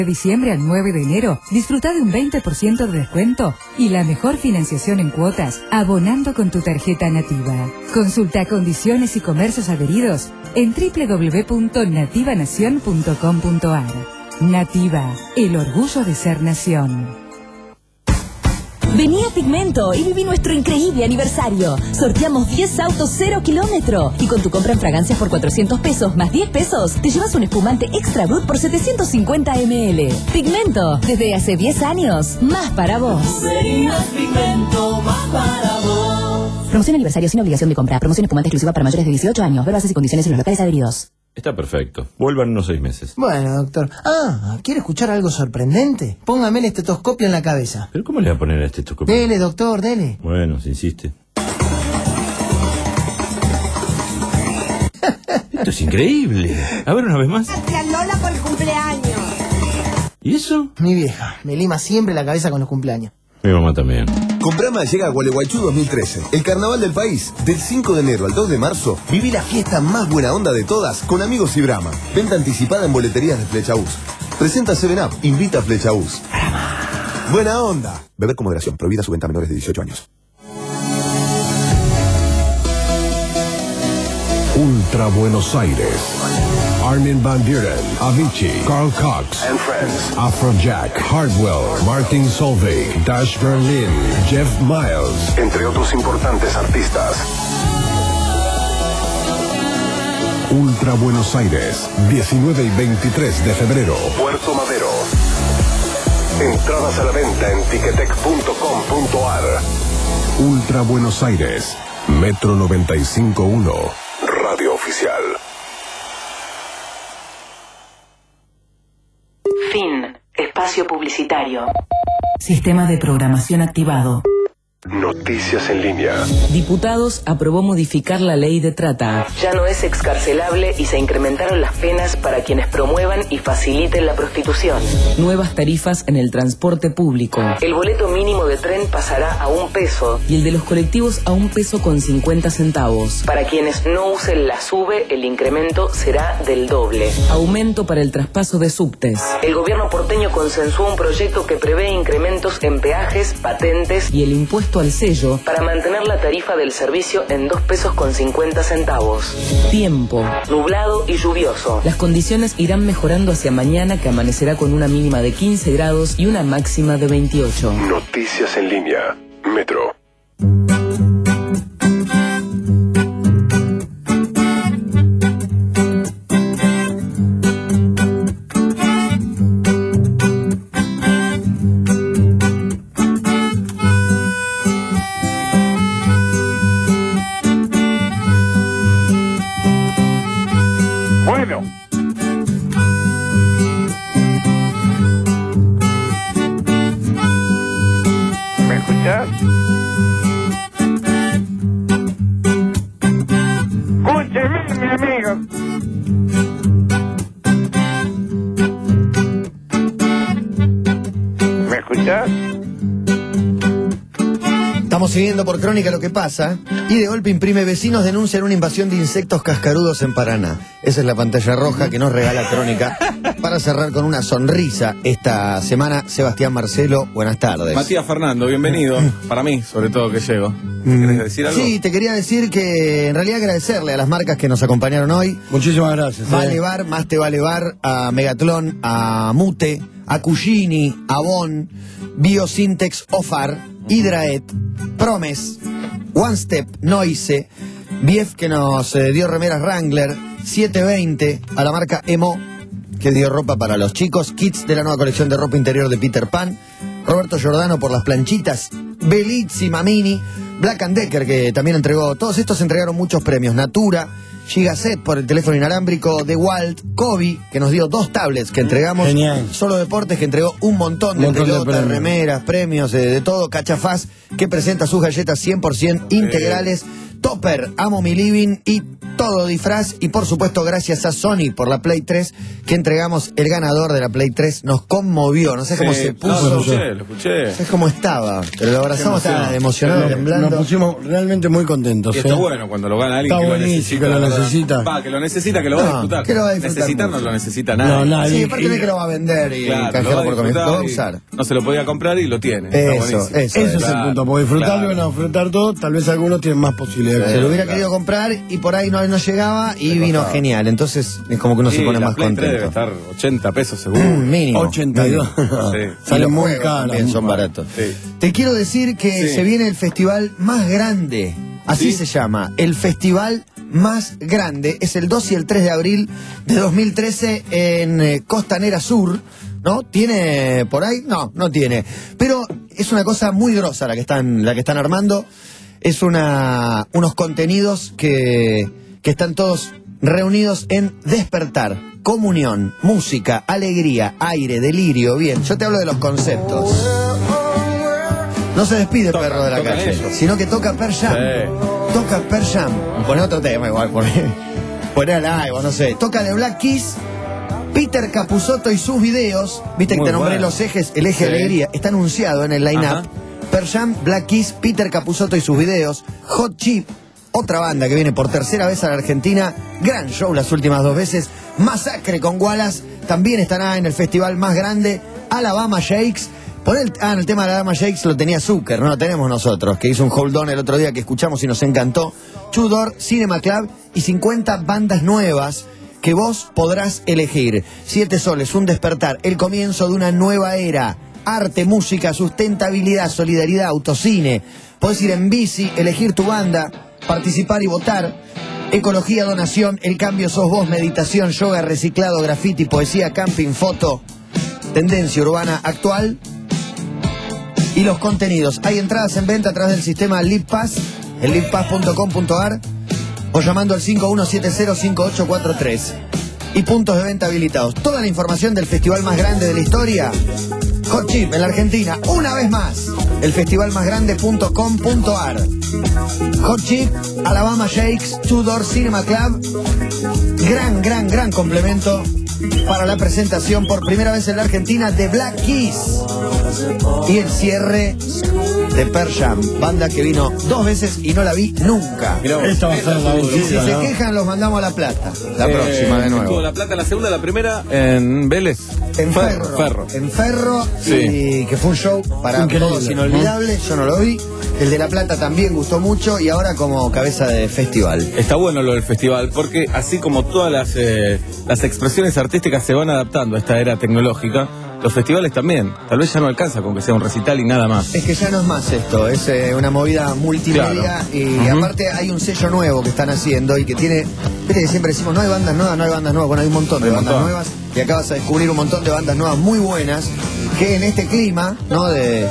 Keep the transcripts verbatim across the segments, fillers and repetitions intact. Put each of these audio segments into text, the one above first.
De diciembre al nueve de enero, disfruta de un veinte por ciento de descuento y la mejor financiación en cuotas, abonando con tu tarjeta Nativa. Consulta condiciones y comercios adheridos en doble u doble u doble u punto nativa nación punto com punto a r. Nativa, el orgullo de ser nación. Vení a Pigmento y viví nuestro increíble aniversario. Sorteamos diez autos cero kilómetro. Y con tu compra en fragancias por cuatrocientos pesos más diez pesos, te llevas un espumante Extra Brut por setecientos cincuenta mililitros. Pigmento, desde hace diez años, más para vos. Serías Pigmento, más para vos. Promoción aniversario sin obligación de compra. Promoción espumante exclusiva para mayores de dieciocho años. Ver bases y condiciones en los locales adheridos. Está perfecto. Vuelvan unos seis meses. Bueno, doctor. Ah, ¿quiere escuchar algo sorprendente? Póngame el estetoscopio en la cabeza. ¿Pero cómo le va a poner a este estetoscopio? Dele, doctor, dele. Bueno, si insiste. Esto es increíble. A ver una vez más. Gracias, Lola, por el cumpleaños. ¿Y eso? Mi vieja, me lima siempre la cabeza con los cumpleaños. Mi mamá también. Con Brahma llega a Gualeguaychú dos mil trece, el carnaval del país. Del cinco de enero al dos de marzo, viví la fiesta más buena onda de todas con amigos y Brahma. Venta anticipada en boleterías de Flechabús. Presenta seven up, invita a Flechabús. Buena onda. Beber con moderación, prohibida su venta a menores de dieciocho años. Ultra Buenos Aires. Armin van Buren, Avicii, Carl Cox And Friends. Afrojack, Hardwell, Martin Solveig, Dash Berlin, Jeff Miles, Entre otros importantes artistas. Ultra Buenos Aires, diecinueve y veintitrés de febrero. Puerto Madero. Entradas a la venta en ticketek punto com punto a r. Ultra Buenos Aires, Metro noventa y cinco punto uno, Radio Oficial. Fin. Espacio publicitario. Sistema de programación activado. Noticias en línea. Diputados aprobó modificar la ley de trata. Ya no es excarcelable y se incrementaron las penas para quienes promuevan y faciliten la prostitución. Nuevas tarifas en el transporte público. El boleto mínimo de tren pasará a un peso. Y el de los colectivos a un peso con cincuenta centavos. Para quienes no usen la SUBE, el incremento será del doble. Aumento para el traspaso de subtes. El gobierno porteño consensuó un proyecto que prevé incrementos en peajes, patentes y el impuesto al sello para mantener la tarifa del servicio en dos pesos con cincuenta centavos. Tiempo. Nublado y lluvioso. Las condiciones irán mejorando hacia mañana, que amanecerá con una mínima de quince grados y una máxima de veintiocho. Noticias en línea. Metro. Bueno. ¿Me escuchás? Escúcheme, mi amigo. ¿Me escuchás? Estamos siguiendo por Crónica lo que pasa y de golpe imprime: vecinos denuncian una invasión de insectos cascarudos en Paraná. Esa es la pantalla roja que nos regala Crónica para cerrar con una sonrisa esta semana. Sebastián Marcelo, buenas tardes. Matías Fernando, bienvenido. Para mí, sobre todo, que llego. ¿Querés decir algo? Sí, te quería decir que en realidad agradecerle a las marcas que nos acompañaron hoy. Muchísimas gracias. Vale Bar, Más Te Vale Bar, a Megatlón, a Mute, a Cugini, Avon, Biosintex Ofar, Hydraet, Promes, One Step, Noise, Bief, que nos eh, dio remeras Wrangler, setecientos veinte, a la marca Emo, que dio ropa para los chicos, kits de la nueva colección de ropa interior de Peter Pan, Roberto Giordano por las planchitas, Bellissima Mini, Black and Decker, que también entregó, todos estos entregaron muchos premios, Natura, Gigaset por el teléfono inalámbrico, DeWalt, Kobe, que nos dio dos tablets que entregamos. Genial. Solo Deportes, que entregó un montón de montón pelotas, de premios. remeras, premios, eh, de todo. Cachafaz, que presenta sus galletas cien por ciento integrales. Topper, Amo Mi Living y Todo Disfraz. Y por supuesto, gracias a Sony por la Play tres, que entregamos el ganador de la Play tres. Nos conmovió, no sé cómo Sí, se puso. no, lo escuché, lo escuché. No sé cómo estaba, pero lo abrazamos, estaba emocionado, temblando. Nos pusimos realmente muy contentos. Y está ¿eh? bueno cuando lo gana alguien Está que lo buenísimo, necesita. que lo la verdad. necesita. Va, que lo necesita, que lo va a No, disfrutar. que lo va a disfrutar Necesitar no mucho. lo necesita nadie. No, nadie. Sí, aparte Y- de que lo va a vender y Claro, lo canjear va a por comer, lo va a disfrutar y usar. no se lo podía comprar y lo tiene. Está Eso, buenísimo. eso. Ese es el Claro, punto, porque disfrutarlo claro. y no disfrutar todo, tal vez algunos tienen más posibilidades. Se lo hubiera claro. querido comprar y por ahí no, no llegaba y Se vino costaba. genial. Entonces es como que uno Sí, se pone la más Play tres debe contento. estar ochenta pesos seguro. Mínimo. ochenta y dos. Sí. Y Salen los muy juegos caros. también son baratos. Sí. Te quiero decir que Sí. se viene el festival más grande, así ¿Sí? se llama, el festival más grande, es el dos y el tres de abril de dos mil trece en eh, Costanera Sur, ¿no? ¿Tiene por ahí? No, no tiene. Pero es una cosa muy grosa la que están, la que están armando, es una, unos contenidos que, que están todos reunidos en Despertar, comunión, música, alegría, aire, delirio. Bien, yo te hablo de los conceptos. No se despide Toca, Perro de la tocan Calle, ellos. sino que toca Per Jam. Sí. Toca Per Jam. Poné otro tema igual, poné, poné al live, no sé. Toca de Black Keys, Peter Capusotto y sus videos. Viste que Muy te nombré bueno. los ejes, el eje Sí. de alegría. Está anunciado en el line-up. Ajá. Per Jam, Black Keys, Peter Capusotto y sus videos. Hot Chip, otra banda que viene por tercera vez a la Argentina. Gran show las últimas dos veces. Masacre con Wallace. También estará en el festival más grande. Alabama Shakes. Por el, ah, en el tema de Alabama Shakes lo tenía Zucker, no lo tenemos nosotros, que hizo un hold on el otro día que escuchamos y nos encantó. Tudor, Cinema Club y cincuenta bandas nuevas que vos podrás elegir. Siete soles, un despertar, el comienzo de una nueva era. Arte, música, sustentabilidad, solidaridad, autocine. Podés ir en bici, elegir tu banda, participar y votar. Ecología, donación, el cambio sos vos, meditación, yoga, reciclado, graffiti, poesía, camping, foto, tendencia urbana actual. Y los contenidos. Hay entradas en venta a través del sistema LivePass, en livepass punto com punto ar o llamando al cinco uno siete cero cinco ocho cuatro tres. Y puntos de venta habilitados. Toda la información del festival más grande de la historia. Hot Chip en la Argentina, una vez más. El festival más grande punto com punto ar. Hot Chip, Alabama Shakes, Tudor, Cinema Club. Gran, gran, gran complemento para la presentación por primera vez en la Argentina de Black Keys. Y el cierre de Per Jam, banda que vino dos veces y no la vi nunca. Esta va a ser la Y si vencida, se ¿no? quejan, los mandamos a La Plata. La Eh, próxima de estuvo nuevo. La Plata la segunda, la primera en Vélez. En Ferro. Ferro. En Ferro, Sí. y que fue un show para Increíble. todos inolvidable. Yo no lo vi. El de La Plata también gustó mucho y ahora como cabeza de festival. Está bueno lo del festival, porque así como todas las, eh, las expresiones artísticas se van adaptando a esta era tecnológica, los festivales también. Tal vez ya no alcanza con que sea un recital y nada más. Es que ya no es más esto, es eh, una movida multimedia. Claro. Y Ujú. aparte hay un sello nuevo que están haciendo y que tiene. Viste que siempre decimos, no hay bandas nuevas, no hay bandas nuevas. Bueno, hay un montón de Hay un bandas montón. nuevas y acabas de descubrir un montón de bandas nuevas muy buenas que en este clima, ¿no? De.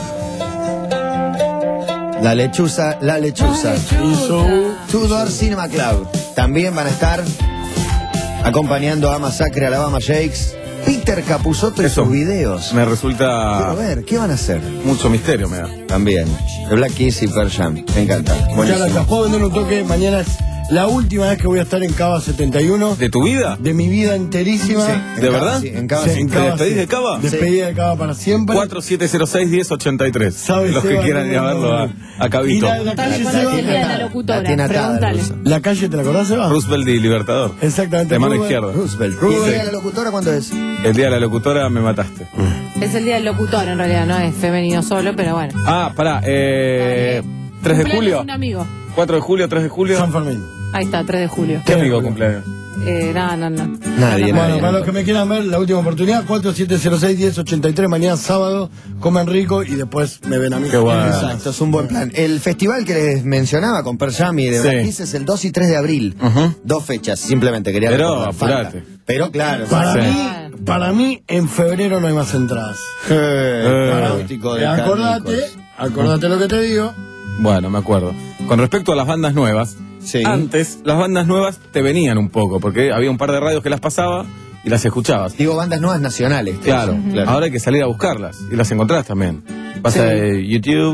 La lechuza, la lechuza. Tudor Cinema Club. También van a estar acompañando a Masacre, Alabama Shakes, Peter Capusotto y Eso. sus videos. Me Quiero resulta ver, ¿qué van a hacer? mucho misterio, me da. También. The Black Keys y Per Jam. Me encanta. Ya la Buenísimo. puedo vender un toque. Mañana es la última vez que voy a estar en Cava setenta y uno. ¿De tu vida? De mi vida enterísima. Sí, ¿De en Cava, verdad? sí, en Cava, Sí, sí. en ¿Te Cava, despedís sí. de Cava? Despedida de Cava para siempre. cuatro siete cero seis, diez ochenta y tres. ¿Sabes, Los que Seba? quieran ir a verlo a, a Cabito. Y la, la calle Por Seba- el día de la locutora, La tiene atada, pregúntale. Ruso. La calle, ¿te la acordás, Seba? Roosevelt y Libertador. Exactamente. De mano Rubén. izquierda. Roosevelt. ¿Y el día de la locutora cuándo es? El día de la locutora me mataste. Es el día del locutor, en realidad, no es femenino solo, pero bueno. Ah, pará. Eh, ¿tres de Cumpleaños julio? de un amigo. ¿cuatro de julio? ¿tres de julio? San Fermín. Ahí está, tres de julio. ¿Qué amigo cumpleaños? Eh, no, no, no. Nadie, Bueno, nadie. para los que me quieran ver, la última oportunidad, cuatro siete cero seis, diez ochenta y tres, mañana sábado, comen rico y después me ven a mí. Qué bueno. Exacto, es un buen plan. El festival que les mencionaba con Per Jam y de Sí. Black Keys es el dos y tres de abril. Ujú. Dos fechas, simplemente quería Pero recordar, falta. apurate. Pero claro, Para Sí. mí, para mí, en febrero no hay más entradas. Eh, Para- fanático de acordate, Carnicos. acordate lo que te digo. Bueno, me acuerdo. Con respecto a las bandas nuevas, Sí. antes las bandas nuevas te venían un poco, porque había un par de radios que las pasaba y las escuchabas. Digo, bandas nuevas nacionales. Claro, Claro. ahora hay que salir a buscarlas y las encontrás también. Vas Sí. a eh, YouTube,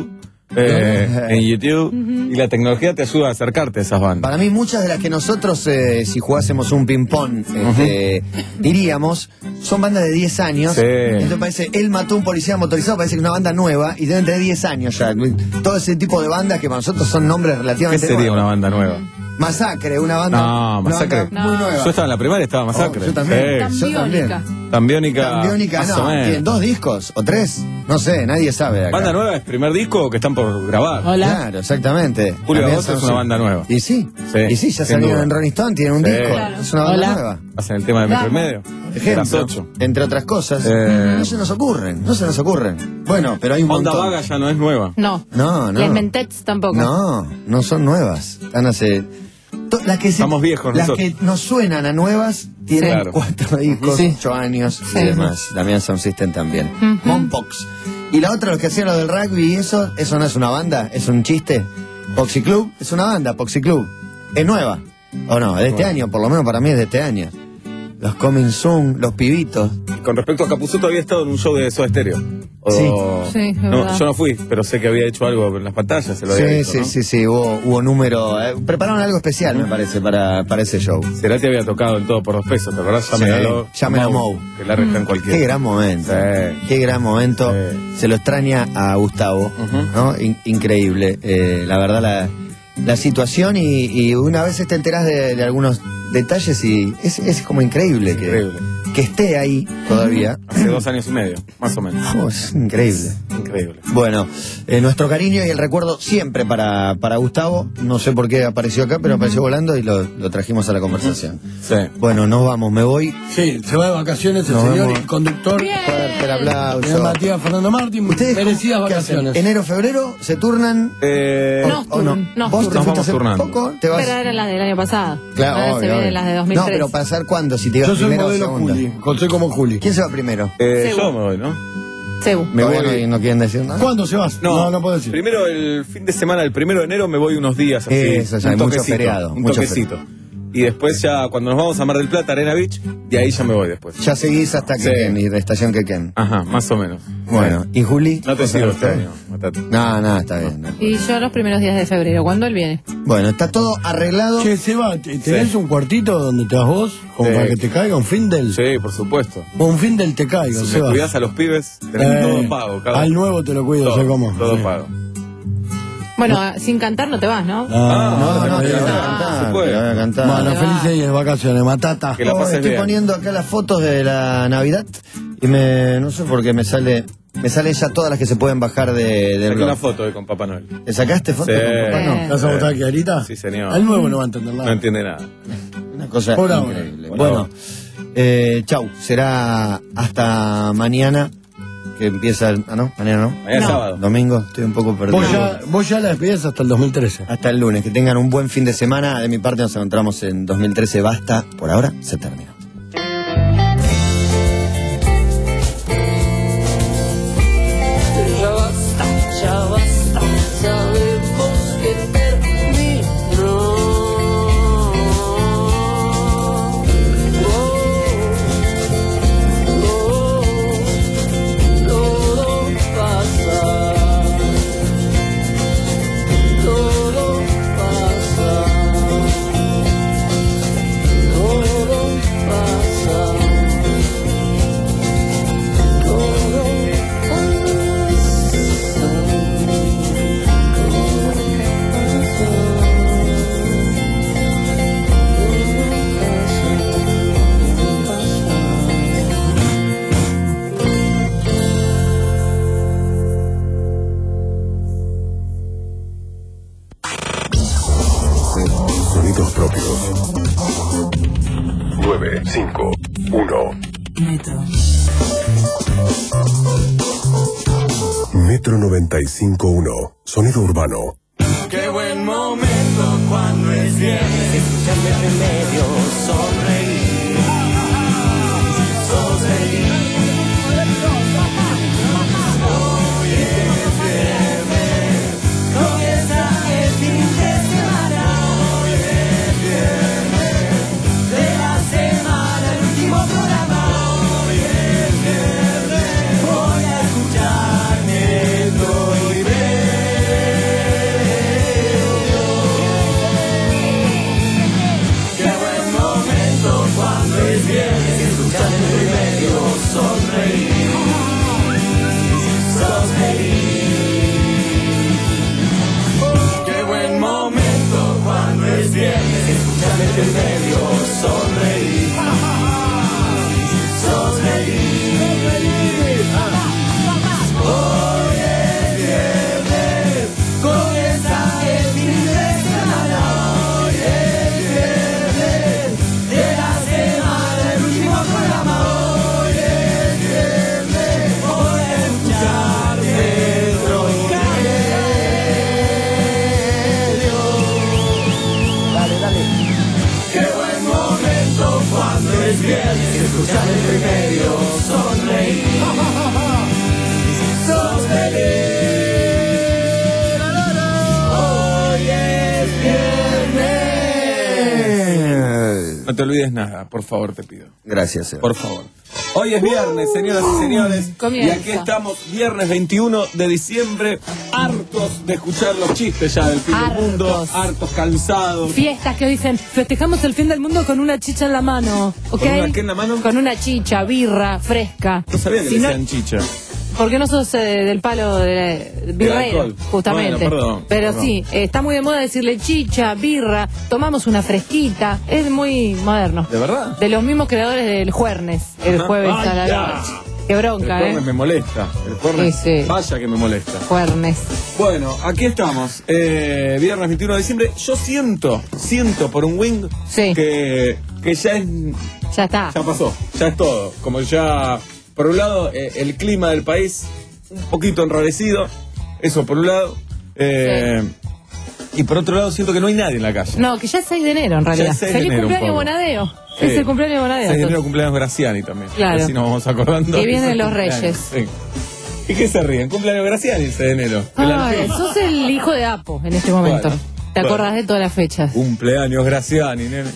eh, en YouTube, uh-huh. y la tecnología te ayuda a acercarte a esas bandas. Para mí muchas de las que nosotros, eh, si jugásemos un ping-pong, este, uh-huh. diríamos, son bandas de diez años. Sí. Entonces parece, él mató a un policía motorizado, parece que es una banda nueva, y deben tener diez años ya. Todo ese tipo de bandas que para nosotros son nombres relativamente ¿Qué sería nuevos. una banda nueva? Masacre, una banda, no, Masacre. Una banda muy nueva. Yo estaba en la primaria, estaba Masacre. Oh, yo también. Eh. Yo también. Tambiónica. Tambiónica, más no. o menos. ¿Tienen dos discos o tres? No sé, nadie sabe de acá. ¿Banda nueva es primer disco que están por grabar? Hola. Claro, exactamente. Julio También Agosto es una banda nueva. Y sí, sí y sí, ya sin salieron duda. en Rolling Stone, tienen un Sí. disco. Claro. Es una banda Hola. nueva. Hacen el tema de Metro y Medio. Ejemplo, las ocho. entre otras cosas, Eh. no se nos ocurren, no se nos ocurren. Bueno, pero hay un Onda montón. Vaga ya no es nueva. No. No, no. Les Mentets tampoco. No, no son nuevas. Están hace... to- Las que se- Estamos viejos Las nosotros. que nos suenan a nuevas tienen Claro. cuatro discos, Sí. ocho años Sí, y demás. Damián Sound System también. Ujú. Mompox. Y la otra, los que hacían lo del rugby y eso, eso no es una banda, es un chiste. Poxy Club es una banda, Poxy Club. Es nueva. ¿O no? Es de este Bueno. año, por lo menos para mí es de este año. Los Coming Soon, los pibitos. Y con respecto a Capuzotto, había estado en un show de Soda Stereo. O- Sí. Sí, es no, verdad. yo no fui, pero sé que había hecho algo en las pantallas, se lo había Sí, visto, sí, ¿no? sí, sí, hubo, hubo número. eh, prepararon algo especial, me parece, para, para ese show. Cerati había tocado en Todo por dos pesos, ¿te acordás? Sí, Llámelo. llámelo Mou. Que la arreglan cualquiera. Qué gran momento. Sí. Qué gran momento. Sí. Se lo extraña a Gustavo, Ujú. ¿no? In- increíble. Eh, la verdad, la, la situación y, y una vez te enterás de, de algunos detalles y es, es como increíble, que, Increíble. que esté ahí todavía. Hace dos años y medio, más o menos. Oh, es increíble. Increíble. Bueno, eh, nuestro cariño y el recuerdo siempre para, para Gustavo. No sé por qué apareció acá, pero apareció volando y lo, lo trajimos a la conversación. Sí. Bueno, nos vamos, me voy. Sí, se va de vacaciones el Nos señor vemos. y conductor. Fuerte el aplauso. Señor Matías Fernando Martín, ¿Ustedes merecidas qué hacen? vacaciones. ¿Enero, febrero se turnan? Eh, ¿O- No, o no? no, ¿Vos te nos fuiste vamos hace turnando. poco? ¿Te vas? Pero eran las del año pasado. Claro, Ahora obvio, se vienen obvio. las de dos mil tres. No, pero ¿pasar cuándo? Si te ibas Yo soy primero o modelo segundo. Juli, soy como Juli. ¿Quién se va primero? eh, Sebu. yo me voy, ¿no? Sebu. Me Todavía voy. no, no quieren decir nada. ¿Cuándo se vas? No, no, puedo decir. Primero el fin de semana, el primero de enero, me voy unos días así. Eso, ya un hay mucho toquecito, feriado, Un mucho toquecito. Y después ya, cuando nos vamos a Mar del Plata, Arena Beach, de ahí ya me voy después. Ya seguís hasta Sí. Quequén y de Estación Quequén. Ajá, más o menos. Bueno, ¿y Juli? No te ¿Cómo sigo está este usted? año, Matate. No, no, está bien. no. Y yo los primeros días de febrero. ¿Cuándo él viene? Bueno, está todo arreglado. Che, Seba, ¿te- ¿tenés Sí. un cuartito donde te vas vos? Como Sí. para que te caiga un Findel. Sí, por supuesto. Un Findel te caiga, Si me Seba. cuidás a los pibes, tenés Eh, todo pago. Cada Al nuevo te lo cuido, todo, sé cómo. Todo Sí. pago. Bueno, ah, sin cantar no te vas, ¿no? Ah, No, no, no, te no, voy a no. cantar, se puede. te voy a cantar. Bueno, Te felices va. días de vacaciones, Matata. Que la Oh, pases estoy bien. poniendo acá las fotos de la Navidad y me no sé por qué me sale me salen ya todas las que se pueden bajar de, del Saqué blog. una foto de con Papá Noel. ¿Te sacaste fotos Sí. con papá? Eh. No. ¿Te vas a votar aquí ahorita? Sí, señor. Al nuevo no va a entender nada. No entiende nada. Una cosa Por ahora. increíble. Por Bueno, ahora. eh, chau. Será hasta mañana que empieza el, ah no, mañana no. Mañana es No. sábado. Domingo, estoy un poco perdido. Vos ya, vos ya la despedís hasta el dos mil trece. Hasta el lunes, que tengan un buen fin de semana. De mi parte nos encontramos en dos mil trece. Basta, por ahora se terminó. Ya basta, ya basta, sabemos que terminó. Oh, oh, todo pasa, todo pasa, todo pasa, todo Sonidos propios. nueve cinco uno. Metro. Metro noventa y cinco uno. Sonido urbano. Qué buen momento cuando es viernes. Escucharme remedio, sonreír. Sos feliz. Hoy es viernes. Comienza el fin de semana. Hoy es viernes. De la semana, el último programa. Hoy es viernes. Voy a escuchar Metro y ver. No te olvides nada, por favor, te pido. Gracias, Seba. Por favor. Hoy es viernes, señoras y señores. Comienza. Y aquí estamos, viernes veintiuno de diciembre, hartos de escuchar los chistes ya del fin Hartos. del mundo, hartos, cansados. Fiestas que dicen, festejamos el fin del mundo con una chicha en la mano, ¿ok? ¿Con una qué en la mano? Con una chicha, birra, fresca. No sabía que Si le no- decían chicha. Porque no sos eh, del palo de birrero, alcohol. justamente. Bueno, perdón, Pero perdón. sí, eh, está muy de moda decirle chicha, birra, tomamos una fresquita. Es muy moderno. ¿De verdad? De los mismos creadores del Juernes, el Ajá. jueves ¡Ay, a la ya! noche. Qué bronca, El jueves ¿eh? me molesta. El jueves, Sí, sí. vaya que me molesta. Juernes. Bueno, aquí estamos, eh, viernes veintiuno de diciembre. Yo siento, siento por un wing Sí. que, que ya es, Ya está. ya pasó, ya es todo. Como ya, por un lado, eh, el clima del país un poquito enrarecido, eso por un lado. Eh, Y por otro lado, siento que no hay nadie en la calle. No, que ya es seis de enero en realidad. es seis de Feliz enero un cumpleaños poco. Bonadeo. Sí. Es el cumpleaños de Bonadeo. seis de enero cumpleaños Graciani también. Claro. Así nos vamos acordando. Y vienen de los sus cumpleaños. Reyes. Sí. ¿Y qué se ríen? Cumpleaños Graciani el seis de enero. El Ay, argentino. sos el hijo de Apo en este momento. Bueno, Te bueno. acordás de todas las fechas. Cumpleaños Graciani, nene.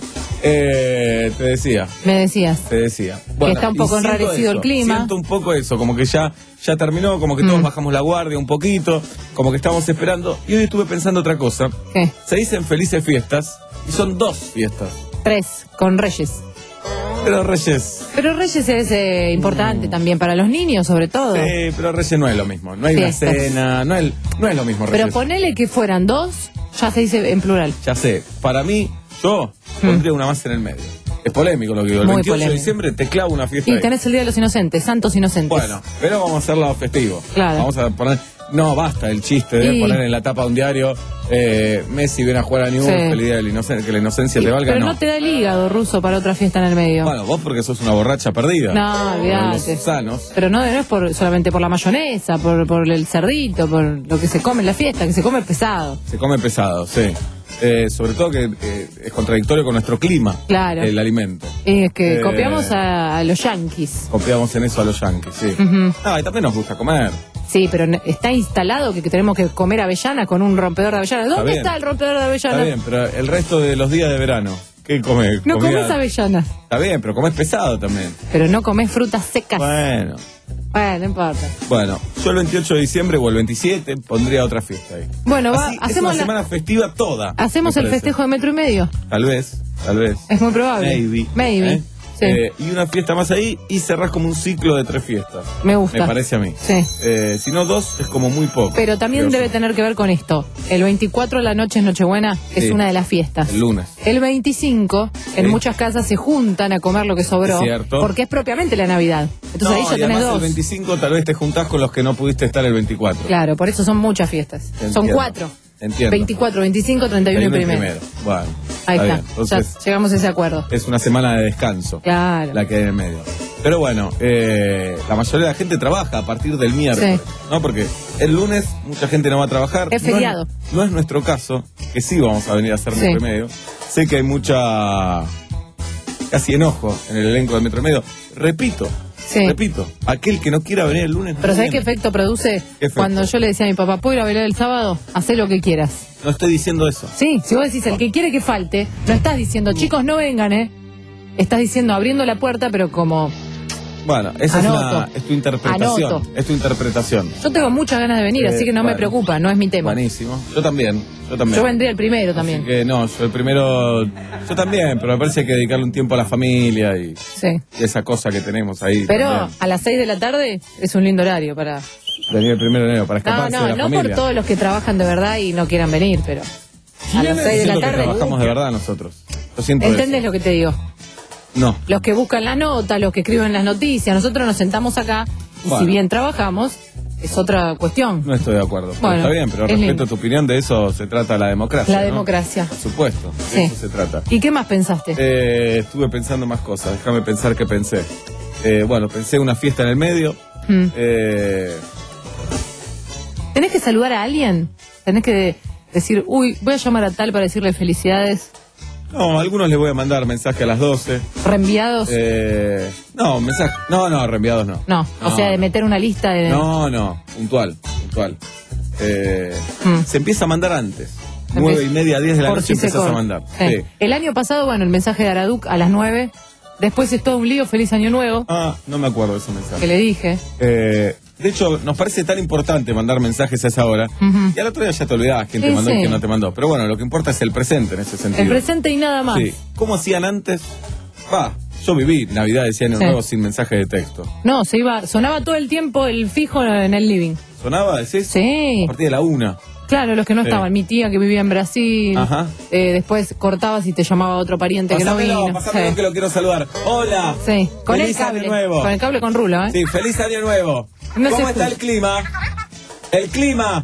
Eh, te decía, Me decías. te decía. Que está un y poco siento enrarecido eso, el clima. Siento un poco eso, como que ya, ya terminó, como que todos Mm. bajamos la guardia un poquito, como que estamos esperando. Y hoy estuve pensando otra cosa. ¿Qué? Se dicen felices fiestas y son dos fiestas. Tres, con Reyes. Pero Reyes. Pero Reyes es eh, importante también para los niños, sobre todo. Sí, pero Reyes no es lo mismo. No hay Fiestas. una cena, no es, no es lo mismo Reyes. Pero ponele que fueran dos, ya se dice en plural. Ya sé, para mí, yo pondría una más en el medio. Es polémico lo que digo. El Muy veintiocho de polémico. diciembre te clavo una fiesta. Y ahí. tenés el Día de los Inocentes, Santos Inocentes. Bueno, pero vamos a hacerlo festivo. Claro. Vamos a poner. No, basta el chiste de Y- poner en la tapa de un diario eh, Messi viene a jugar a Newell's, Sí. feliz día de la inocencia, que la inocencia te valga. Pero no. No. te da el hígado ruso para otra fiesta en el medio. Bueno, vos porque sos una borracha perdida. No, olvídate. Los sanos. Pero no, no es por, solamente por la mayonesa, por, por el cerdito, por lo que se come en la fiesta, que se come pesado. Se come pesado, sí. Eh, sobre todo que eh, es contradictorio con nuestro clima. Claro. El alimento. Y es que Eh. copiamos a, a los yanquis. Copiamos en eso a los yankees, sí. Ujú. Ah, y también nos gusta comer. Sí, pero ne- está instalado que, que tenemos que comer avellana con un rompedor de avellana. ¿Dónde bien. está el rompedor de avellana? Está bien, pero el resto de los días de verano, ¿qué come? No Comida- comes avellana, Está bien, pero comes pesado también. pero no comes frutas secas. Bueno. Bueno, no importa. Bueno, yo el veintiocho de diciembre o el veintisiete pondría otra fiesta ahí. Bueno, va, Así, es hacemos, una la- semana festiva toda. hacemos me el parece. festejo de metro y medio. Tal vez, tal vez. Es muy probable. Maybe. Maybe. ¿eh? Sí. Eh, y una fiesta más ahí y cerrás como un ciclo de tres fiestas. Me gusta. Me parece a mí. Sí. Eh, si no, dos es como muy poco. Pero también Creo debe yo. tener que ver con esto. El veinticuatro de la noche es Nochebuena, es Sí. una de las fiestas. El lunes. El veinticinco, en Sí. muchas casas se juntan a comer lo que sobró. Es cierto. Porque es propiamente la Navidad. Entonces No, ahí ya y tenés además dos. el veinticinco tal vez te juntás con los que no pudiste estar el veinticuatro. Claro, por eso son muchas fiestas. Son Entiendo. cuatro. Entiendo. veinticuatro, veinticinco, treinta y uno y treinta y uno primero. Bueno, Ahí está. bien. Entonces, Ya llegamos a ese acuerdo. es una semana de descanso. Claro. La que hay en el medio. Pero bueno, eh, la mayoría de la gente trabaja a partir del miércoles, Sí. ¿no? Porque el lunes mucha gente no va a trabajar. Es No feriado. No es nuestro caso, que sí vamos a venir a hacer Sí. Metro y Medio. Sé que hay mucha... casi enojo en el elenco de Metro y Medio. Repito, Sí. repito, aquel que no quiera venir el lunes... no Pero ¿sabés qué viene. efecto produce? ¿Qué efecto? Cuando yo le decía a mi papá, ¿puedo ir a bailar el sábado? Hacé lo que quieras. No estoy diciendo eso. Sí, si vos decís el que quiere que falte, no estás diciendo, chicos, no vengan, ¿eh? Estás diciendo abriendo la puerta, pero como Bueno, esa es, Anoto. una, es tu interpretación. Anoto. Es tu interpretación. yo tengo muchas ganas de venir, Eh, así que no me bueno. preocupa, no es mi tema. Buenísimo. Yo también. Yo también. Yo vendría el primero también. Así que no, yo el primero, yo también, pero me parece que hay que dedicarle un tiempo a la familia y, Sí. y esa cosa que tenemos ahí. Pero también. a las seis de la tarde es un lindo horario para... Venir el primero de enero para No, escaparse no, de la no familia. por todos los que trabajan de verdad y no quieran venir, pero a las seis de Siento la que tarde... trabajamos de verdad nosotros. Yo siento ¿Entendés eso. lo que te digo? No. Los que buscan las notas, los que escriben las noticias, nosotros nos sentamos acá y Bueno. si bien trabajamos, es otra cuestión. No estoy de acuerdo. Pero Bueno, está bien, pero es respeto lindo. tu opinión, de eso se trata la democracia. La ¿no? democracia. Por supuesto, de Sí. eso se trata. ¿Y qué más pensaste? Eh, estuve pensando más cosas, déjame pensar qué pensé. Eh, bueno, pensé una fiesta en el medio. Mm. Eh, ¿Tenés que saludar a alguien? ¿Tenés que decir, uy, voy a llamar a tal para decirle felicidades? no, a algunos les voy a mandar mensaje a las doce. ¿Reenviados? Eh, no, mensaje. No, no, reenviados no. no, o sea, de meter una lista de... No, no, puntual, puntual. Eh, Mm. Se empieza a mandar antes. nueve y media, diez de la Por noche si se empezás a corta. mandar. Sí. Sí. El año pasado, bueno, el mensaje de Araduc a las nueve. Después es todo un lío, feliz año nuevo, Ah, no me acuerdo de ese mensaje. que le dije. Eh, de hecho, nos parece tan importante mandar mensajes a esa hora. Ujú. Y al otro día ya te olvidabas quién te Sí, mandó y sí. quién no te mandó. Pero bueno, lo que importa es el presente en ese sentido. El presente y nada más. Sí. ¿Cómo hacían antes? Va, yo viví Navidades y Año Sí. Nuevo sin mensaje de texto. No, se iba, sonaba todo el tiempo el fijo en el living. ¿Sonaba, decís? Sí. A partir de la una. Claro, los que no Sí. estaban. Mi tía que vivía en Brasil. Ajá. Eh, después cortabas y te llamaba otro pariente que no Pásamelo, vino. pásamelo Sí. que lo quiero saludar. Hola. Sí, con Feliz el cable. Año Nuevo. Con el cable con rulo, ¿eh? Sí, feliz año nuevo. No se ¿Cómo está escucha. el clima? El clima.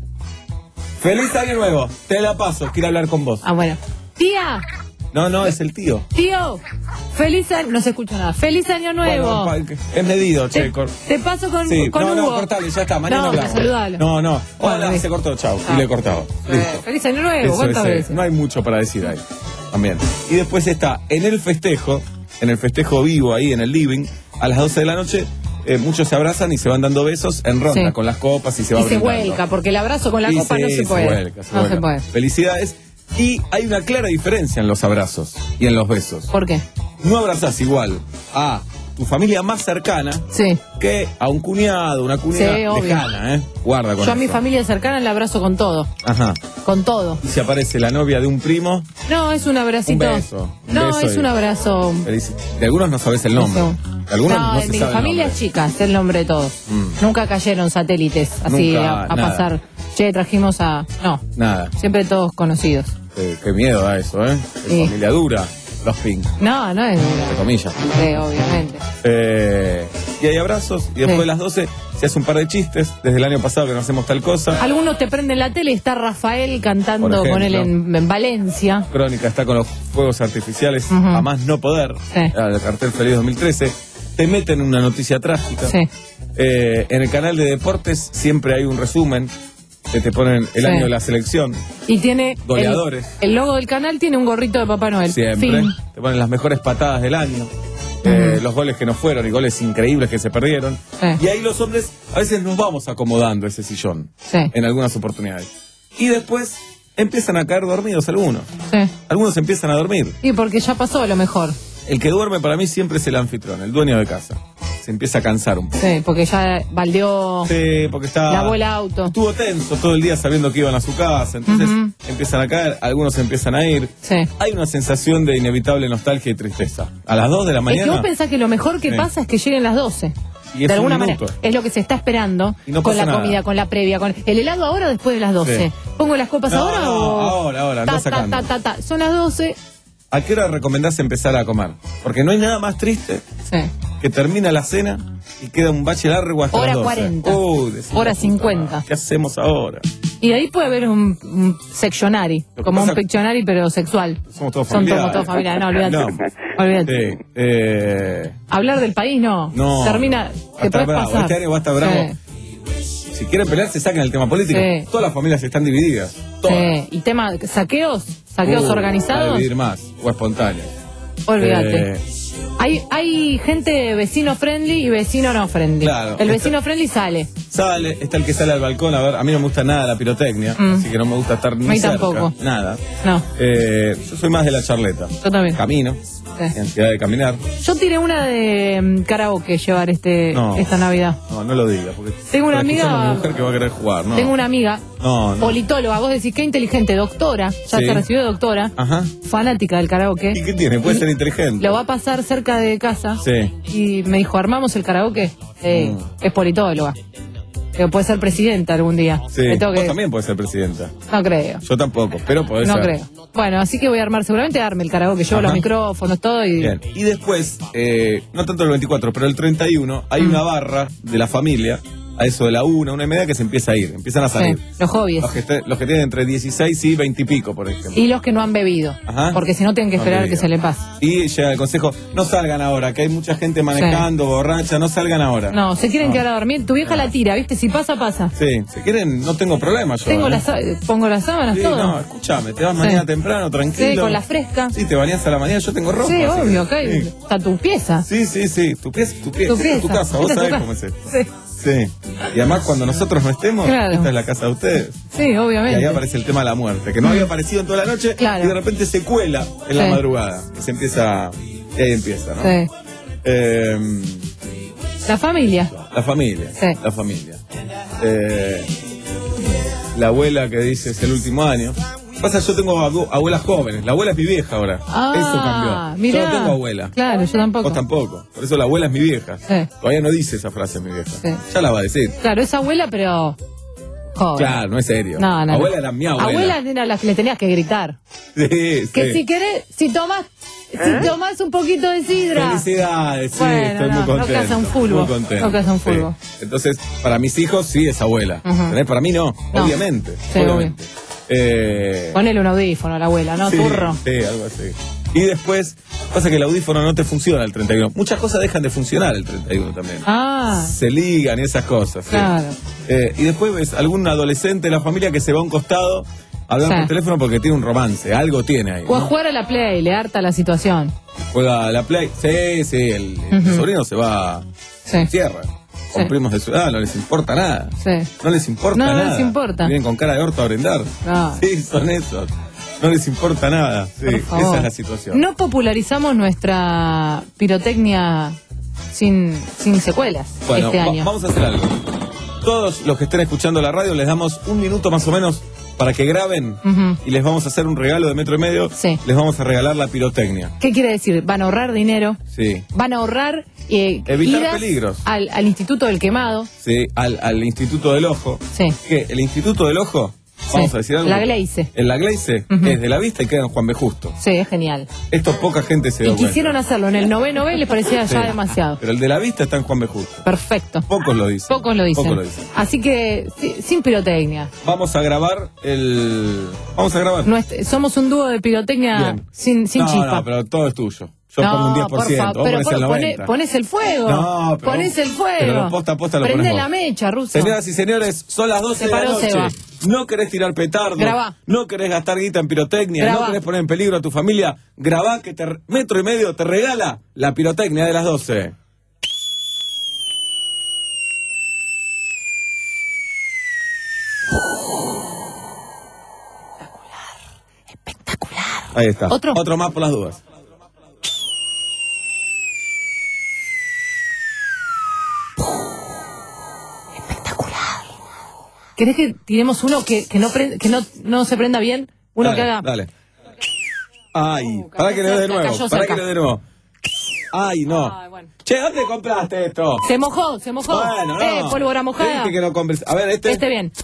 Feliz año nuevo. Te la paso, quiero hablar con vos. Ah, bueno. Tía, No, no, es el tío. tío, feliz año. No se escucha nada. Feliz año nuevo. Bueno, pa- es medido, che. te, cor- te paso con, Sí, con no, Hugo. no, cortale, ya está, mañana No, hablamos. saludalo. No, no. Bueno, Hola, bien. se cortó, chau. Ah. Y le he cortado. Eh, Listo. feliz año nuevo. Eso ¿Cuántas es, eh, veces? no hay mucho para decir ahí. También. Y después está en el festejo, en el festejo vivo ahí en el living, a las doce de la noche, eh, muchos se abrazan y se van dando besos en ronda Sí. con las copas y se va Y se brindando. vuelca, porque el abrazo con la Y copa sí, no se puede. vuelca, se no vuelca. se puede. Felicidades. Y hay una clara diferencia en los abrazos y en los besos. ¿Por qué? No abrazás igual a tu familia más cercana Sí. que a un cuñado, una cuñada Sí, obvio. lejana, ¿eh? Guarda con Yo a mi eso. familia cercana la abrazo con todo. Ajá. Con todo. Y si aparece la novia de un primo, No, es un abracito. un beso. un no, beso es y- un abrazo. feliz- De algunos no sabes el nombre. Eso. De algunos no, no, se en mi sabe el familia nombre. es chica, es el nombre de todos. Mm. Nunca cayeron satélites así Nunca, a, a nada. pasar. Che, trajimos a. No, Nada. siempre todos conocidos. Eh, qué miedo da eso, ¿eh? Es Sí. familia dura, los pink, No, no es. entre comillas. Sí, obviamente. Eh, y hay abrazos, y después Sí. de las doce se hace un par de chistes. Desde el año pasado que no hacemos tal cosa. Algunos te prenden la tele y está Rafael cantando Por con él ejemplo. en, en Valencia. Crónica está con los fuegos artificiales Ujú. a más no poder. Sí. El cartel Feliz dos mil trece. Te meten una noticia trágica. Sí. Eh, en el canal de deportes siempre hay un resumen que te ponen el Sí. año de la selección. Y tiene. el- Goleadores. El, logo del canal tiene un gorrito de Papá Noel. Siempre. Fin. Te ponen las mejores patadas del año. eh, los goles que no fueron y goles increíbles que se perdieron. Sí. Y ahí los hombres a veces nos vamos acomodando ese sillón Sí. en algunas oportunidades. Y después empiezan a caer dormidos algunos. Sí. Algunos empiezan a dormir. Y porque ya pasó a lo mejor. El que duerme para mí siempre es el anfitrión, el dueño de casa. Se empieza a cansar un poco. Sí, porque ya baldeó. Sí, porque está... Lavó el auto. Estuvo tenso todo el día sabiendo que iban a su casa. Entonces Ujú. empiezan a caer, algunos empiezan a ir. Sí. Hay una sensación de inevitable nostalgia y tristeza. A las dos de la Es que mañana... vos pensás que lo mejor que Sí. pasa es que lleguen las doce. Y es de un alguna minuto. manera. Es lo que se está esperando Y no con pasa la nada. comida, con la previa, con el helado ahora o después de las doce. Sí. ¿Pongo las copas No, ahora no, o...? ahora, ahora, andá ta, ta, sacando. ta, ta, ta. Son las doce. ¿A qué hora recomendás empezar a comer? Porque no hay nada más triste Sí. que termina la cena y queda un bache largo hasta Hora las doce. cuarenta. Uy, decís, Hora la puta cincuenta. madre, ¿Qué hacemos ahora? Y de ahí puede haber un, un sectionary, Lo que como un pasa- pictionary pero sexual. Somos todos Son familiares. como todos familiares, no, olvídate. No. Olvídate. Sí, eh, Hablar del país no. No. Termina, Va a te estar puedes bravo. pasar. Este año va a estar bravo. Sí. Si quieren pelear, se saquen el tema político. Sí. Todas las familias están divididas. Todas. Sí. Y tema, saqueos, saqueos Uh, A organizados, dividir más, o espontáneos. olvídate. Eh, Hay, hay gente vecino friendly y vecino no friendly. Claro. El vecino friendly sale. Sale, está el que sale al balcón. A ver, a mí no me gusta nada la pirotecnia, Mm. así que no me gusta estar ni A mí cerca. tampoco. Nada. No, Eh, yo soy más de la charleta. yo también. Camino, Sí. ansiedad de caminar. Yo tiré una de mm, karaoke llevar este No. esta Navidad. No, no lo digas, porque Tengo una estoy escuchando amiga- a mi mujer que va a querer jugar, ¿no? Tengo una amiga, No, no. politóloga, vos decís qué inteligente, doctora, ya Sí. se recibió de doctora, Ajá. fanática del karaoke. ¿Y qué tiene? Puede ser inteligente. Lo va a pasar cerca de casa. Sí. Y me dijo, ¿armamos el karaoke? Sí, Mm. es politóloga. Que puede ser presidenta algún día. Sí. Le tengo Vos que- también podés ser presidenta. No creo. Yo tampoco, pero podés No ser. creo. Bueno, así que voy a armar, seguramente arme el karaoke, llevo Ajá. los micrófonos, todo y... Bien. Y después, eh, no tanto el veinticuatro, pero el treinta y uno, hay Mm. una barra de la familia, a eso de la una, una y media, que se empieza a ir, empiezan a salir. Sí, los hobbies. Los que, este- los que tienen entre dieciséis y veinte y pico, por ejemplo. Y los que no han bebido. Ajá. Porque si no tienen que No esperar han a que bebido. se le pase. Y llega el consejo, no salgan ahora, que hay mucha gente manejando, borracha, no salgan ahora. No, se quieren No. quedar a dormir. Tu vieja la tira, ¿viste? Si pasa, pasa. Sí, si quieren, no tengo problema yo. Tengo ¿eh? las, sa- pongo las sábanas, Sí, todo. no, escúchame, te vas Sí. mañana temprano, tranquilo. Sí, con la fresca. Sí, te bañás a la mañana, yo tengo ropa. Sí, así que- obvio, acá hay- Sí. está tu pieza. Sí, sí, sí, tu pieza, tu pieza, Tu esta es tu pieza. casa, vos Esta es tu sabés casa. cómo es esto. Sí. Sí. Y además cuando nosotros no estemos, Claro. esta es la casa de ustedes. Sí, Y obviamente. ahí aparece el tema de la muerte, que no había aparecido en toda la noche Claro. y de repente se cuela en la Sí. madrugada. Y se empieza, y ahí empieza, ¿no? Sí. Eh, La familia. la familia, Sí. la familia. Eh, la abuela que dice es el último año. Pasa, yo tengo abu- abuelas jóvenes. La abuela es mi vieja ahora. Ah, Eso cambió. mirá. Yo no tengo abuela. Claro, yo tampoco. Vos tampoco. Por eso la abuela es mi vieja. Sí. Todavía no dice esa frase mi vieja. Sí. Ya la va a decir. Claro, es abuela, pero joven. Claro, no es serio. No, no, abuela no. era mi abuela. Abuela era la que le tenías que gritar. Sí, Que sí. si querés, si tomás, si tomás un poquito de sidra. Felicidades, sí, Bueno, estoy no, muy no contento. casa un fulbo. Muy contento. No casa un sí. fulbo. Entonces, para mis hijos sí es abuela. Ujú. ¿Entendés? Para mí no, No. obviamente. Sí, obviamente. Eh, Ponele un audífono a la abuela, ¿no? sí, Turro. Sí, algo así. Y después, pasa que el audífono no te funciona el treinta y uno. Muchas cosas dejan de funcionar el treinta y uno también. Ah, Se ligan y esas cosas. sí. claro. Eh, y después ves algún adolescente de la familia que se va a un costado a hablar Sí. por teléfono porque tiene un romance. Algo tiene ahí. O a ¿no? jugar a la play, le harta la situación. Juega a la play. Sí, sí, el, el Ujú. sobrino se va Sí. a tierra. Con Sí. primos de su edad, no les importa nada. Sí. No les importa No, no nada. les importa. Vienen con cara de orto a brindar. No. Sí, son esos. No les importa nada. Sí, Por favor. esa es la situación. No popularizamos nuestra pirotecnia sin, sin secuelas Bueno, este va- año. vamos a hacer algo. Todos los que estén escuchando la radio les damos un minuto más o menos para que graben Ujú. y les vamos a hacer un regalo de metro y medio. Sí. Les vamos a regalar la pirotecnia. ¿Qué quiere decir? Van a ahorrar dinero, Sí. van a ahorrar eh, Evitar idas peligros. Al, al Instituto del Quemado. Sí, al, al Instituto del Ojo. Sí. ¿Qué? ¿El Instituto del Ojo? Vamos Sí. a decir algo. La Gleice. En la Gleice Ujú. es de la vista y queda en Juan B. Justo. Sí, es genial. Esto poca gente se dio Y cuenta. quisieron hacerlo en el noveno B y les parecía ya Sí. demasiado. Pero el de la vista está en Juan B. Justo. Perfecto. Pocos lo dicen. Pocos lo dicen. Pocos lo dicen. Así que, sí, sin pirotecnia. Vamos a grabar el... Vamos a grabar. Nuestra- somos un dúo de pirotecnia Bien. sin, sin no, chispa. no, pero todo es tuyo. Yo No, pongo un diez por ciento, favor, vos pero ponés el pon- noventa por ciento. pone- pones el fuego. No, pero- Pones el fuego. pero posta a posta lo Prende ponés la vos. mecha, Ruso. Señoras y señores, son las doce Se de la paró noche. Seba. No querés tirar petardo. Grabá. No querés gastar guita en pirotecnia. Grabá. No querés poner en peligro a tu familia. Grabá que te, Metro y Medio te regala la pirotecnia de las doce. Ahí está. ¿Otro? Otro más por las dudas. ¿Querés que tiremos uno que, que, no, pre- que no, no se prenda bien? Uno dale, que haga. Dale. Ay, Uh, para que le dé de cerca, nuevo. cayó Para cerca. que le dé de nuevo. Ay, no. Ay, bueno. Che, ¿dónde compraste esto? Se mojó, se mojó. Bueno, no. Eh, pólvora mojada. Viste que no compres. A ver, este. Este bien.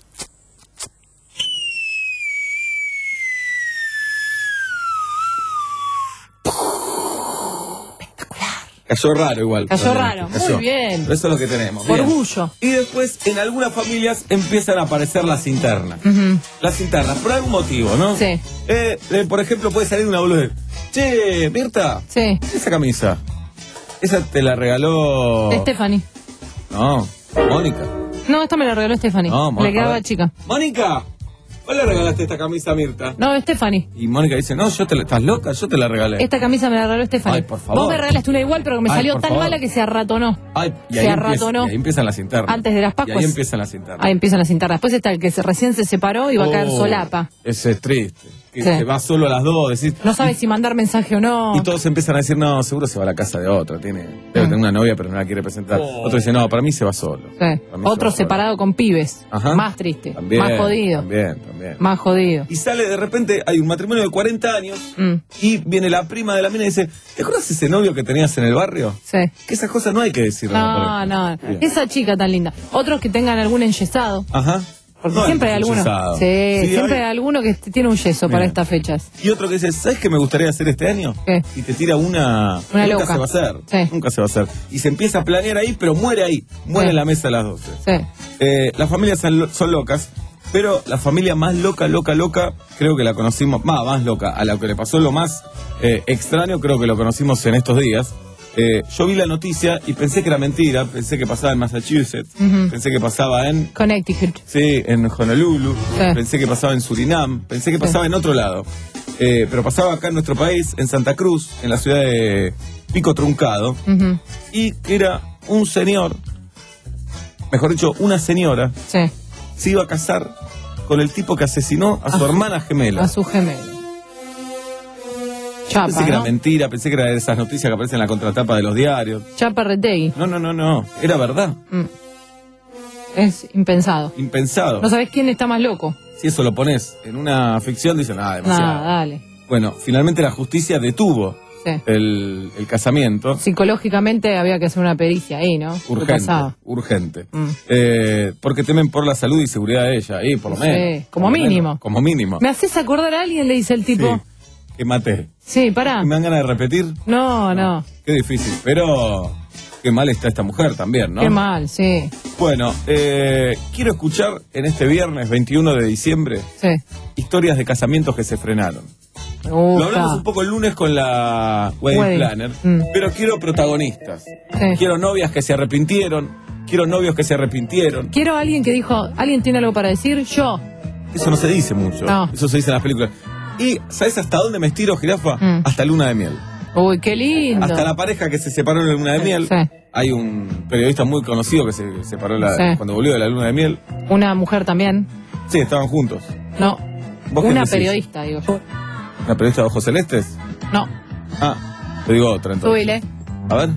Cayó raro igual. Cayó raro, muy bien. Pero eso es lo que tenemos. bien. Orgullo. Y después, en algunas familias empiezan a aparecer las internas. Ujú. Las internas, por algún motivo, ¿no? Sí. Eh, eh, por ejemplo, puede salir una boludez. Che, Mirta, Sí. esa camisa. Esa te la regaló. Stephanie. No, Mónica. No, esta me la regaló Stephanie. No, Mo- Le a quedaba ver. chica. Mónica, ¿vos le regalaste esta camisa a Mirta? No, Stephanie. Y Mónica dice, no, yo te la... ¿Estás loca? Yo te la regalé. Esta camisa me la regaló Stephanie. Ay, por favor. Vos me regalaste una igual, pero que me Ay, salió por tan favor. mala que se arratonó. Ay, y se ahí, empieza- arratonó. y ahí empiezan las internas. Antes de las Y Pascuas. ahí empiezan las internas. Ahí empiezan las internas. Después está el que se, recién se separó y va a caer Oh, solapa. Ese es triste. Que Sí. se va solo a las dos, decís... No sabe si mandar mensaje o no. Y todos empiezan a decir, no, seguro se va a la casa de otra. Tiene, debe Mm. tener una novia, pero no la quiere presentar. Oh. Otro dice, no, para mí se va solo. Sí. Para mí se Otro va solo. separado con pibes. Ajá. Más triste. También, más jodido. También, también. Más jodido. Y sale de repente, hay un matrimonio de cuarenta años Mm. y viene la prima de la mina y dice, ¿te acuerdas ese novio que tenías en el barrio? Sí. Que esas cosas no hay que decirlas. me No, parece. no. Bien. Esa chica tan linda. Otros que tengan algún enyesado. Ajá. Porque No, siempre hay el alguno. yesado. Sí, Sí, siempre hay- hay alguno que tiene un yeso para Bien. estas fechas. Y otro que dice, ¿sabes qué me gustaría hacer este año? ¿Qué? Y te tira una... Una nunca loca. se va a hacer. Sí. Nunca se va a hacer. Y se empieza a planear ahí, pero muere ahí. Muere Sí. en la mesa a las doce. Sí. Eh, las familias son, lo- son locas, pero la familia más loca, loca, loca, creo que la conocimos, más, más loca, a la que le pasó lo más eh, extraño, creo que lo conocimos en estos días. Eh, yo vi la noticia y pensé que era mentira, pensé que pasaba en Massachusetts, Ujú. pensé que pasaba en... Connecticut. Sí, en Honolulu, Sí. pensé que pasaba en Surinam, pensé que pasaba en otro lado. Eh, pero pasaba acá en nuestro país, en Santa Cruz, en la ciudad de Pico Truncado, Ujú. y que era un señor mejor dicho, una señora, Sí. se iba a casar con el tipo que asesinó a su Ah, hermana gemela. A su gemelo. Chapa, Pensé que era ¿no? mentira, pensé que era de esas noticias que aparecen en la contratapa de los diarios. Chapa Retegui. No, no, no, no, era verdad, Mm. Es impensado. impensado. No sabés quién está más loco. Si eso lo pones en una ficción, dicen, ah, demasiado. Nada, dale. Bueno, finalmente la justicia detuvo Sí. el, el casamiento. Psicológicamente había que hacer una pericia ahí, ¿no? ¿Qué Urgente, pasaba? urgente. Mm. Eh, porque temen por la salud y seguridad de ella, y por lo Sí, menos. como por lo mínimo. menos, como mínimo. ¿Me haces acordar a alguien? Le dice el tipo. Sí, que maté. Sí, pará. ¿Me dan ganas de repetir? No, no. Qué difícil, pero qué mal está esta mujer también, ¿no? Qué mal, sí. Bueno, eh, quiero escuchar en este viernes veintiuno de diciembre Sí. historias de casamientos que se frenaron. Ufa. Lo hablamos un poco el lunes con la Wedding Wedding. Planner, Mm. pero quiero protagonistas. Sí. Quiero novias que se arrepintieron, quiero novios que se arrepintieron. Quiero a alguien que dijo, ¿alguien tiene algo para decir? Yo. Eso no se dice mucho, No. eso se dice en las películas. Y, ¿sabes hasta dónde me estiro, jirafa? Mm. Hasta luna de miel. Uy, qué lindo. Hasta la pareja que se separó en la luna de miel. Sí. Hay un periodista muy conocido que se separó la- Sí. cuando volvió de la luna de miel. Una mujer también. Sí, estaban juntos. No. ¿Vos qué Una decís? periodista, digo yo. ¿La periodista de ojos celestes? No. Ah, te digo otra entonces. Subile. A ver.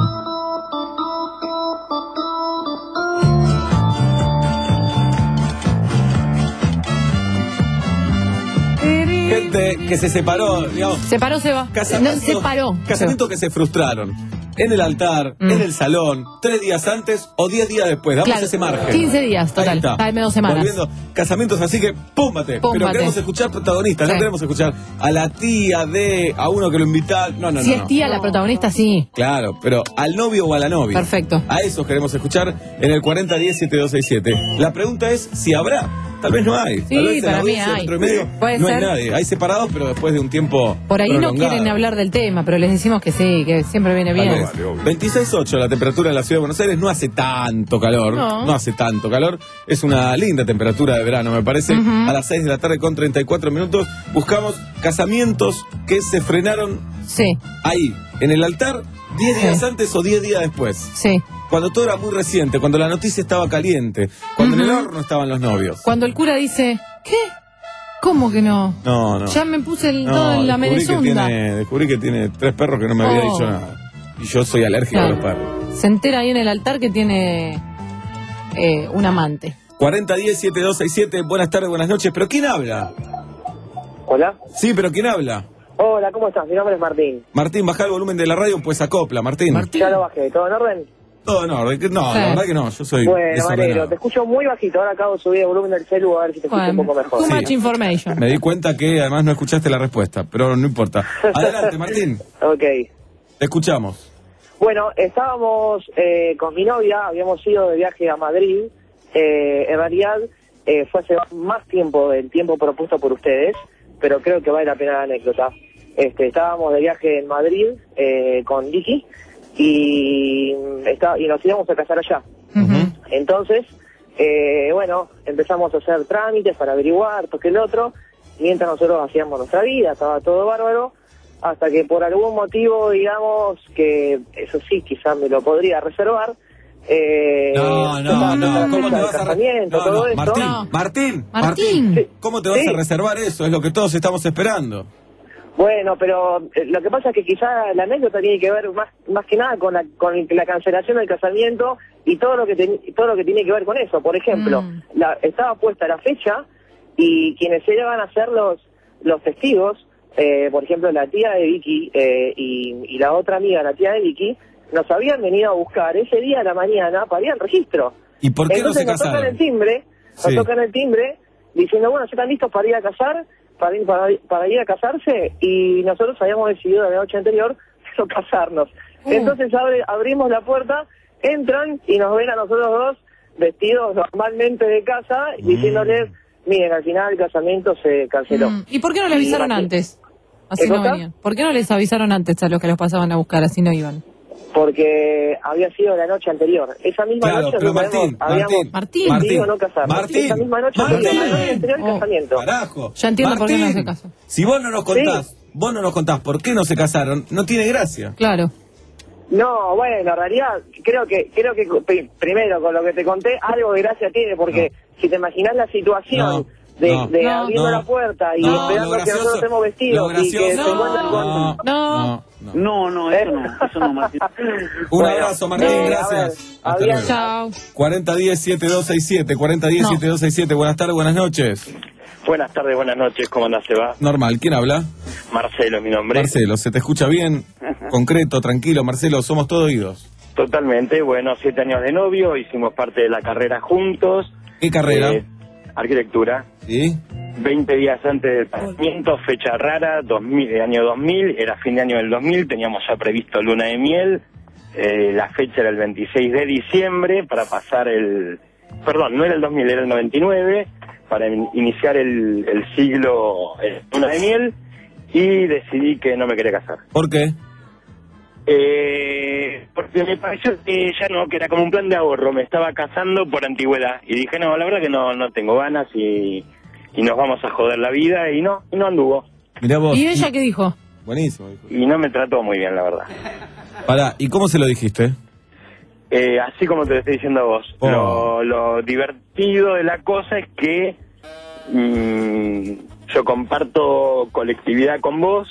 Gente que se separó, digamos. Se paró, se va. Casamiento, No, se paró. Casamientos que se frustraron. En el altar, Mm. en el salón, tres días antes o diez días después. Damos Claro, ese margen. quince días, total. Ahí está. Dame dos semanas. Volviendo, casamientos así que púmbate. Pero Púmbate. queremos escuchar protagonistas, Sí. no queremos escuchar a la tía de, a uno que lo invita. No, no, si no. es no. tía, la protagonista, sí. Claro, pero al novio o a la novia. Perfecto. A esos queremos escuchar en el cuarenta diez setenta y dos sesenta y siete. La pregunta es si habrá. Tal vez no hay. Sí, Tal vez en para la mí audiencia, hay. dentro y medio, Puede no ser. hay nadie. Hay separados, pero después de un tiempo. Por ahí no prolongado. quieren hablar del tema, pero les decimos que sí, que siempre viene Tal bien. vez. veintiséis punto ocho la temperatura en la ciudad de Buenos Aires. No hace tanto calor. No. hace tanto calor. Es una linda temperatura de verano, me parece. Ujú. A las seis de la tarde con treinta y cuatro minutos. Buscamos casamientos que se frenaron Sí, ahí, en el altar, diez Sí. días antes o diez días después. sí. Cuando todo era muy reciente, cuando la noticia estaba caliente, cuando en el Ujú. horno estaban los novios. Cuando el cura dice, ¿qué? ¿Cómo que no? No, no. Ya me puse el, No, todo en la descubrí que, merezunda. tiene, descubrí que tiene tres perros que no me había Oh. dicho nada. Y yo soy alérgico Claro. a los perros. Se entera ahí en el altar que tiene eh, un amante. cuarenta diez setenta y dos sesenta y siete, buenas tardes, buenas noches. ¿Pero quién habla? Hola. Sí, pero ¿quién habla? Hola, ¿cómo estás? Mi nombre es Martín. Martín, baja el volumen de la radio, pues acopla, Martín. Martín. Ya lo bajé. ¿Todo en orden? Todo en orden. que- No, Sí. la verdad que no, yo soy Bueno, me desordenado. alegro. Te escucho muy bajito. Ahora acabo de subir el volumen del celu a ver si te escucho Bueno, un poco mejor. too Sí. much information. Me di cuenta que además no escuchaste la respuesta, pero no importa. Adelante, Martín, Ok. te escuchamos. Bueno, estábamos eh, con mi novia, habíamos ido de viaje a Madrid. Eh, en realidad eh, fue hace más tiempo del tiempo propuesto por ustedes, pero creo que vale la pena la anécdota. Este, estábamos de viaje en Madrid eh, con Vicky y, está, y nos íbamos a casar allá. Ujú. Entonces, eh, bueno, empezamos a hacer trámites para averiguar, esto que el otro, mientras nosotros hacíamos nuestra vida, estaba todo bárbaro, hasta que por algún motivo, digamos, que eso sí, quizás me lo podría reservar. Eh, No, no, estaba no, la ¿cómo fecha te del vas a re- casamiento, no, todo no, esto. Martín, No. Martín, Martín. Sí. ¿cómo te vas Sí. a reservar eso? Es lo que todos estamos esperando. Bueno, pero eh, lo que pasa es que quizás la anécdota tiene que ver más más que nada con la con la cancelación del casamiento y todo lo que ten- todo lo que tiene que ver con eso. Por ejemplo, Mm. la, estaba puesta la fecha y quienes iban a ser los los testigos, eh, por ejemplo, la tía de Vicky eh, y, y la otra amiga, la tía de Vicky, nos habían venido a buscar ese día a la mañana para ir al registro. ¿Y por qué Entonces no nos se tocan casaron? el timbre, nos Sí. tocan el timbre diciendo, bueno, ¿ya están listos para ir a casar? Para ir, para, para ir a casarse, y nosotros habíamos decidido la noche anterior no casarnos. Uh. Entonces abre, abrimos la puerta, entran y nos ven a nosotros dos vestidos normalmente de casa, Mm. diciéndoles, miren, al final el casamiento se canceló. Mm. ¿Y por qué no le avisaron Imagínate. antes? Así ¿Qué no cosa? venían. ¿Por qué no les avisaron antes a los que los pasaban a buscar? Así no iban. Porque había sido la noche anterior. Esa misma Claro, noche pero habíamos, Martín, habíamos Martín. decidido no casarnos. Martín, Esa misma noche, Martín. la noche anterior el Oh. casamiento. Carajo. Ya entiendo por qué no Martín, se casó. Si vos no nos contás, vos no nos contás por qué no se casaron, no tiene gracia. Claro. No, bueno, en realidad creo que creo que pr- primero con lo que te conté algo de gracia tiene, porque no. si te imaginas la situación No, de, no, de no, abriendo no, la puerta y no, esperando que nosotros estemos vestidos y que se no, encuentren con... no, no, no, No, no, eso no, eso no, Martín. Un Bueno, abrazo, Martín, eh, gracias. a Hasta ver, luego. Chao. cuarenta diez, setenta y dos sesenta y siete, cuarenta diez, No. setenta y dos sesenta y siete. Buenas tardes, buenas noches. Buenas tardes, buenas noches, ¿cómo andás, Seba? Normal, ¿quién habla? Marcelo es mi nombre. Marcelo, ¿se te escucha bien? Concreto, tranquilo, Marcelo, somos todos oídos. Totalmente, bueno, siete años de novio, hicimos parte de la carrera juntos. ¿Qué carrera? Eh, arquitectura. ¿Sí? veinte días antes del casamiento, fecha rara, dos mil, eh, año dos mil, era fin de año del dos mil, teníamos ya previsto luna de miel, eh, la fecha era el veintiséis de diciembre para pasar el... Perdón, no era el dos mil, era el noventa y nueve, para in- iniciar el, el siglo eh, luna de miel, y decidí que no me quería casar. ¿Por qué? Eh, porque me pareció que ya no, que era como un plan de ahorro, me estaba casando por antigüedad, y dije, no, la verdad que no, no tengo ganas y... y nos vamos a joder la vida, y no, y no anduvo. Mirá vos. ¿Y ella qué dijo? Buenísimo. Hijo. Y no me trató muy bien, la verdad. Pará, ¿y cómo se lo dijiste? Eh, así como te lo estoy diciendo a vos. Oh. Lo, lo divertido de la cosa es que mmm, yo comparto colectividad con vos,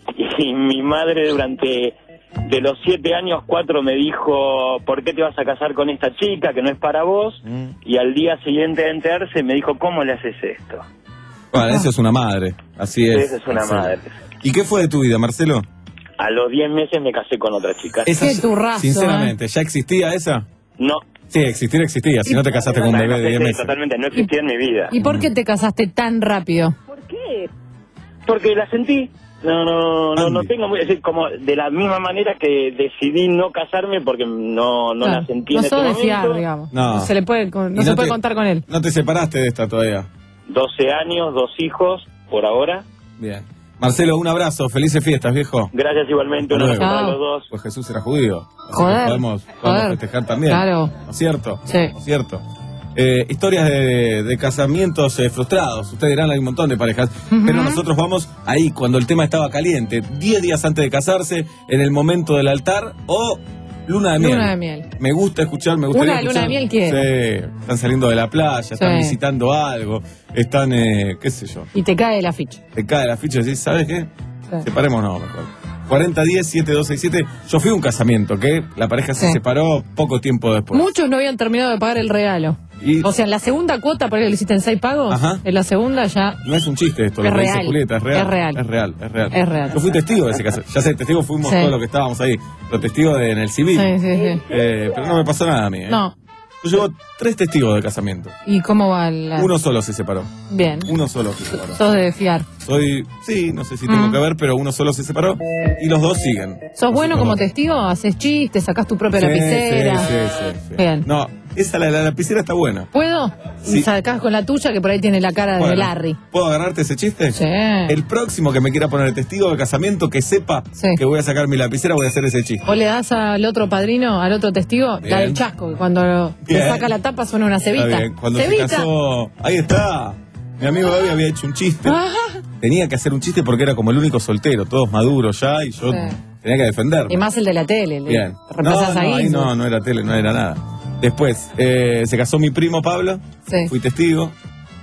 y mi madre durante... de los siete años, cuatro me dijo, ¿por qué te vas a casar con esta chica que no es para vos? Mm. Y al día siguiente de enterarse me dijo, ¿cómo le haces esto? Bueno, eso es una madre, así es. Esa es una Así. madre. ¿Y qué fue de tu vida, Marcelo? A los diez meses me casé con otra chica. Esa, Qué turrazo, sinceramente, ¿ya existía esa? No. Sí, existir existía, si no te casaste con un bebé de diez Sí, meses. totalmente, no existía en mi vida. ¿Y por qué te casaste tan rápido? ¿Por qué? Porque la sentí. No, no, no, no tengo muy... Es decir, como de la misma manera que decidí no casarme porque no, no Claro, la sentí no en ese sos de momento. fiar, digamos. No. No se le puede, con- no Y se no puede te- contar con él. No te separaste de esta todavía. doce años, dos hijos, por ahora. Bien. Marcelo, un abrazo, felices fiestas, viejo. Gracias igualmente, un Hasta abrazo luego. para los dos. Pues Jesús era judío. Nosotros Joder, Podemos, podemos joder. festejar también. Claro. ¿No es cierto? Sí. ¿No es cierto? Eh, historias de, de casamientos eh, frustrados. Ustedes dirán, hay un montón de parejas. Ujú. Pero nosotros vamos ahí cuando el tema estaba caliente. Diez días antes de casarse, en el momento del altar o luna de miel. Luna de miel. Me gusta escuchar, me gustaría ¿Una luna escuchar. de miel qué? Sí, están saliendo de la playa, están Sí. visitando algo, están, eh, qué sé yo. Y te cae la ficha. Te cae la ficha y decís, ¿sabes qué? Sí. Separémonos mejor. cuarenta diez, setenta y dos sesenta y siete. Yo fui a un casamiento que la pareja se Sí. separó poco tiempo después. Muchos no habían terminado de pagar el regalo. Y O sea, en la segunda cuota, por ahí le hiciste en seis pagos, Ajá. en la segunda ya no es un chiste esto, Es lo que dice real. Julieta, es real. Es real. Es real, es real. Es real. Yo fui testigo de ese caso. Ya sé, testigo fuimos Sí. todos los que estábamos ahí. Pero testigo de, en el civil. Sí, sí, sí. Eh, pero no me pasó nada a mí. ¿eh? No. Yo llevo tres testigos de casamiento. ¿Y cómo va la...? Uno solo se separó. Bien. Uno solo se separó. Sos de fiar. Soy, sí, no sé si tengo Mm. que ver, pero uno solo se separó y los dos siguen. ¿Sos bueno Así como testigo? ¿Haces chistes? ¿Sacás tu propia Sí, lapicera? Sí, sí, sí, sí. Bien. No, esa la, la lapicera está buena. ¿Puedo? Sí. Y sacás con la tuya, que por ahí tiene la cara de Bueno, Larry. ¿Puedo agarrarte ese chiste? Sí. El próximo que me quiera poner testigo de casamiento, que sepa Sí. que voy a sacar mi lapicera, voy a hacer ese chiste. O le das al otro padrino, al otro testigo, Bien. la del chasco, que cuando Bien. le saca la tapa suena una cebita. Está bien. Cuando ¡Cebita! se casó, ahí está. Mi amigo Gaby había hecho un chiste. Ah, Tenía que hacer un chiste porque era como el único soltero, todos maduros ya, y yo Sí. tenía que defenderme. y más el de la tele. le- Bien. te reemplazás no, no, ahí. ahí no, no era tele, no era nada. Después, eh, se casó mi primo Pablo, Sí. fui testigo.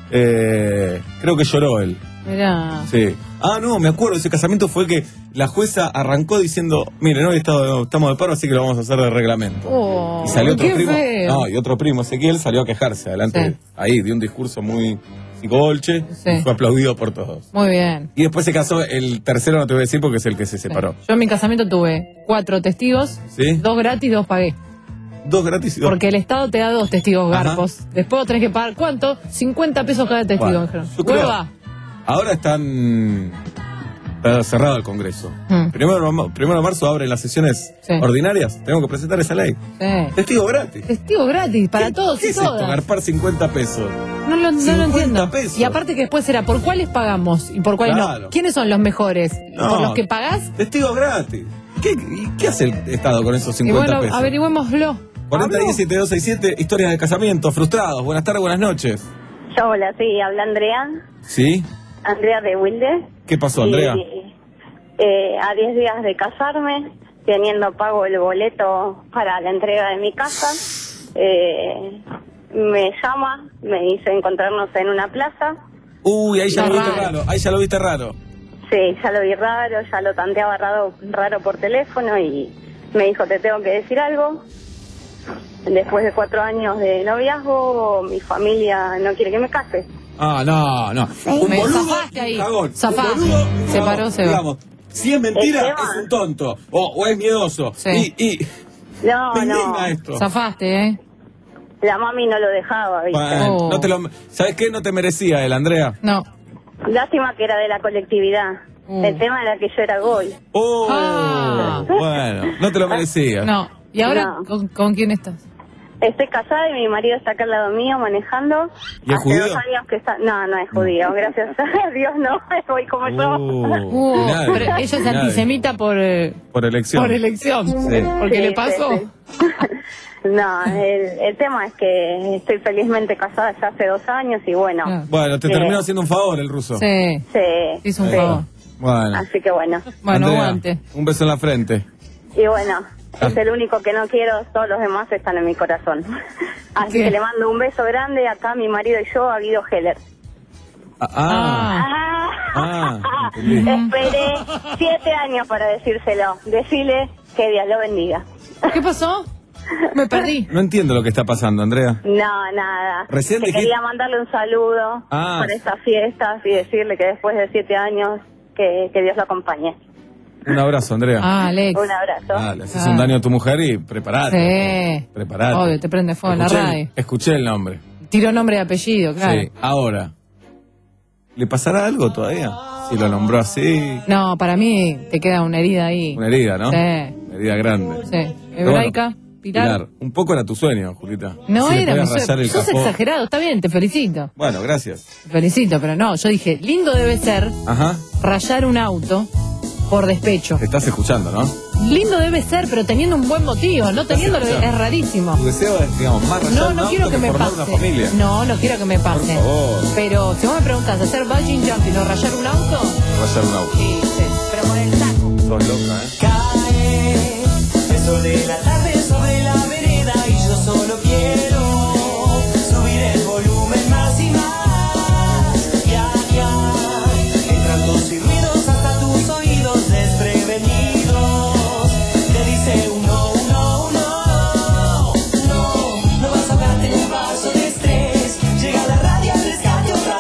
Eh, creo que lloró él. Mirá. Sí. Ah, no, me acuerdo, ese casamiento fue que la jueza arrancó diciendo, miren, hoy estado- estamos de paro, así que lo vamos a hacer de reglamento. Oh, y salió otro qué primo. feo. No, y otro primo, Ezequiel, salió a quejarse adelante, Sí. ahí, dio un discurso muy psicobolche, Sí. y fue aplaudido por todos. Muy bien. Y después se casó, el tercero no te voy a decir porque es el que se separó. Yo en mi casamiento tuve cuatro testigos, ¿Sí? dos gratis, dos pagué. Dos gratis y dos. Porque el Estado te da dos testigos Ajá. garpos. Después vos tenés que pagar, ¿cuánto? cincuenta pesos cada testigo. Bueno, me dijeron. yo creo- Hueva. Ahora están... Está cerrado el Congreso. Mm. Primero, primero de marzo abren las sesiones Sí. ordinarias. Tengo que presentar esa ley. Sí. Testigo gratis. Testigo gratis para todos ¿Qué y es esto? todas. Garpar cincuenta pesos. No lo, no lo cincuenta entiendo. pesos. Y aparte que después era por cuáles pagamos y por cuáles Claro. no. ¿Quiénes son los mejores? No. ¿Por los que pagás? Testigos gratis. ¿Qué, y qué hace el Estado con esos Y cincuenta bueno, pesos? averigüémoslo. cuarenta diez, setenta y dos sesenta y siete, historias de casamiento, frustrados. Buenas tardes, buenas noches. Hola, sí, habla Andrea, ¿Sí? Andrea de Wilde. ¿Qué pasó, Andrea? Y, eh, a diez días de casarme, teniendo pago el boleto para la entrega de mi casa, eh, me llama, me dice encontrarnos en una plaza. Uy, ahí ya lo viste raro, ahí ya lo viste raro. Sí, ya lo vi raro, ya lo tanteaba raro, raro por teléfono y me dijo, te tengo que decir algo. Después de cuatro años de noviazgo, mi familia no quiere que me case. Ah, no, no. Un Me boludo, zafaste ahí. cagón. Zafaste. Un boludo, Se cagón. paró, se va. Digamos, si es mentira, Esteban. es un tonto. O, o es miedoso. Sí. Y, y No, me no, indigna esto. Zafaste, ¿eh? la mami no lo dejaba, ¿viste? Bueno, Oh. no te lo, ¿sabes qué? No te merecía él, Andrea. No. Lástima que era de la colectividad. Mm. El tema era que yo era goy. Oh, Ah. bueno, no te lo merecía. No. ¿Y ahora No. ¿con, con quién estás? Estoy casada y mi marido está acá al lado mío manejando. ¿Y es Hace judío? dos años que está... No, no es judío, gracias a Dios no, voy como yo. Uh, Uh, mirá, pero ella es mirá, antisemita por, eh, Por elección. por elección. Sí. Porque Sí, le pasó. sí, sí. No, el, el tema es que estoy felizmente casada ya hace dos años y bueno. Claro. Bueno, te Eh, terminó haciendo un favor el ruso. Sí. Sí, Hizo un sí. favor. Bueno. Así que bueno. Bueno, Andrea, aguante. un beso en la frente. Y bueno, es el único que no quiero, todos los demás están en mi corazón. Así ¿Qué? que le mando un beso grande acá mi marido y yo a Guido Heller. Ah, ah, Ah, ah, entendí. esperé siete años para decírselo. Decirle que Dios lo bendiga. ¿Qué pasó? Me perdí. No entiendo lo que está pasando, Andrea. No, nada. Recién que dijiste- quería mandarle un saludo Ah. para estas fiestas y decirle que después de siete años que, que Dios lo acompañe. Un abrazo, Andrea. Ah, Alex. Un abrazo. Ah, le haces Ah. un daño a tu mujer y preparate. Sí. Preparate. Obvio, te prende fuego en la Escuché, radio. escuché el nombre. Tiró nombre y apellido, claro. Sí, ahora. ¿Le pasará algo todavía? Si lo nombró así. No, para mí te queda una herida ahí. Una herida, ¿no? Sí. Una herida grande. Sí. Pero Hebraica, bueno, Pilar. un poco era tu sueño, Julita. No Si le era, podías mi rayar el sos capó. exagerado, está bien, te felicito. Bueno, gracias. Te felicito, pero no, yo dije, lindo debe ser Ajá. rayar un auto por despecho. Te estás escuchando, ¿no? Lindo debe ser, pero teniendo un buen motivo, no teniéndolo escuchando. es rarísimo. Tu deseo es, digamos, más rayar No, un no auto quiero que me formar pase. una familia. No, no quiero que me pase. Por favor. Pero si vos me preguntás, ¿hacer bungee jumping o rayar un auto? Rayar un auto. Sí, sí, pero con el saco. Sos loca, ¿eh? Cae el sol de la tarde sobre la vereda y yo solo quiero subir el volumen más y más. Viajar, entran tus y ruidos hasta tus oídos desprevenidos. Te dice un no, un no, un no. No, no vas a ahogarte en un vaso de estrés. Llega la radio al rescate otra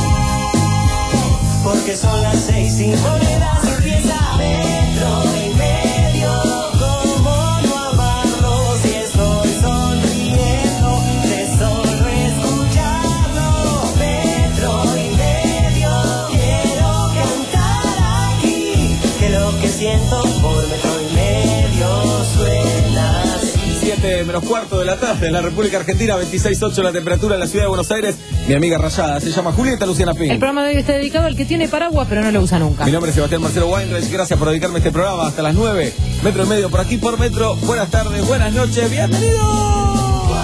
vez. Porque son las seis y monedas empieza metro y medio. ¿Cómo no amarlo si estoy sonriendo de solo escucharlo? Metro y medio. Quiero cantar aquí que lo que siento por metro y medio suena así. siete menos cuarto de la tarde en la República Argentina, veintiséis punto ocho la temperatura en la ciudad de Buenos Aires. Mi amiga rayada se llama Julieta Luciana Pin. El programa de hoy está dedicado al que tiene paraguas pero no lo usa nunca. Mi nombre es Sebastián Marcelo Weinreich, gracias por dedicarme a este programa hasta las nueve, metro y medio por aquí por metro. Buenas tardes, buenas noches, bienvenidos.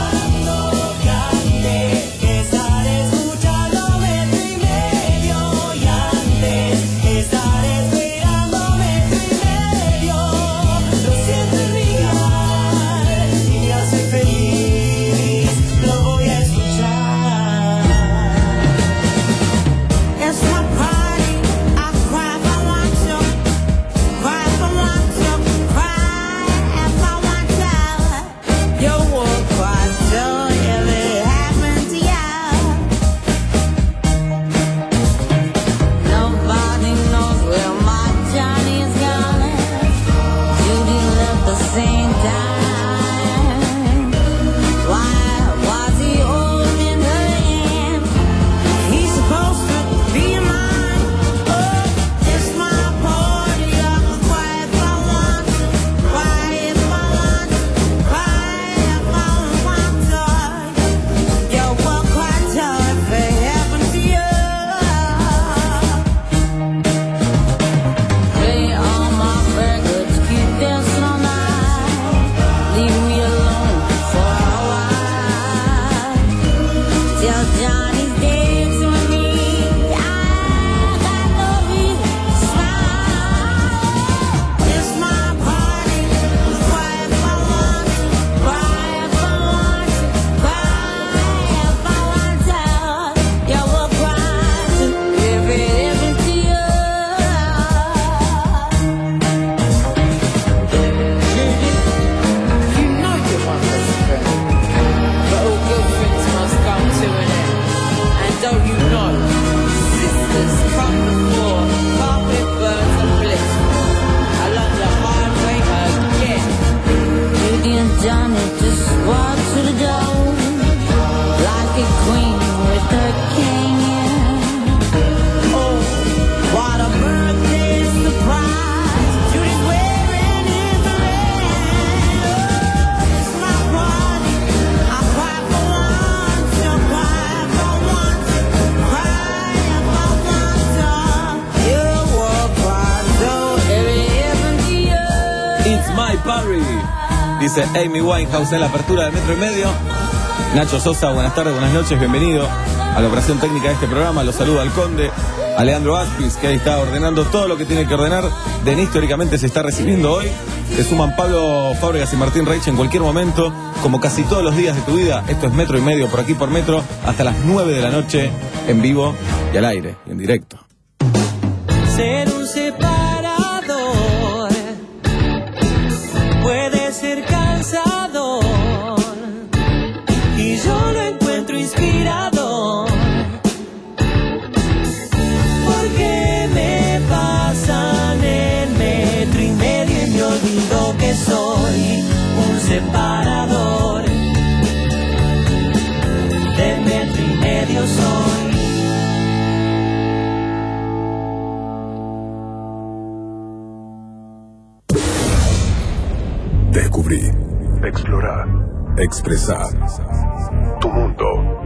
Estar escuchando metro y medio y antes estar esperando metro y medio. Lo siento en mi hogar y me hace feliz. Lo voy a escuchar. It's my party. I cry if I want to. Cry if I want to. Cry if I want to. Yo, walk What a birthday surprise. Judy's wearing his red. Oh, it's my party. I cry for once, you cry for once, cry for once. You will cry so every every year. It's my party, dice Amy Winehouse en la apertura del Metro y Medio. Nacho Sosa, buenas tardes, buenas noches, bienvenido a la operación técnica de este programa. Los saluda al Conde, a Leandro Aspis, que ahí está ordenando todo lo que tiene que ordenar. Denis teóricamente se está recibiendo hoy. Se suman Pablo Fábregas y Martín Reich en cualquier momento, como casi todos los días de tu vida. Esto es Metro y Medio, por aquí por Metro, hasta las nueve de la noche, en vivo y al aire, y en directo. Ser un separador puede ser cansador, y yo lo encuentro inspirador, porque me pasan el metro y medio y me olvido que soy un separador. Del metro y medio soy. Descubrí, explorar, expresar tu mundo.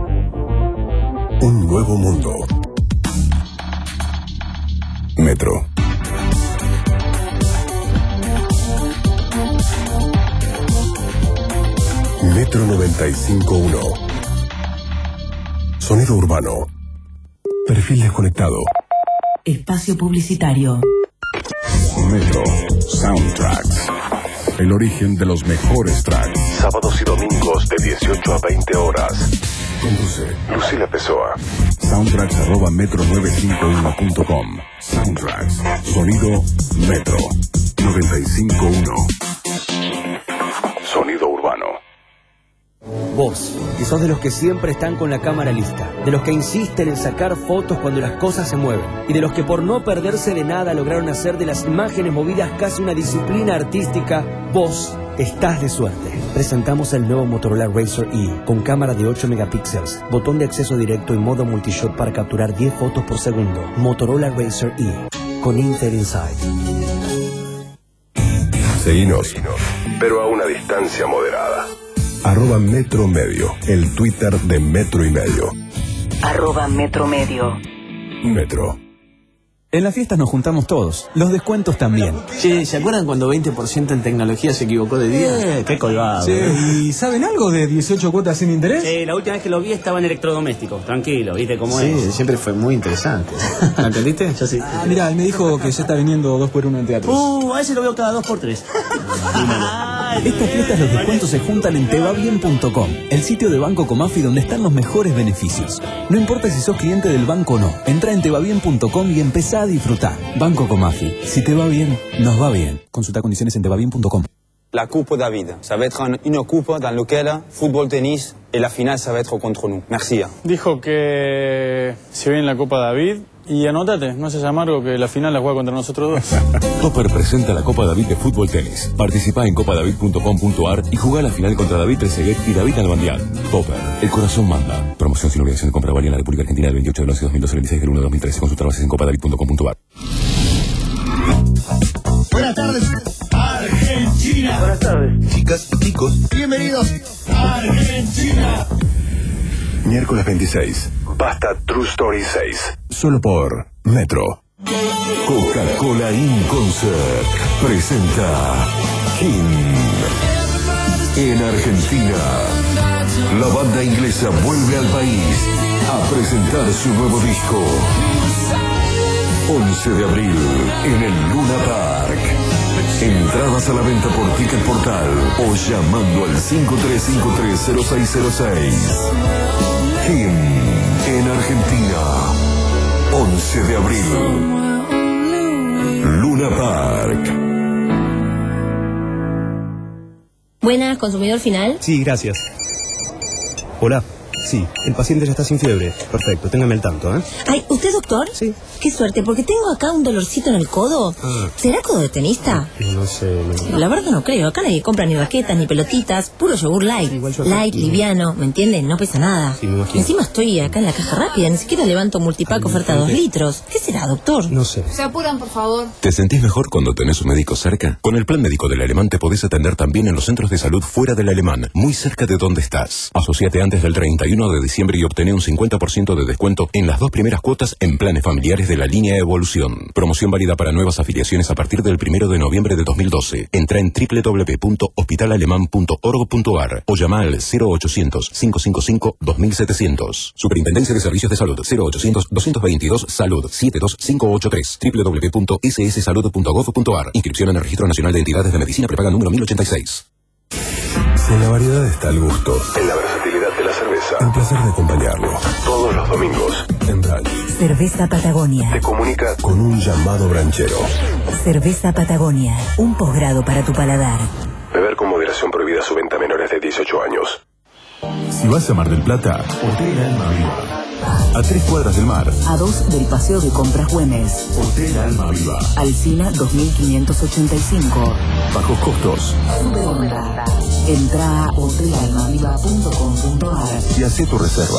Un nuevo mundo. Metro. Metro noventa y cinco punto uno. Sonido urbano. Perfil desconectado. Espacio publicitario. Metro Soundtracks. El origen de los mejores tracks. Sábados y domingos de dieciocho a veinte horas. Conduce Lucila Pessoa. Soundtracks arroba metro novecientos cincuenta y uno punto com. Soundtracks. Sonido Metro noventa y cinco punto uno. Sonido urbano. Vos, que sos de los que siempre están con la cámara lista, de los que insisten en sacar fotos cuando las cosas se mueven, y de los que por no perderse de nada lograron hacer de las imágenes movidas casi una disciplina artística, vos estás de suerte. Presentamos el nuevo Motorola Razr E, con cámara de ocho megapíxeles, botón de acceso directo y modo multishot para capturar diez fotos por segundo. Motorola Razr E, con Intel Inside. Seguinos, pero a una distancia moderada. Arroba Metro Medio, el Twitter de Metro y Medio. Arroba Metro Medio. Metro. En las fiestas nos juntamos todos, los descuentos también. Che, ¿se acuerdan cuando veinte por ciento en tecnología se equivocó de día? Eh, qué colgado. Sí, ¿y saben algo de dieciocho cuotas sin interés? Sí, la última vez que lo vi estaba en electrodomésticos, tranquilo, ¿viste cómo es? Sí, siempre fue muy interesante. ¿Lo entendiste? Yo sí. Ah, mirá, él me dijo que ya está viniendo dos por uno en teatros. Uh, a ese lo veo cada dos por tres. Estas fiestas los descuentos se juntan en tebabien punto com, el sitio de Banco Comafi donde están los mejores beneficios. No importa si sos cliente del banco o no, entra en tebabien punto com y empezá a disfrutar. Banco Comafi, si te va bien, nos va bien. Consulta condiciones en tebabien punto com. La Coupe David, ça va être une coupe dans laquelle football, tennis et la finale ça va être contre nous. Merci. Dijo que si viene la Copa David y anótate, no seas amargo que la final la juega contra nosotros dos. Topper presenta la Copa David de fútbol tenis. Participa en copa david punto com punto ar y juega la final contra David Trezeguet y David Albandián. Topper, el corazón manda. Promoción sin obligación de compra válida en la República Argentina del veintiocho de once de dos mil doce al veintiséis del uno de dos mil trece. Consulta bases en copa david punto com punto ar. Buenas tardes, Argentina. Buenas tardes, chicas y chicos. Bienvenidos a Argentina. Miércoles veintiséis. Basta True Story seis. Solo por Metro. Coca-Cola In Concert presenta King. En Argentina, la banda inglesa vuelve al país a presentar su nuevo disco. once de abril en el Luna Park. Entradas a la venta por Ticket Portal o llamando al cinco tres cinco tres cero seis cero seis. King en Argentina. once de abril. Luna Park. Buenas, consumidor final. Sí, gracias. Hola. Sí, el paciente ya está sin fiebre. Perfecto, téngame al tanto, ¿eh? Ay, ¿usted es doctor? Sí. Qué suerte, porque tengo acá un dolorcito en el codo. Ah. ¿Será codo de tenista? No sé. No... La verdad no creo. Acá nadie compra ni raquetas, ni pelotitas. Puro yogur light. Light, liviano, ¿me entienden? No pesa nada. Sí, me imagino. Encima estoy acá en la caja rápida. Ni siquiera levanto multipack oferta dos litros. ¿Qué será, doctor? No sé. Se apuran, por favor. ¿Te sentís mejor cuando tenés un médico cerca? Con el plan médico del Alemán te podés atender también en los centros de salud fuera del Alemán, muy cerca de donde estás. Asociate antes del treinta y uno de diciembre y obtené un cincuenta por ciento de descuento en las dos primeras cuotas en planes familiares de la línea Evolución. Promoción válida para nuevas afiliaciones a partir del primero de noviembre de dos mil doce. Entra en doble u doble u doble u punto hospital alemán punto org punto a r o llama al cero ochocientos, cinco cinco cinco, dos mil setecientos. Superintendencia de Servicios de Salud cero ochocientos, doscientos veintidós, Salud siete dos cinco ocho tres. doble u doble u doble u punto s s salud punto gov punto a r. Inscripción en el Registro Nacional de Entidades de Medicina Prepaga número mil ochenta y seis. Si en la variedad está el gusto, en la versatilidad de la cerveza, el placer de acompañarlo. Todos los domingos, en Brunch. Cerveza Patagonia. Te comunica con un llamado branchero. Cerveza Patagonia, un posgrado para tu paladar. Beber con moderación, prohibida su venta a menores de dieciocho años. Si vas a Mar del Plata, Hotel Alma Viva. A tres cuadras del mar. A dos del Paseo de Compras Güemes. Hotel Alma Viva. Alsina dos mil quinientos ochenta y cinco. Bajos costos. Super onda. Entra a hotel alma viva punto com punto a r y hacé tu reserva.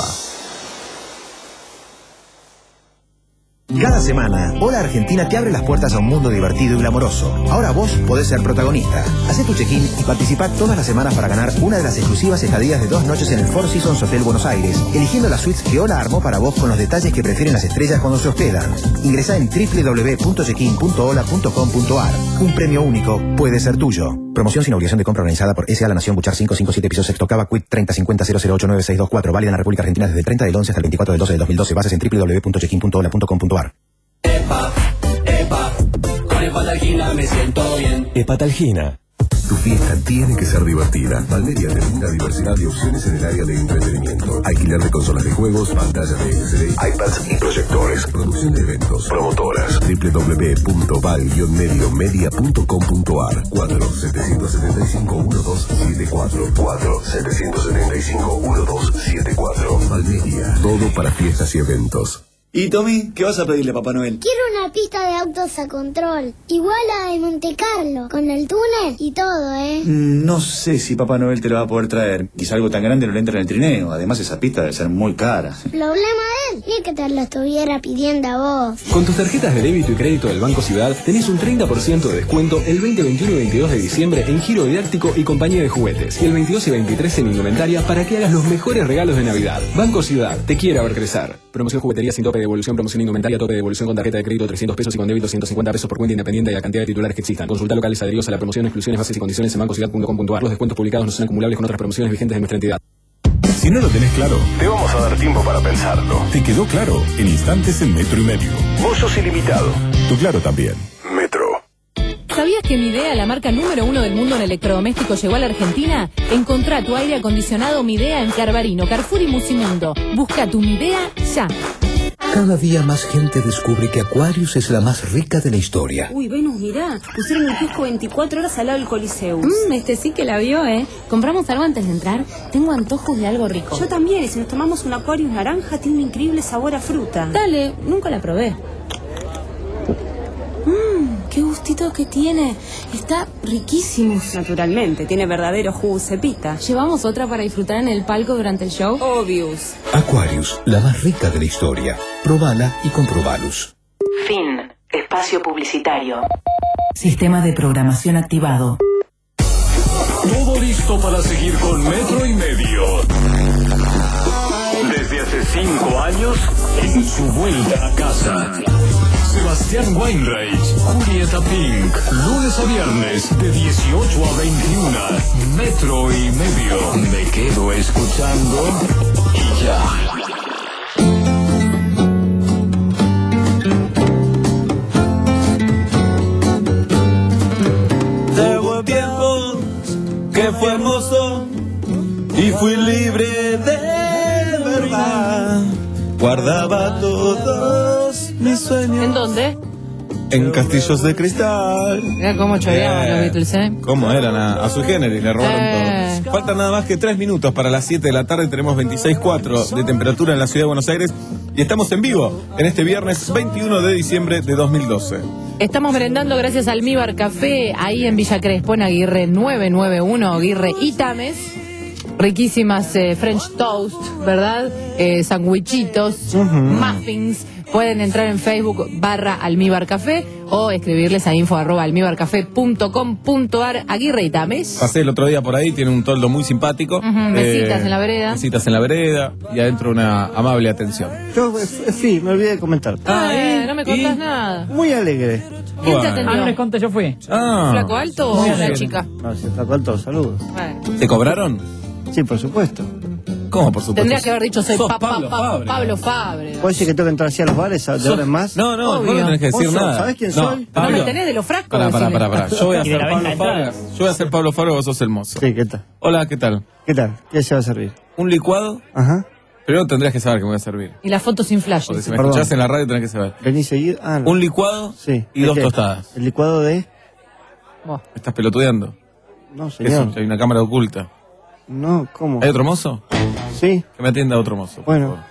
Cada semana, Hola Argentina te abre las puertas a un mundo divertido y glamoroso. Ahora vos podés ser protagonista. Hacé tu check-in y participá todas las semanas para ganar una de las exclusivas estadías de dos noches en el Four Seasons Hotel Buenos Aires, eligiendo las suites que Hola armó para vos con los detalles que prefieren las estrellas cuando se hospedan. Ingresá en doble u doble u doble u punto check in punto hola punto com punto a r. Un premio único puede ser tuyo. Promoción sin obligación de compra organizada por S A La Nación Buchar cinco cinco siete piso sexto Cava Quit treinta cincuenta cero cero ocho nueve seis dos cuatro. Válida en la República Argentina desde el treinta del once hasta el veinticuatro del doce del dos mil doce. Bases en doble u doble u doble u punto check in punto hola punto com punto a r. Epa, epa, con Hepatalgina me siento bien. Hepatalgina. Tu fiesta tiene que ser divertida. Valmeria tiene una diversidad de opciones en el área de entretenimiento. Alquiler de consolas de juegos, pantallas de L C D, iPads y proyectores. Producción de eventos. Promotoras. doble u doble u doble u punto val guion medio media punto com punto a r. cuatro siete siete cinco uno dos siete cuatro. cuatro siete siete cinco uno dos siete cuatro. Valmeria. Todo para fiestas y eventos. ¿Y Tommy, qué vas a pedirle a Papá Noel? Quiero una pista de autos a control, igual a la de Monte Carlo, con el túnel y todo, ¿eh? Mm, no sé si Papá Noel te lo va a poder traer. Quizá algo tan grande no le entra en el trineo. Además, esa pista debe ser muy cara. Problema de él, ni que te lo estuviera pidiendo a vos. Con tus tarjetas de débito y crédito del Banco Ciudad tenés un treinta por ciento de descuento el veinte, veintiuno y veintidós de diciembre en giro didáctico y compañía de juguetes. Y el veintidós y veintitrés en indumentaria para que hagas los mejores regalos de Navidad. Banco Ciudad, te quiere ver crecer. Promoción juguetería sin tope de devolución, promoción indumentaria, tope de devolución con tarjeta de crédito trescientos pesos y con débito ciento cincuenta pesos por cuenta independiente de la cantidad de titulares que existan. Consulta locales adheridos a la promoción, exclusiones, bases y condiciones en bancociudad punto com punto a r. Los descuentos publicados no son acumulables con otras promociones vigentes de nuestra entidad. Si no lo tenés claro, te vamos a dar tiempo para pensarlo. ¿Te quedó claro? En instantes en metro y medio. Vos sos ilimitado. Tu claro también. Metro. ¿Sabías que Midea, la marca número uno del mundo en electrodomésticos, llegó a la Argentina? Encontrá tu aire acondicionado Midea en Carbarino, Carrefour y Musimundo. Busca tu Midea ya. Cada día más gente descubre que Aquarius es la más rica de la historia. Uy, Venus, mirá, pusieron el kiosco veinticuatro horas al lado del Coliseum. Mmm, este sí que la vio, ¿eh? ¿Compramos algo antes de entrar? Tengo antojos de algo rico. Yo también, y si nos tomamos un Aquarius naranja, tiene un increíble sabor a fruta. Dale, nunca la probé. Mmm, qué gustito que tiene. Está riquísimo. Naturalmente, tiene verdadero jugo cepita. ¿Llevamos otra para disfrutar en el palco durante el show? Obvious. Aquarius, la más rica de la historia. Probala y comprobalus. Fin. Espacio publicitario. Sistema de programación activado. Todo listo para seguir con Metro y Medio. Desde hace cinco años, en su vuelta a casa. Sebastián Weinreich, Julieta Pink, lunes a viernes de dieciocho a veintiuno, Metro y Medio. Me quedo escuchando y ya. Hubo tiempo que fue hermoso y fui libre de verdad. Guardaba todos mis sueños. ¿En dónde? en Castillos de Cristal. Mirá cómo choreaban los Beatles, ¿eh? ¿Cómo eran? A, a su género y le robaron Eh. todo. Faltan nada más que tres minutos para las siete de la tarde. Tenemos veintiséis punto cuatro de temperatura en la ciudad de Buenos Aires. Y estamos en vivo en este viernes veintiuno de diciembre de dos mil doce. Estamos merendando gracias al Almíbar Café, ahí en Villa Crespo, en Aguirre nueve nueve uno, Aguirre y Tames. Riquísimas eh, French toast, ¿verdad? Eh, sandwichitos, muffins. Pueden entrar en Facebook barra Almíbar Café o escribirles a info arroba almíbarcafé punto com punto ar. Aguirre y Tames. Pasé el otro día por ahí, tiene un toldo muy simpático. Ujú, mesitas en la vereda. Mesitas en la vereda y adentro una amable atención. Yo, sí, me olvidé de comentar. Eh, no me contás nada. Muy alegre. ¿Quién te atendió? Ah, no les conté, yo fui. Ah. ¿Flaco alto o Muy una alegre. chica? No, sí, flaco alto, saludos. Bueno. ¿Te cobraron? Sí, por supuesto. ¿Cómo, por supuesto? Tendría que haber dicho soy Sos pa, pa, Pablo pa- Fabre. Pablo Fabre. ¿Puedo decir que tengo que entrar así a los bares de ahora en más? No, no, Obvio. vos no tenés que decir ¿Vos sos- nada. sabés quién No, soy? No Pablo. me tenés de los frascos. Pará, pará, decile. pará, pará. Yo voy a Y de ser la Pablo venta de Fabre. entradas. Yo voy a ser Pablo Fabre, vos sos el mozo. Sí, ¿qué tal? Hola, ¿qué tal? ¿Qué tal? ¿Qué se va a servir? ¿Un licuado? Ajá. Primero tendrías que saber qué me voy a servir. Y la foto sin flash. Porque si me Perdón. escuchás en la radio tenés que saber. ¿Vení seguido? Ah, no. Un licuado Sí. y ¿De dos qué? tostadas. ¿El licuado de...? ¿Me estás pelotudeando? No, ¿Qué es eso? señor. Que hay una cámara oculta. No, ¿cómo? ¿Hay otro mozo? Sí. Que me atienda otro mozo. por Bueno. favor.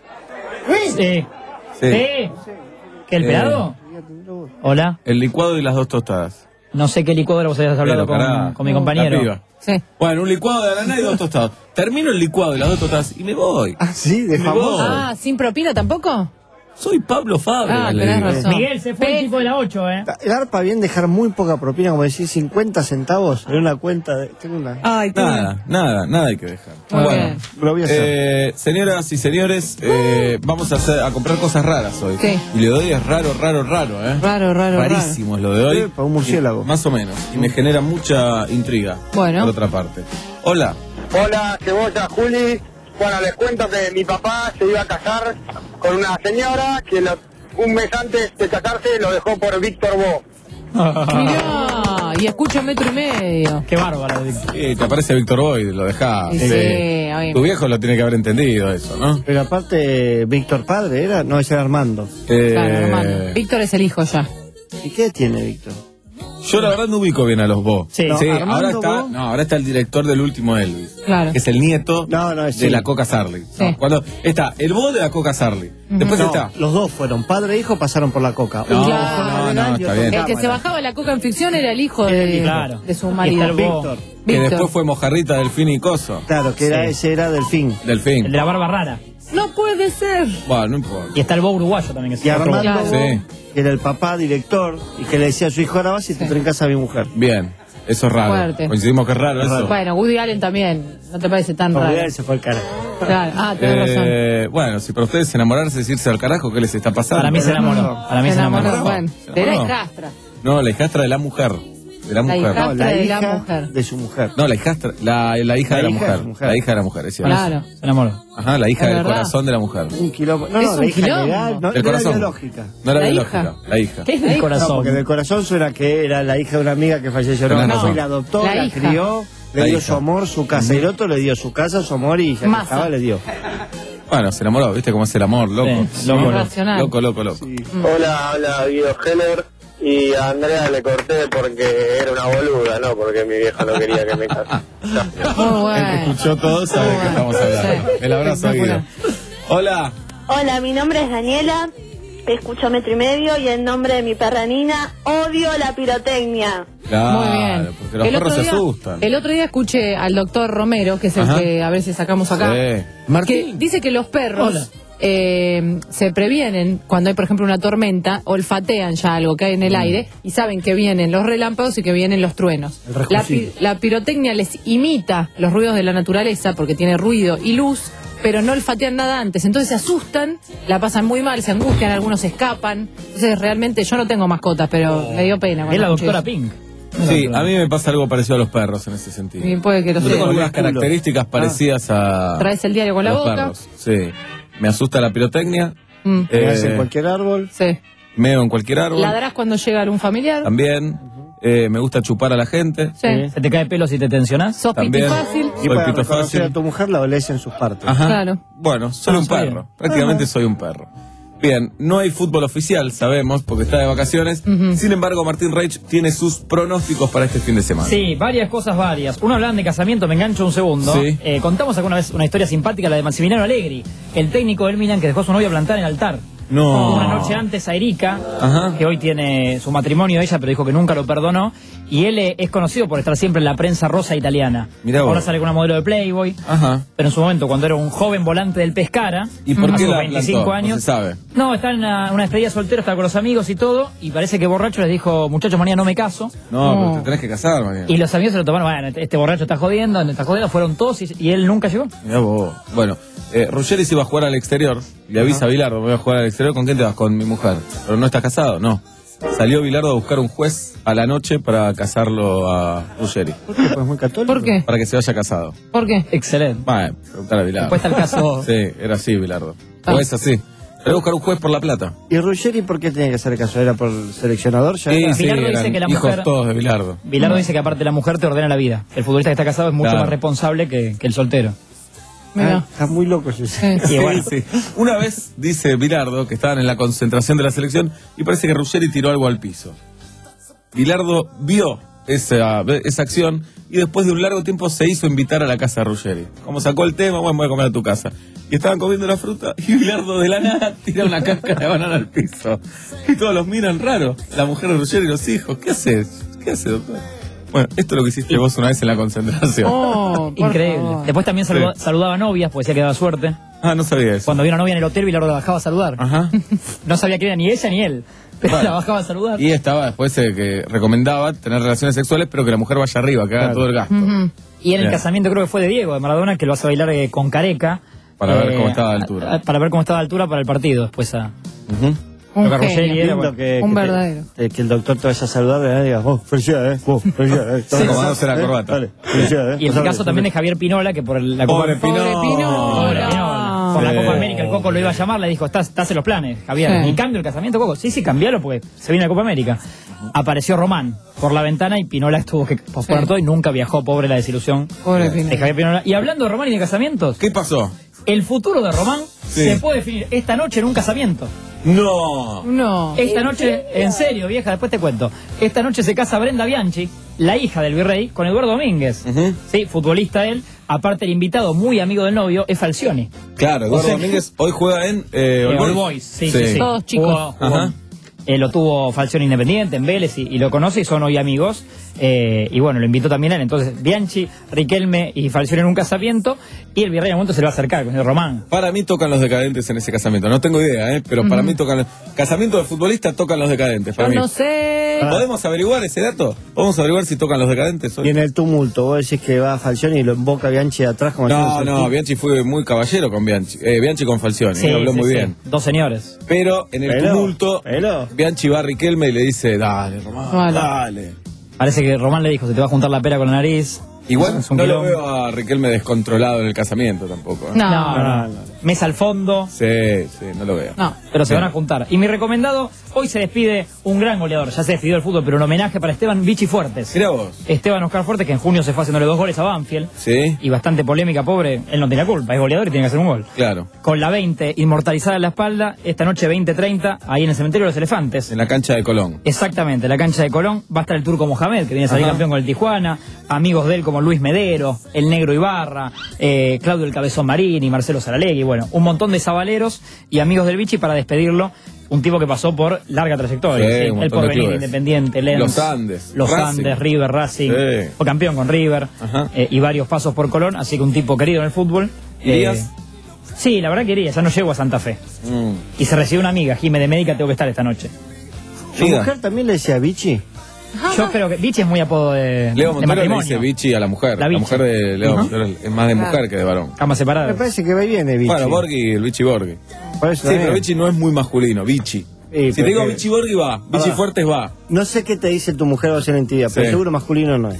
Sí. Sí. Sí. ¿Qué, el Eh. pelado? Hola. El licuado y las dos tostadas. No sé qué licuadora vos habías hablado Pero, con, carajo, con mi la compañero. piba. Sí. Bueno, un licuado de ananá y dos tostadas. Termino el licuado y las dos tostadas y me voy. Ah, sí, de Me famoso. voy. Ah, ¿sin propina tampoco? Soy Pablo Fabre. Ah, le tenés digo. razón. Miguel se fue Pe- el tipo de la ocho, ¿eh? Garpa bien dejar muy poca propina, como decir cincuenta centavos en una cuenta de... Tengo una... Ay, qué Nada, nada, nada hay que dejar. Muy bueno, bien. Lo voy a hacer. eh, señoras y señores, eh, vamos a, hacer, a comprar cosas raras hoy. Sí. Y lo de hoy es raro, raro, raro, ¿eh? Raro, raro, Rarísimo es lo de hoy. Eh, para un murciélago. Y- más o menos. Y me genera mucha intriga. Bueno. Por otra parte. Hola. Hola, Cebolla, Juli. Bueno, les cuento que mi papá se iba a casar con una señora que lo- un mes antes de casarse lo dejó por Víctor Bo. Mirá, y escucha metro y medio. Qué bárbaro, Víctor. Sí, te aparece Víctor Boyd, lo dejás. Y sí, oye. Tu viejo lo tiene que haber entendido eso, ¿no? Pero aparte, Víctor padre era, no, ese era Armando. Eh, Claro, hermano. Víctor es el hijo ya. ¿Y qué tiene Víctor? Yo la verdad no ubico bien a los Bo. Sí. No, ahora Armando está, Bo. no, ahora está el director del último Elvis. Claro. Que es el nieto No, no, de sí. la Coca Sarli. Sí. No, cuando está el Bo de la Coca Sarli. Después No, está. los dos fueron, padre e hijo pasaron por la coca. No, Uno Claro. fue no, lateral no, y está otro bien. El que cámara. se bajaba la coca en ficción era el hijo de, Claro. de su Y marido. está el Bo. Víctor. Que Víctor. después fue Mojarrita, Delfín y Coso. Claro, que era Sí. ese era Delfín. Delfín. El de la barba rara. No puede ser. Bueno, no importa. Y está el Bo uruguayo también. Que es Y otro Bo. Armando, Claro. Sí. que era el papá director, y que le decía a su hijo, ahora vas y te traen casa a mi mujer. Bien. Eso es raro. Fuerte. Coincidimos que es raro eso. Bueno, Woody Allen también. ¿No te parece tan Como raro? él se fue al cara. Claro. Ah, tenés razón. Eh, bueno, si para ustedes enamorarse es irse al carajo, ¿qué les está pasando? Para mí se enamoró. Para mí se enamoró. Bueno, ¿Se de la enamoró? hijastra. No, la hijastra de la mujer. De la La mujer. hijastra. No, la de la hija mujer. de su mujer. No, la hijastra, la, la hija La de la hija mujer. de su mujer. La hija de la mujer, es cierto. Claro. Se enamoró. Ajá, la hija Es del verdad. corazón de la mujer. Un quilombo. No, Es no, un la hija quilombo. legal, no, Del no era corazón. biológica. No era La biológica, hija. la hija. ¿Qué es La el hija. No, corazón? porque del corazón suena que era la hija de una amiga que falleció. No, Tenés no, razón. fue la adoptó, La la, hija. crió, le La dio hija. su amor, su casa. Y el otro le dio su casa, su amor y ya que Masa. estaba le dio. Bueno, se enamoró, ¿viste cómo es el amor? Loco. Sí, loco, loco. Racional. Loco, loco, loco. Hola, habla Guido Heller. Y a Andrea le corté porque era una boluda, no porque mi vieja no quería que me casara. Muy El que bueno. escuchó todo sabe Muy que bueno. estamos hablando. Sí. El abrazo a Guido. Espectacular. Hola. Hola, mi nombre es Daniela, escucho Metro y Medio y en nombre de mi perra Nina, odio la pirotecnia. Claro, Muy bien. porque los El perros otro se día- asustan. El otro día escuché al doctor Romero, que es el Ajá. que a veces sacamos acá, Sí. que dice que los perros Hola. eh, se previenen cuando hay, por ejemplo, una tormenta, olfatean ya algo que hay en el aire y saben que vienen los relámpagos y que vienen los truenos. El La, rejucido. pi- la pirotecnia les imita los ruidos de la naturaleza porque tiene ruido y luz, pero no olfatean nada antes. Entonces se asustan, la pasan muy mal, se angustian, algunos se escapan. Entonces realmente yo no tengo mascotas, pero me dio pena. Es cuando la escuché doctora eso. Pink. Sí, a mí me pasa algo parecido a los perros en ese sentido. Y puede que lo Yo tengo sea. algunas características parecidas a, Traes el diario con a la los boca. perros. Sí. Me asusta la pirotecnia. Mm. Eh, Me hace en cualquier árbol. Sí. Meo en cualquier árbol. ¿Ladrás cuando llega algún familiar? También. Eh, me gusta chupar a la gente. Sí. ¿Se te cae pelo si te tensionás? ¿Sos piti También. fácil? Y Soy para pito reconocer fácil. a tu mujer la olés en sus partes. Ajá. Claro. Bueno, soy Ah, un está perro. bien. Prácticamente soy un perro. Bien, no hay fútbol oficial, sabemos, porque está de vacaciones. Uh-huh. Sin embargo, Martín Reich tiene sus pronósticos para este fin de semana. Sí, varias cosas varias. Uno hablaban de casamiento, me engancho un segundo. Sí. Eh, contamos alguna vez una historia simpática, la de Massimiliano Allegri, el técnico del Milan que dejó a su novia plantada en el altar. No. Una noche antes a Erika, Ajá. que hoy tiene su matrimonio ella, pero dijo que nunca lo perdonó. Y él eh, es conocido por estar siempre en la prensa rosa italiana. Mirá vos. Ahora sale con una modelo de Playboy. Ajá. Pero en su momento, cuando era un joven volante del Pescara, ¿y por a qué sus la veinticinco plantó? años. No se sabe. No, está en una, una despedida soltero, está con los amigos y todo. Y parece que borracho les dijo, muchachos, mañana no me caso. No, no. pero te tenés que casar mañana. Y los amigos se lo tomaron, bueno, este borracho está jodiendo, está jodiendo, fueron todos y, y él nunca llegó. Mirá vos. Bueno, eh, Ruggeri se iba a jugar al exterior. Le avisa a Bilardo, voy a jugar al exterior. ¿Con quién te vas? Con mi mujer. Pero no estás casado, no. Salió Bilardo a buscar un juez a la noche para casarlo a Ruggeri. ¿Por qué? Pues muy católico. ¿Por qué? Para que se vaya casado. ¿Por qué? Excelente. Bueno, preguntar a Bilardo. Después está el caso. Sí, era así Bilardo. Ah. O es así. Salió a buscar un juez por la plata. ¿Y Ruggeri por qué tenía que hacer caso? ¿Era por el seleccionador? ¿Ya sí, era? sí, Bilardo dice que la hijos mujer, todos de Bilardo. Bilardo no. dice que aparte la mujer te ordena la vida. El futbolista que está casado es mucho claro. más responsable que, que el soltero. Ay, está muy loco ese. Sí. Sí, bueno. sí. Una vez dice Bilardo que estaban en la concentración de la selección y parece que Ruggeri tiró algo al piso. Bilardo vio esa, esa acción y después de un largo tiempo se hizo invitar a la casa de Ruggeri. Como sacó el tema, bueno, voy a comer a tu casa. Y estaban comiendo la fruta y Bilardo de la nada tira una cáscara de banana al piso. Y todos los miran raro. La mujer de Ruggeri y los hijos. ¿Qué haces? ¿Qué haces, doctor? Bueno, esto es lo que hiciste vos una vez en la concentración. Oh, increíble. Favor. Después también saluda, sí. saludaba a novias, porque decía que daba suerte. Ah, no sabía eso. Cuando vio una novia en el hotel, Bilardo la bajaba a saludar. Ajá. No sabía que era ni ella ni él, pero vale. La bajaba a saludar. Y estaba después eh, que recomendaba tener relaciones sexuales, pero que la mujer vaya arriba, que haga claro. todo el gasto. Uh-huh. Y en el Bien. casamiento creo que fue de Diego, de Maradona, que lo hace bailar eh, con Careca. Para eh, ver cómo estaba de altura. A, para ver cómo estaba de altura para el partido después a... Uh-huh. Un Lo que genio. Ruggeri era, bueno, que, un que verdadero. Te, que el doctor te vaya a saludar y digas, oh, felicidades, oh, felicidades. Sí, acomodándose la corbata. Vale, felicidades. Y en el caso también de Javier Pinola, que por el- la Copa Pobre Pinola. Pobre Pinola. Pobre Pinola. Por la Sí. Copa América, el Coco lo iba a llamar, le dijo, estás, estás en los planes, Javier. Sí. ¿Y cambio el casamiento, Coco? Sí, sí, cambialo porque se viene la Copa América. Apareció Román por la ventana y Pinola tuvo que posponer Sí. todo y nunca viajó, pobre la desilusión Pobre de Pinola. Javier Pinola. Y hablando de Román y de casamientos, ¿Qué pasó? el futuro de Román Sí. se puede definir esta noche en un casamiento. No. No. Esta noche, en serio, vieja, después te cuento. Esta noche se casa Brenda Bianchi, la hija del virrey, con Eduardo Domínguez. Uh-huh. Sí, futbolista él. Aparte, el invitado, muy amigo del novio, es Falcioni. Claro, Eduardo O sea, Domínguez hoy juega en eh, Eh, All All Boys. Boys, sí, sí, sí. Todos chicos. Jugó- jugó- Ajá. eh, lo tuvo Falcioni Independiente en Vélez y, y lo conoce y son hoy amigos. Eh, y bueno, lo invitó también a él. Entonces, Bianchi, Riquelme y Falcioni en un casamiento. Y el virrey en un momento se le va a acercar con el Román. Para mí tocan los decadentes en ese casamiento. No tengo idea, ¿eh? Pero para Ujú. mí tocan los... Casamiento de futbolista tocan los decadentes, para Yo mí. no sé. ¿Podemos averiguar ese dato? ¿Podemos averiguar si tocan los decadentes hoy? Y en el tumulto, vos decís que va a Falcioni y lo emboca Bianchi de atrás como No, haciendo no, el- Bianchi fue muy caballero con Bianchi. Eh, Bianchi con Falcioni, Sí, eh, habló sí, muy sí. bien. Dos señores. Pero en el Pero, tumulto, pero. Bianchi va a Riquelme y le dice, dale, Román, Vale. dale. Parece que Román le dijo, se te va a juntar la pera con la nariz. Igual Es un no lo quilombo. veo a Riquelme descontrolado en el casamiento tampoco. ¿eh? No. No, no, no. Mesa al fondo. Sí, sí, no lo veo. No. Pero se Bien. van a juntar. Y mi recomendado, hoy se despide un gran goleador. Ya se despidió del fútbol, pero un homenaje para Esteban Vichy Fuertes. Mirá vos. Esteban Oscar Fuertes, que en junio se fue haciéndole dos goles a Banfield. Sí, Y bastante polémica, pobre. Él no tenía culpa, es goleador y tiene que hacer un gol. claro. Con la veinte inmortalizada en la espalda, esta noche veinte treinta, ahí en el cementerio de los elefantes. En la cancha de Colón. Exactamente, la cancha de Colón. Va a estar el turco Mohamed, que viene a salir Ajá. campeón con el Tijuana. Amigos de él como Luis Medero, el Negro Ibarra, eh, Claudio el Cabezón Marini, Marcelo Saralegui. Bueno, un montón de sabaleros y amigos del Vichy para despedirlo. Un tipo que pasó por larga trayectoria. Sí, ¿sí? un El montón de Porvenir, clubes. Independiente, Lens. Los Andes, Los Racing. Andes, River, Racing. Sí. Fue campeón con River. Ajá. eh, y varios pasos por Colón. Así que un tipo querido en el fútbol. ¿Irías? Eh, sí, la verdad que iría. Ya no llego a Santa Fe. Mm. Y se recibió una amiga, Jimé de Médica, tengo que estar esta noche. ¿Su Diga. mujer también le decía Vichy? Yo creo que Vichy es muy apodo de, Leo de Montero le matrimonio. dice Vichy a la mujer. La La, Vichy. mujer de Leo Ajá. Montero es más de mujer que de varón. Camas Me separadas. parece que va y viene Vichy. Bueno, Borghi, el Vichy Borghi. Por eso Sí, también. pero Vichy no es muy masculino, Vichy. Sí, Si te pero digo que- Vichy Borghi va, Vichy Ah. Fuertes va. No sé qué te dice tu mujer o en intimidad, pero Sí. seguro masculino no es.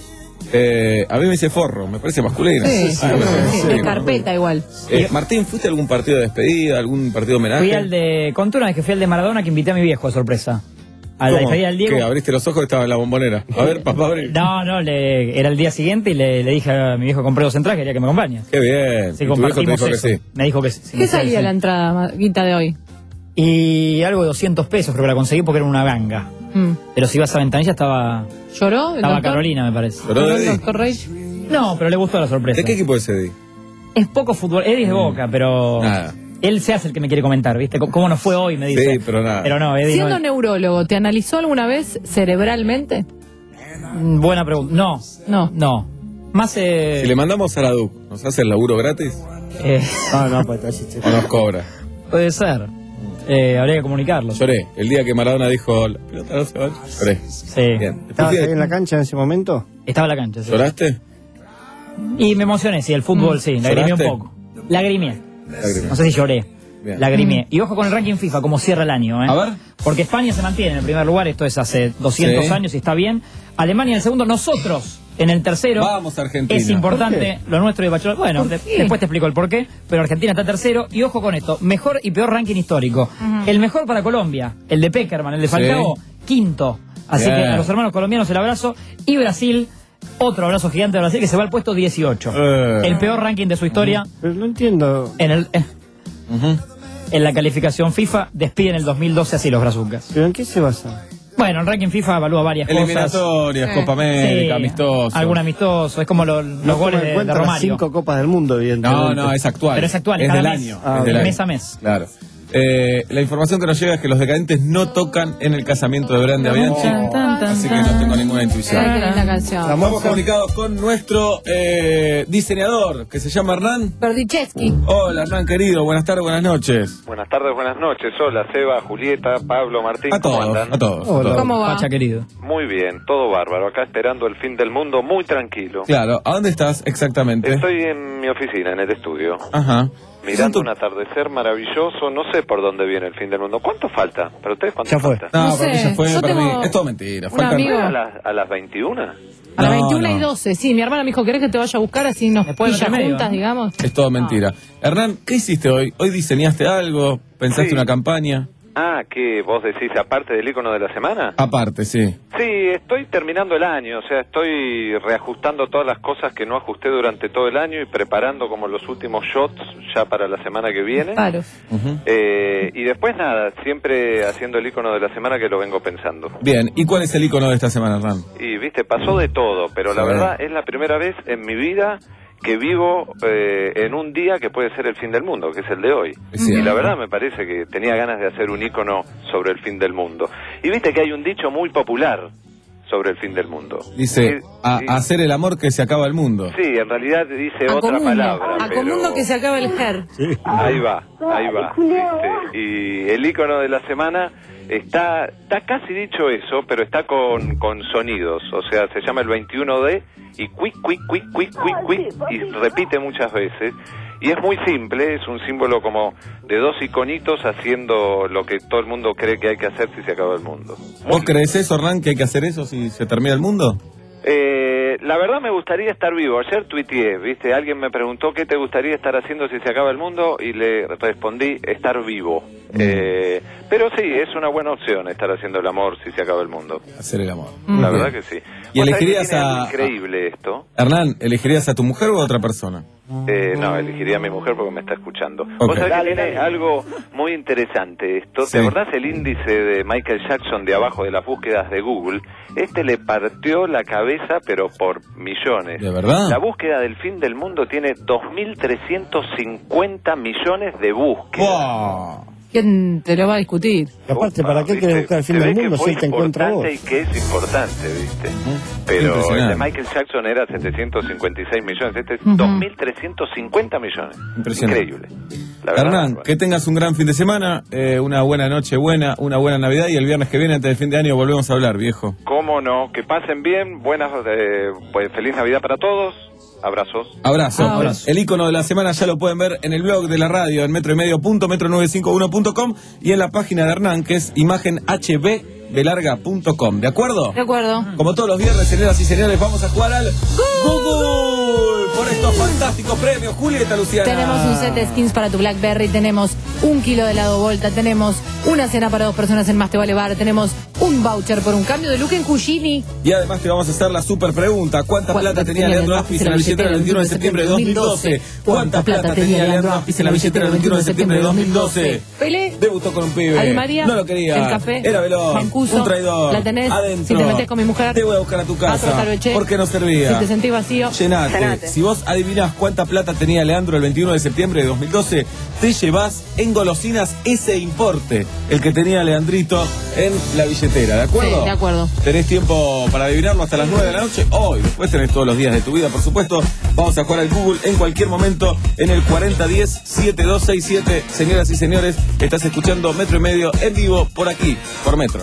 Eh, a mí me dice forro, me parece masculino. Sí, Ah, bueno, sí, sí, de no. carpeta igual. Eh, Martín, ¿fuiste a algún partido de despedida, algún partido de homenaje? Fui al de. Conté una vez que fui al de Maradona que invité a mi viejo de sorpresa. A la ¿Cómo? despedida del Diego. ¿Qué? ¿Abriste los ojos y estaba en la bombonera? A ver, papá, abrí. No, no, le, era el día siguiente y le, le dije a mi viejo compré dos entradas, quería que me acompañe. Qué bien. Sí, Y tu viejo te compartimos dijo que eso. sí. Me dijo que sí. ¿Qué salía la entrada, Guita, de hoy? Y algo de doscientos pesos, creo que la conseguí porque era una ganga. Mm. Pero si vas a Ventanilla estaba... ¿Lloró el Estaba doctor? Carolina, me parece. ¿Lloró ¿El Eddie? doctor Reich? No, pero le gustó la sorpresa. ¿De qué equipo es Eddie? Es poco fútbol. Eddie es de Boca, pero... Nada. Él se hace el que me quiere comentar, ¿viste? C- ¿Cómo nos fue hoy? Me dice. Sí, pero nada. Pero no, Eddie Siendo no... neurólogo, ¿te analizó alguna vez cerebralmente? Mm, Buena pregunta. No. No. No. Más... Eh... Si le mandamos a la D U C, ¿nos hace el laburo gratis? eh, Ah, no, pues entonces... ¿O nos cobra? Puede ser. Eh, habría que comunicarlo. Lloré. El día que Maradona dijo, la pelota no se va. Lloré. Sí. Bien. ¿Estabas ahí en la cancha en ese momento? Estaba en la cancha, sí. ¿Lloraste? Y me emocioné, sí, el fútbol, Mm. sí. Lagrimé un ¿Lloraste? poco. Lagrimé. Lágrimas. No sé si lloré. Bien. Lagrimé. Y ojo con el ranking FIFA, como cierra el año, ¿eh? A ver. Porque España se mantiene en el primer lugar, esto es hace doscientos Sí. años y está bien. Alemania en el segundo, nosotros en el tercero. Vamos, Argentina. Es importante lo nuestro de Bachelor. Bueno, de- después te explico el porqué, pero Argentina está tercero. Y ojo con esto, mejor y peor ranking histórico. El mejor para Colombia, el de Peckerman, el de Falcao, quinto. Así Bien. que a los hermanos colombianos el abrazo. Y Brasil, otro abrazo gigante de Brasil que se va al puesto dieciocho. Eh. El peor ranking de su historia. Pero no entiendo. En el eh, Ujú. en la calificación FIFA despiden el dos mil doce así los brazucas. ¿Pero en qué se basa? Bueno, el ranking FIFA evalúa varias cosas. Eliminatorias, Eh. Copa América, Sí, amistoso. algún amistoso, es como lo- los No goles toma en de, de cuenta las Romario. cinco copas del mundo, evidentemente. No, no, es actual. Pero es actual, Es cada del mes. año. Ah, es del de año. mes a mes. Claro. Eh, la información que nos llega es que los decadentes no tocan en el casamiento de Brande Bianchi. Tan, tan, tan, Así que tan. no tengo ninguna intuición. Ay, qué linda canción. Estamos comunicados con nuestro eh, diseñador, que se llama Hernán. Berdichevsky. Hola, Hernán, querido. Buenas tardes, buenas noches. Buenas tardes, buenas noches. Hola, Seba, Julieta, Pablo, Martín. A ¿Cómo todos, andan? a todos. Hola. a todos. ¿Cómo va? Pacha querido. Muy bien, todo bárbaro. Acá esperando el fin del mundo, muy tranquilo. Claro, ¿a dónde estás exactamente? Estoy en mi oficina, en el estudio, Ajá. mirando un atardecer maravilloso. No sé por dónde viene el fin del mundo. ¿Cuánto falta? ¿Para ustedes cuánto Ya fue. falta? No, No para mí sé, ya fue, yo para mí. tengo Es todo mentira. un Faltan... amigo- ¿A las, a las veintiuna? A las No, veintiuna y no. doce, sí. Mi hermana me dijo, ¿querés que te vaya a buscar así nos Después del pilla remedio, juntas, ¿no? digamos? Es todo mentira. Hernán, ¿qué hiciste hoy? ¿Hoy diseñaste algo? ¿Pensaste Sí. una campaña? Ah, ¿qué vos decís aparte del icono de la semana? Aparte, sí. Sí, estoy terminando el año, o sea, estoy reajustando todas las cosas que no ajusté durante todo el año y preparando como los últimos shots ya para la semana que viene. Claro. Ujú. Eh, y después nada, siempre haciendo el icono de la semana que lo vengo pensando. Bien, ¿y cuál es el icono de esta semana, Hernán? Y viste, pasó de todo, pero la Sí. verdad es la primera vez en mi vida que vivo eh, en un día que puede ser el fin del mundo, que es el de hoy. Es Y cierto. la verdad me parece que tenía ganas de hacer un icono sobre el fin del mundo. Y viste que hay un dicho muy popular sobre el fin del mundo. Dice, Sí, a, sí. a hacer el amor que se acaba el mundo. Sí, en realidad dice A otra comundo. palabra. A pero- comundo que se acaba el ger. Ahí va, ahí va. ¿viste? Y el icono de la semana está, está casi dicho eso, pero está con, con sonidos. O sea, se llama el veintiuno D y quick, quick, quick, quick, quick, quick, y repite muchas veces. Y es muy simple, es un símbolo como de dos iconitos haciendo lo que todo el mundo cree que hay que hacer si se acaba el mundo. ¿Vos crees eso, Hernán, que hay que hacer eso si se termina el mundo? Eh, la verdad me gustaría estar vivo. Ayer tuiteé, ¿viste? Alguien me preguntó qué te gustaría estar haciendo si se acaba el mundo y le respondí estar vivo. Eh, pero sí, es una buena opción estar haciendo el amor si se acaba el mundo. Hacer el amor. La Bien. verdad que sí. ¿Y ¿Vos sabés elegirías que tiene algo a- increíble esto? Hernán, ¿elegirías a tu mujer o a otra persona? Eh, no, elegiría a mi mujer porque me está escuchando. Ok. Vos sabés que tiene algo muy interesante esto. Sí. ¿Te acordás el índice de Michael Jackson de abajo de las búsquedas de Google? Este le partió la cabeza, pero por millones. ¿De verdad? La búsqueda del fin del mundo tiene dos mil trescientos cincuenta millones de búsquedas. ¡Wow! ¿Quién te lo va a discutir? Y aparte, ¿para qué querés buscar el fin Se del ve que mundo fue si él te encuentra a vos? importante y que es importante, ¿viste? Pero el Impresionante. de Michael Jackson era setecientos cincuenta y seis millones, este es Ujú. dos mil trescientos cincuenta millones. Impresionante. Increíble. La verdad, Hernán, bueno. que tengas un gran fin de semana, eh, una buena noche buena, una buena Navidad y el viernes que viene, antes del fin de año, volvemos a hablar, viejo. ¿Cómo no? Que pasen bien, buenas, eh, pues feliz Navidad para todos, abrazos. Abrazo. Abrazo. El icono de la semana ya lo pueden ver en el blog de la radio, en metro y medio punto metro novecientos cincuenta y uno punto com y en la página de Hernán, que es imagen h b belarga punto com. ¿De acuerdo? De acuerdo. Como todos los viernes, señoras y señores, vamos a jugar al Google por estos fantásticos premios. Julieta Luciana. Tenemos un set de skins para tu BlackBerry, tenemos un kilo de helado Volta, tenemos una cena para dos personas en Más Te Vale Bar, tenemos un voucher por un cambio de look en Cugini. Y además te vamos a hacer la super pregunta. ¿Cuánta plata tenía Leandro Aspis en la billetera el veintiuno de septiembre de dos mil doce? ¿Cuánta plata tenía Leandro Aspis en la billetera el veintiuno de septiembre de dos mil doce? Pelé. Debutó con un pibe. Ay, María. No lo quería. El café. Era veloz. Mancuso. Un traidor. La tenés. Adentro. Si te metés con mi mujer. Te voy a buscar a tu casa. ¿Por qué no servía? Si te sentís vacío. Llenate. Llenate. Si vos adivinás cuánta plata tenía Leandro el veintiuno de septiembre de dos mil doce, te llevás en golosinas ese importe, el que tenía Leandrito en la billetera. ¿De acuerdo? Sí, de acuerdo. Tenés tiempo para adivinarlo hasta las nueve de la noche. Hoy, después tenés todos los días de tu vida, por supuesto. Vamos a jugar al Google en cualquier momento en el cuarenta diez setenta y dos sesenta y siete. Señoras y señores, estás escuchando Metro y Medio en vivo por aquí, por Metro.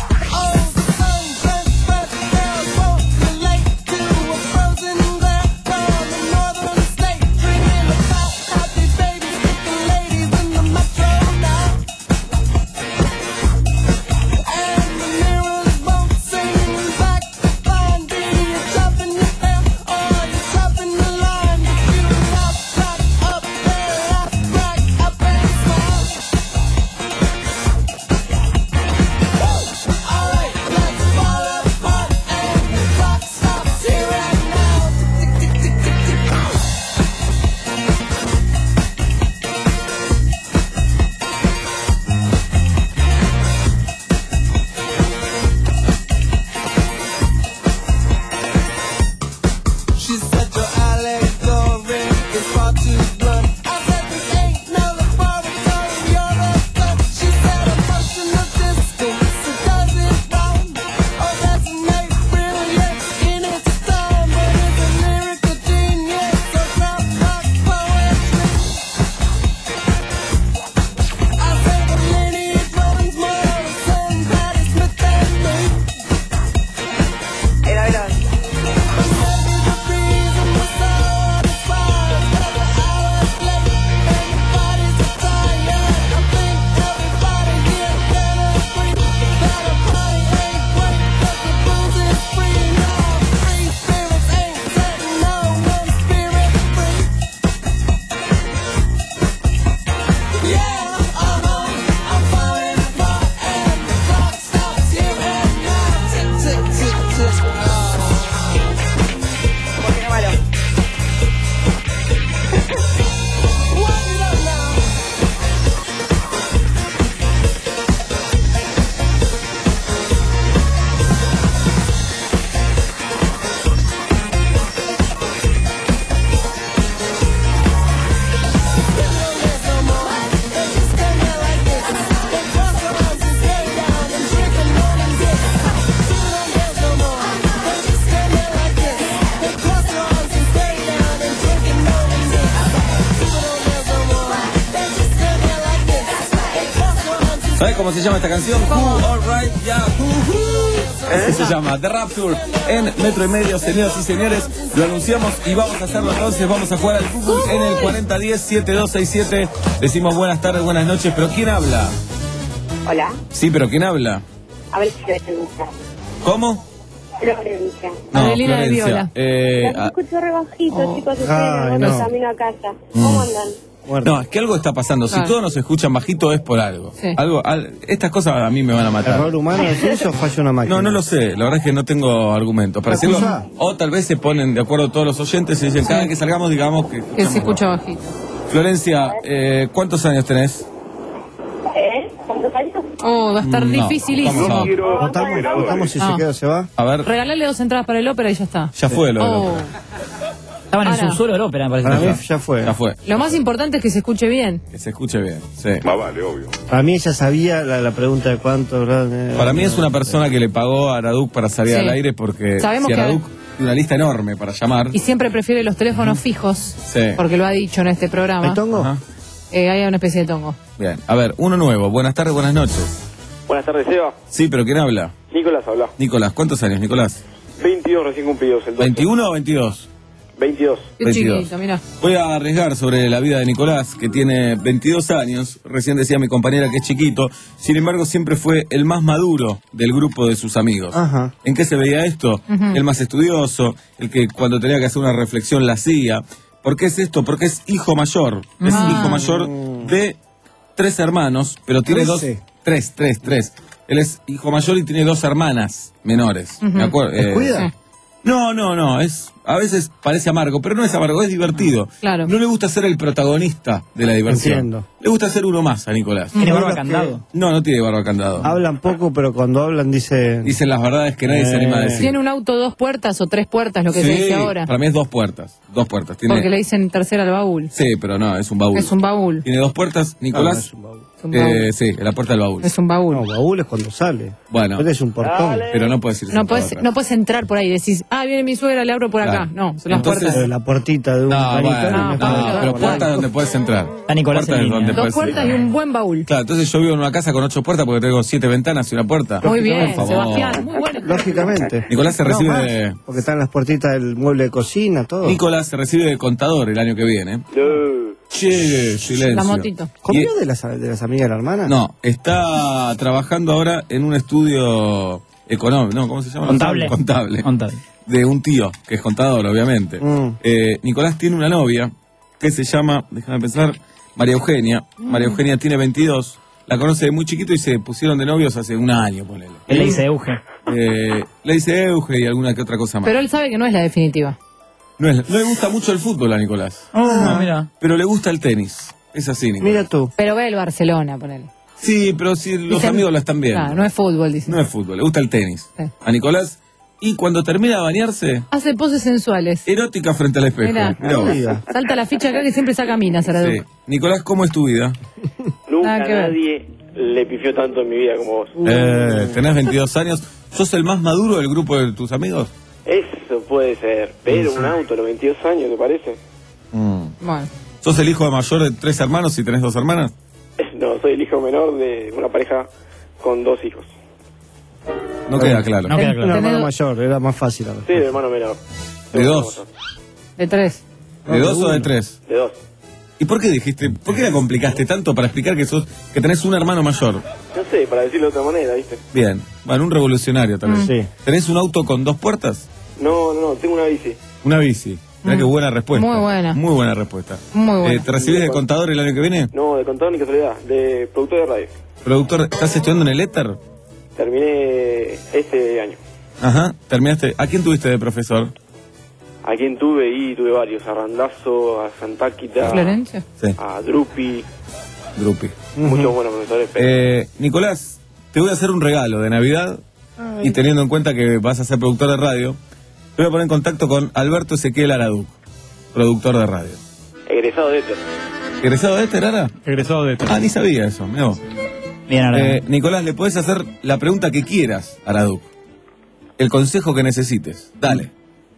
¿Sabes cómo se llama esta canción? ¿Cómo? Who, all right, yeah, who, who. Así se llama, The Rapture, en Metro y Medio, señoras y señores. Lo anunciamos y vamos a hacerlo entonces. Vamos a jugar al Google en el cuarenta diez setenta y dos sesenta y siete. Decimos buenas tardes, buenas noches, pero ¿quién habla? Hola. Sí, pero ¿quién habla? A ver si Florencia. ¿Cómo? Florencia. No, Adelina de Florencia. Viola. Eh, Las escucho re bajito, oh. chicos, ustedes, Ay, cuando no. camino a casa. ¿Cómo andan? No, es que algo está pasando. Si Claro. todos nos escuchan bajito es por algo. Sí. Algo, al- estas cosas a mí me van a matar. ¿Error humano es eso o falla una máquina? No, no lo sé. La verdad es que no tengo argumentos para ¿La decirlo. cosa? O tal vez se ponen de acuerdo todos los oyentes y dicen, cada vez que salgamos, digamos que... Que se escucha bajito. Florencia, eh, ¿cuántos años tenés? ¿Eh? ¿Cuántos años? Oh, va a estar No, dificilísimo. vamos a- Votamos, votamos si Ah. se queda, se va. A ver, Regalale dos entradas para el ópera y ya está. ya fue lo de la Oh. ópera. Estaban en Ahora. su suelo del ópera, me parece. Para mí Ya. ya fue. Ya fue. Lo más importante es que se escuche bien. Que se escuche bien. Sí. vale, obvio. Para mí ella sabía la, la pregunta de cuánto. eh, Para mí es una persona que le pagó a Araduc para salir Sí. al aire porque Sabemos si que- Araduc tiene una lista enorme para llamar. Y siempre prefiere los teléfonos fijos, Sí. porque lo ha dicho en este programa. ¿Hay tongo? Ajá. Eh, hay una especie de tongo. Bien. A ver, uno nuevo. Buenas tardes, buenas noches. Buenas tardes, Seba. Sí, pero ¿quién habla? Nicolás habla. Nicolás, ¿cuántos años, Nicolás? veintidós recién cumplidos el doce. ¿veintiuno o veintidós? veintidós. Qué veintidós. chiquito, mirá. Voy a arriesgar sobre la vida de Nicolás, que tiene veintidós años. Recién decía mi compañera que es chiquito. Sin embargo, siempre fue el más maduro del grupo de sus amigos. Ajá. ¿En qué se veía esto? Ujú. El más estudioso, el que cuando tenía que hacer una reflexión la hacía. ¿Por qué es esto? Porque es hijo mayor. Es Ah. hijo mayor de tres hermanos, pero tiene dos... Trece. Tres, tres, tres. Él es hijo mayor y tiene dos hermanas menores. Ujú. ¿Me acuerdo? ¿Les cuida? No, no, no, es a veces parece amargo, pero no es amargo, es divertido. Claro. No le gusta ser el protagonista de la diversión. Entiendo. Le gusta ser uno más a Nicolás. ¿Tiene barba Los candado? No, no tiene barba candado. Hablan poco, pero cuando hablan dicen... Dicen las verdades que nadie se anima a Eh. decir. Tiene un auto dos puertas o tres puertas, lo que se Sí, dice ahora. para mí es dos puertas, dos puertas. Tiene... Porque le dicen tercera al baúl. Sí, pero no, es un baúl. Es un baúl. Tiene dos puertas, Ah, no, Nicolás. es un baúl. Es un baúl. eh, sí, en la puerta del baúl. Es un baúl. No, baúl es cuando sale. Bueno, Pero es un portón. pero no puedes ir No puedes, no puedes entrar por ahí y decís, ah, viene mi suegra, le abro por acá. Claro. No, son las Entonces- puertas. Pero la puertita de un No, sanitario bueno, me no, parece- Pablo, pero dale. puertas donde puedes entrar. Está Nicolás Puertas en línea. donde Dos puedes puertas y ir. un buen baúl. Claro, entonces yo vivo en una casa con ocho puertas porque tengo siete ventanas y una puerta. Muy bien, Por favor. Sebastián, muy bueno. Lógicamente. Nicolás se No, recibe más, de... Porque están las puertitas del mueble de cocina, todo. Nicolás se recibe de contador el año que viene. Che, silencio. La motito. ¿Comió Y- de las, de las amigas de la hermana? No, está trabajando ahora en un estudio económico, ¿no? ¿Cómo se llama? Contable. Contable. Contable. De un tío, que es contador, obviamente. Mm. Eh, Nicolás tiene una novia que se llama, déjame pensar, María Eugenia. María Eugenia tiene veintidós. La conoce de muy chiquito y se pusieron de novios hace un año, ponele. Él le dice Euge. Eh, le dice Euge y alguna que otra cosa más. Pero él sabe que no es la definitiva. No, es- no le gusta mucho el fútbol a Nicolás. Oh, mira. Pero le gusta el tenis. Es así, Nicolás. Mira tú. Pero ve el Barcelona, ponele. Sí, pero si los Dicen- amigos la están viendo. Claro, no es fútbol, dice. No es fútbol, le gusta el tenis. Sí. A Nicolás. Y cuando termina de bañarse, Hace poses sensuales. erótica frente al espejo. Mirá. Mirá vos. Amiga. Salta la ficha acá que siempre saca minas, Aradú. Sí. Nicolás, ¿cómo es tu vida? Nunca Nada que ver. nadie le pifió tanto en mi vida como vos. Eh, tenés veintidós años. ¿Sos el más maduro del grupo de tus amigos? Eso puede ser, pero un auto a los veintidós años, ¿te parece? Bueno. ¿Sos el hijo de mayor de tres hermanos y tenés dos hermanas? No, soy el hijo menor de una pareja con dos hijos. No queda claro. No queda Un claro. hermano Tenés- mayor, era más fácil. ahora. Sí, de hermano menor. ¿De dos? De tres. ¿De dos o de tres? De dos. ¿Y por qué dijiste, por qué la complicaste tanto para explicar que sos, que tenés un hermano mayor? No sé, para decirlo de otra manera, ¿viste? Bien, bueno, un revolucionario tal vez. Sí. ¿Tenés un auto con dos puertas? No, no, no, tengo una bici. Una bici. Mirá qué buena respuesta. Muy buena. Muy buena respuesta. Muy buena. Eh, ¿Te recibís de contador el año que viene? No, de contador ni casualidad, de productor de radio. Productor, ¿estás estudiando en el éter? Terminé este año. Ajá, terminaste. ¿A quién tuviste de profesor? ¿A quién tuve? Y tuve varios, a Randazzo, a Santáquita, ¿Florencia? Sí, a Drupi, Drupi. muchos buenos profesores. pero- Eh, Nicolás, te voy a hacer un regalo de Navidad y teniendo en cuenta que vas a ser productor de radio, te voy a poner en contacto con Alberto Ezequiel Araduc, productor de radio. Egresado de Éter. ¿Egresado de éter, Ara? Egresado de Ah, ni sabía eso, mirá vos. Bien, ahora. Eh, Nicolás, le podés hacer la pregunta que quieras a Araduc. El consejo que necesites. Dale.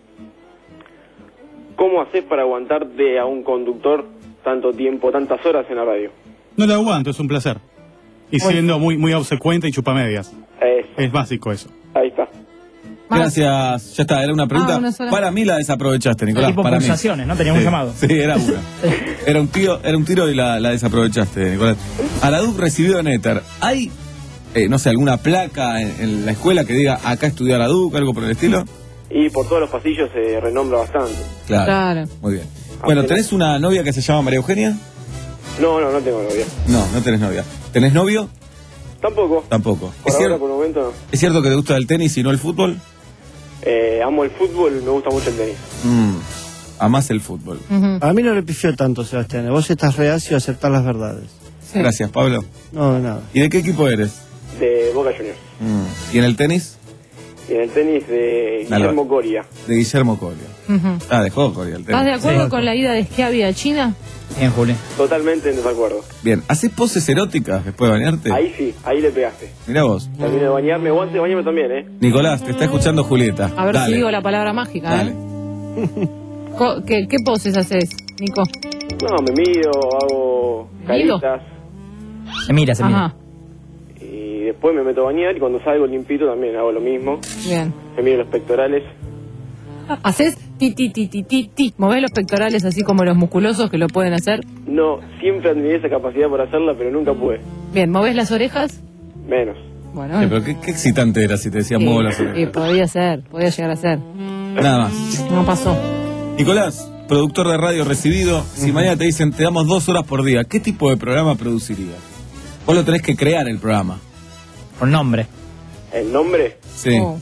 ¿Cómo haces para aguantarte a un conductor tanto tiempo, tantas horas en la radio? No lo aguanto, es un placer. Y siendo muy muy obsecuente y chupamedias. Eso, Es básico eso. ahí está. Gracias. Ya está, era una pregunta. Ah, una sola. Para mí la desaprovechaste, Nicolás. Tipo para mí. pulsaciones, ¿no? Teníamos Sí, un llamado. Sí, era una. Era un tiro, era un tiro y la, la desaprovechaste, Nicolás. Araduc recibió en éter. ¿Hay, eh, no sé, alguna placa en, en la escuela que diga acá estudió Araduc, algo por el estilo? Y por todos los pasillos se renombra bastante. Claro. Claro. Muy bien. Bueno, ¿tenés una novia que se llama María Eugenia? No, no, no tengo novia. No, no tenés novia. ¿Tenés novio? Tampoco. Tampoco. Por ¿Es, ahora, cier- por el momento, no. ¿Es cierto que te gusta el tenis y no el fútbol? Eh, amo el fútbol, me gusta mucho el tenis. Mm, amás el fútbol. A mí no le pifió tanto, Sebastián. Vos estás reacio a aceptar las verdades. Sí. Gracias, Pablo. No, nada. ¿Y de qué equipo eres? De Boca Juniors. Mm. ¿Y en el tenis? Y en el tenis de Dale. Guillermo Coria. De Guillermo Coria. Ujú. Ah, dejó Coria el tenis. ¿Estás de acuerdo Sí. con la ida de Schiavi a China? Bien, Juli. Totalmente en desacuerdo. Bien, ¿haces poses eróticas después de bañarte? Ahí sí, ahí le pegaste. Mirá vos. Termino de bañarme, o antes de bañarme también, ¿eh? Nicolás, te está escuchando Julieta. A ver Dale. si digo la palabra mágica, Dale. ¿eh? Co- ¿Qué, ¿Qué poses haces, Nico? No, me miro, hago ¿Miro? caritas Se mira, se mira. Ajá, y después me meto a bañar y cuando salgo limpito también hago lo mismo. bien. Me miro los pectorales. ¿Haces Ti, ti, ti, ti, ti, ti. ¿Movés los pectorales así como los musculosos que lo pueden hacer? No, siempre admiré esa capacidad por hacerla, pero nunca pude. Bien, ¿movés las orejas? Menos. Bueno. Sí, pero qué, qué excitante era si te decía Sí, muevo las orejas. sí, podía ser, podía llegar a ser. Nada más. No pasó. Nicolás, productor de radio recibido, si mañana te dicen te damos dos horas por día, ¿qué tipo de programa producirías? Vos lo tenés que crear el programa. Con nombre. ¿El nombre? Sí. Oh.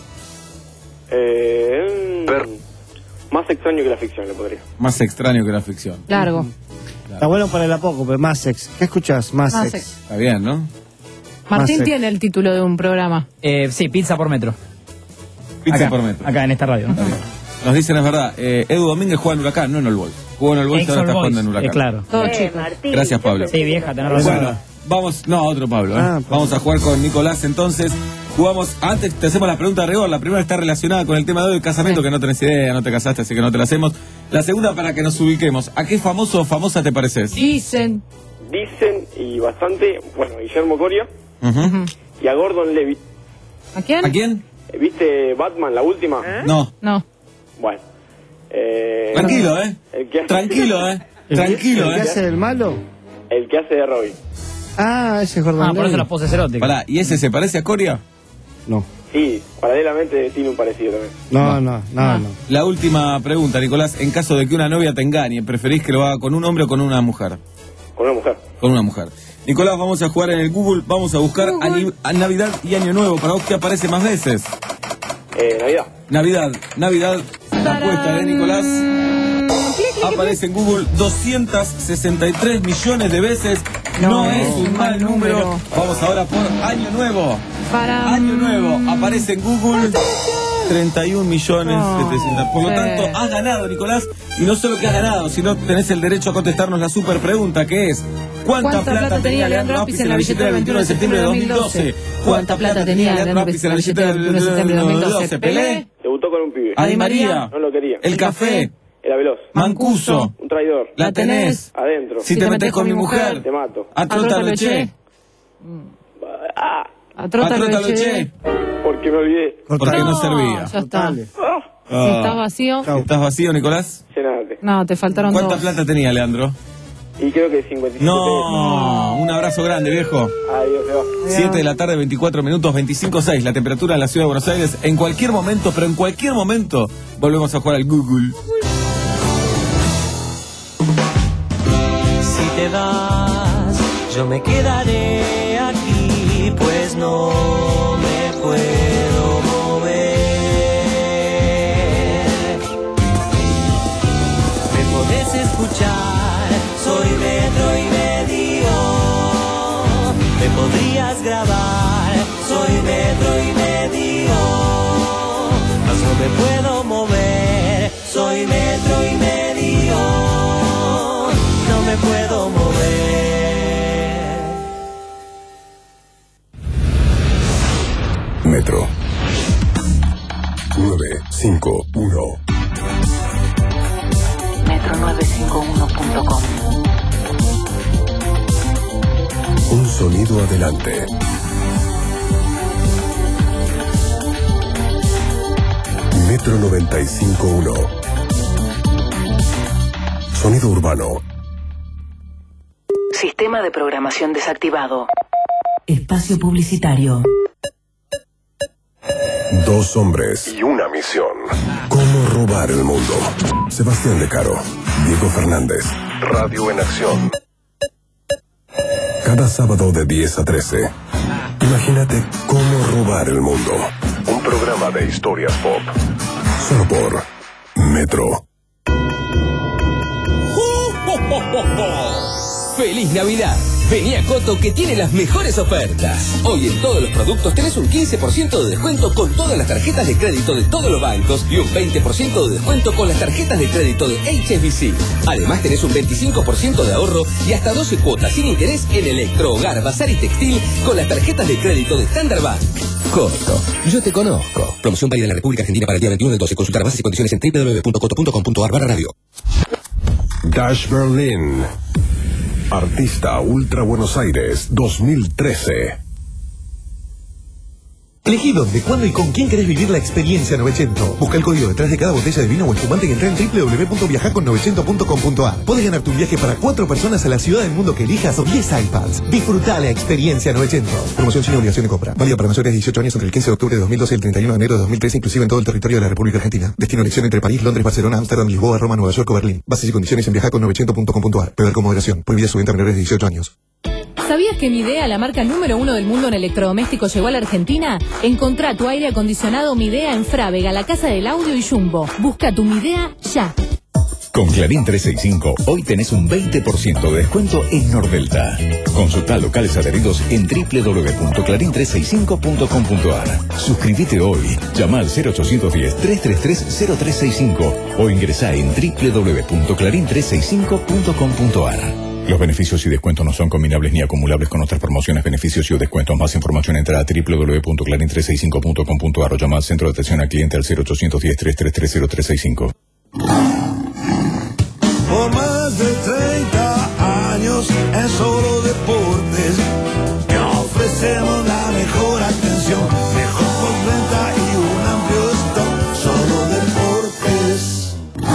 Eh, más extraño que la ficción, le podría. Más extraño que la ficción. Largo. Está bueno para el a poco, pero más sex. ¿Qué escuchás? Más, Más sex. sex. Está bien, ¿no? Martín Más tiene el título de un programa. Eh, sí, pizza por metro. Pizza Acá, por metro. Acá en esta radio. ¿no? Nos dicen, es verdad, eh, Edu Domínguez juega en Huracán, no en el Boys. Jugó en el Boys y ahora está Ex-All jugando en Boys, Huracán. eh, claro. Todo Eh, chico. Martín, Gracias, Pablo. Sí, vieja, tenés razón. Bueno, vamos, no, otro Pablo, ¿eh? Ah, Vamos a jugar con Nicolás entonces. Jugamos, antes te hacemos la pregunta de rigor. La primera está relacionada con el tema de hoy, el casamiento, que no tenés idea, no te casaste, así que no te la hacemos. La segunda para que nos ubiquemos. ¿A qué famoso o famosa te pareces? Dicen. Dicen, y bastante, bueno, Guillermo Coria Ujú. y a Gordon Levitt. ¿A quién? ¿A quién? ¿Viste Batman, la última? No. No. Bueno. Eh, Tranquilo, ¿eh? El que hace, Tranquilo, ¿eh? ¿El que- Tranquilo, ¿El que ¿eh? hace del malo? El que hace de Robin. Ah, ese es Gordon Ah, por eso Levitt. las poses eróticas. Pará, ¿y ese se parece a Coria? No. Sí, paralelamente tiene un parecido también. No, no, no, no. La última pregunta, Nicolás. En caso de que una novia te engañe, ¿preferís que lo haga con un hombre o con una mujer? Con una mujer. Con una mujer. Nicolás, vamos a jugar en el Google, vamos a buscar a, ni- a Navidad y Año Nuevo. ¿Para vos qué aparece más veces? Eh, Navidad. Navidad, Navidad, la apuesta de Nicolás aparece en Google doscientos sesenta y tres millones de veces. No, No es un mal número. número. Vamos ahora por Año Nuevo. Para. Año Nuevo, aparece en Google treinta y un millones setecientos. Por lo sí. tanto, has ganado, Nicolás. Y no solo que has ganado, sino tenés el derecho a contestarnos la super pregunta, que es: ¿cuánta, plata, tenía Leandro Apis en la billetera del veintiuno de septiembre de dos mil doce? ¿Cuánta plata tenía Leandro Apis en la billetera del veintiuno de septiembre de dos mil doce? Pelé. Debutó con un pibe. Adi María. No lo quería. El café. Era veloz. Mancuso. Un traidor. La tenés. Adentro. Si te metés con mi mujer. Te mato. A Trota lo eché. Ah, A Trota A lo Trota lo eché. eché. porque me olvidé. Porque no servía. Ya está. Ah, Si estás vacío. ¿Estás vacío, Nicolás? llenate. No, te faltaron ¿Cuánta dos. plata tenía, Leandro? Y creo que cincuenta y siete No, un abrazo grande, viejo. pesos. Adiós, se va. siete de la tarde, veinticuatro minutos, veinticinco seis. La temperatura en la ciudad de Buenos Aires. En cualquier momento, pero en cualquier momento, volvemos a jugar al Google. Si te vas, yo me quedaré aquí, pues no me puedo mover. Me podés escuchar, soy metro y medio. Me podrías grabar, soy metro y medio. Mas no me puedo mover, soy metro y medio. No me puedo mover. Metro nueve cinco uno. metro nueve cinco uno punto com. Un sonido adelante. Metro noventa y cinco punto uno. Sonido urbano. Sistema de programación desactivado. Espacio publicitario. Dos hombres y una misión. ¿Cómo robar el mundo? Sebastián De Caro, Diego Fernández. Radio en acción. Cada sábado de diez a trece. Imagínate cómo robar el mundo. Un programa de historias pop. Solo por Metro. ¡Feliz Navidad! Vení a Coto, que tiene las mejores ofertas. Hoy en todos los productos tenés un quince por ciento de descuento con todas las tarjetas de crédito de todos los bancos y un veinte por ciento de descuento con las tarjetas de crédito de H S B C. Además tenés un veinticinco por ciento de ahorro y hasta doce cuotas sin interés en electro, hogar, bazar y textil con las tarjetas de crédito de Standard Bank. Coto, yo te conozco. Promoción válida en la República Argentina para el día veintiuno del doce. Consultar bases y condiciones en doble u doble u doble u punto coto punto com punto a r barra radio. Dash Berlin. Artista Ultra Buenos Aires dos mil trece. Elegí dónde, cuándo y con quién querés vivir la experiencia novecientos. Busca el código detrás de cada botella de vino o espumante y entra en doble u doble u doble u punto viajar con novecientos punto com punto a r. Podés ganarte un viaje para cuatro personas a la ciudad del mundo que elijas o diez iPads. Disfrutá la experiencia novecientos. Promoción sin obligación de compra. Válida para mayores de dieciocho años entre el quince de octubre de dos mil doce y el treinta y uno de enero de dos mil trece, inclusive en todo el territorio de la República Argentina. Destino elección entre París, Londres, Barcelona, Ámsterdam, Lisboa, Roma, Nueva York o Berlín. Bases y condiciones en viajar con novecientos punto com punto a r. Beber con moderación. Prohibida su venta a menores de dieciocho años. ¿Sabías que Midea, la marca número uno del mundo en electrodomésticos, llegó a la Argentina? Encontrá tu aire acondicionado Midea en Frávega, la casa del audio y Jumbo. Busca tu Midea ya. Con Clarín trescientos sesenta y cinco, hoy tenés un veinte por ciento de descuento en Nordelta. Consultá locales adheridos en doble u doble u doble u punto clarín trescientos sesenta y cinco punto com punto a r. Suscríbete hoy. Llama al cero ochocientos diez, trescientos treinta y tres, cero tres sesenta y cinco o ingresá en doble u doble u doble u punto clarín trescientos sesenta y cinco punto com punto a r. Los beneficios y descuentos no son combinables ni acumulables con otras promociones, beneficios y o descuentos. Más información entra a doble u doble u doble u punto clarín trescientos sesenta y cinco punto com punto a r o llama al centro de atención al cliente al cero ochocientos diez, trescientos treinta y tres, cero tres sesenta y cinco. Por más de treinta años en Solo Deportes te ofrecemos la mejor atención, mejor postventa y un amplio stock. Solo Deportes.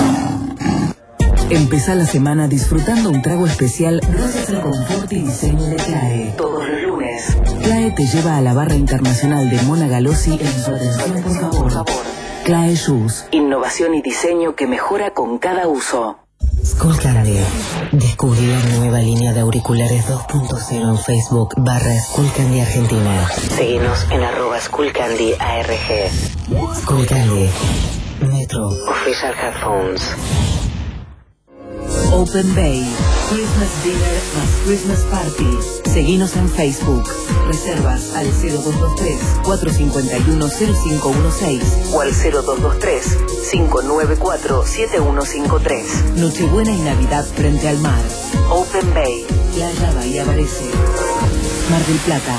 Empezá la semana disfrutando un trago especial gracias al confort y diseño de Clae. Todos los lunes, Clae te lleva a la barra internacional de Mona Galossi en su atención por favor. Clae Shoes. Innovación y diseño que mejora con cada uso. Skullcandy. Descubrí la nueva línea de auriculares dos punto cero en Facebook barra Skullcandy Argentina. Seguinos en arroba Skullcandy A R G. Skullcandy. Metro. Official Headphones. Open Bay. Christmas Dinner más Christmas Party. Seguinos en Facebook. Reservas al cero dos dos tres, cuatro cinco uno, cero cinco uno seis o al cero dos dos tres, cinco nueve cuatro, siete uno cinco tres. Nochebuena y Navidad frente al mar. Open Bay. Playa Bahía Varese. Mar del Plata.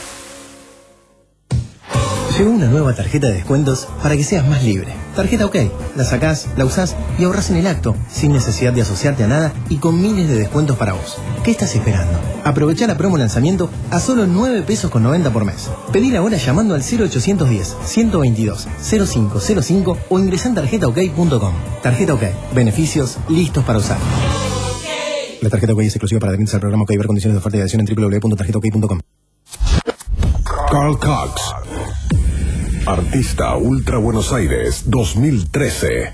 Llegó una nueva tarjeta de descuentos para que seas más libre. Tarjeta OK. La sacás, la usás y ahorrás en el acto, sin necesidad de asociarte a nada y con miles de descuentos para vos. ¿Qué estás esperando? Aprovechá la promo lanzamiento a solo nueve pesos con noventa por mes. Pedila ahora llamando al cero ochocientos diez, ciento veintidós, cero cinco cero cinco o ingresá en tarjeta ok punto com. Tarjeta OK. Beneficios listos para usar. La tarjeta OK es exclusiva para adherirse al programa OK. Ver condiciones de oferta y adhesión en doble u doble u doble u punto tarjeta ok punto com. Carl Cox. Artista Ultra Buenos Aires dos mil trece.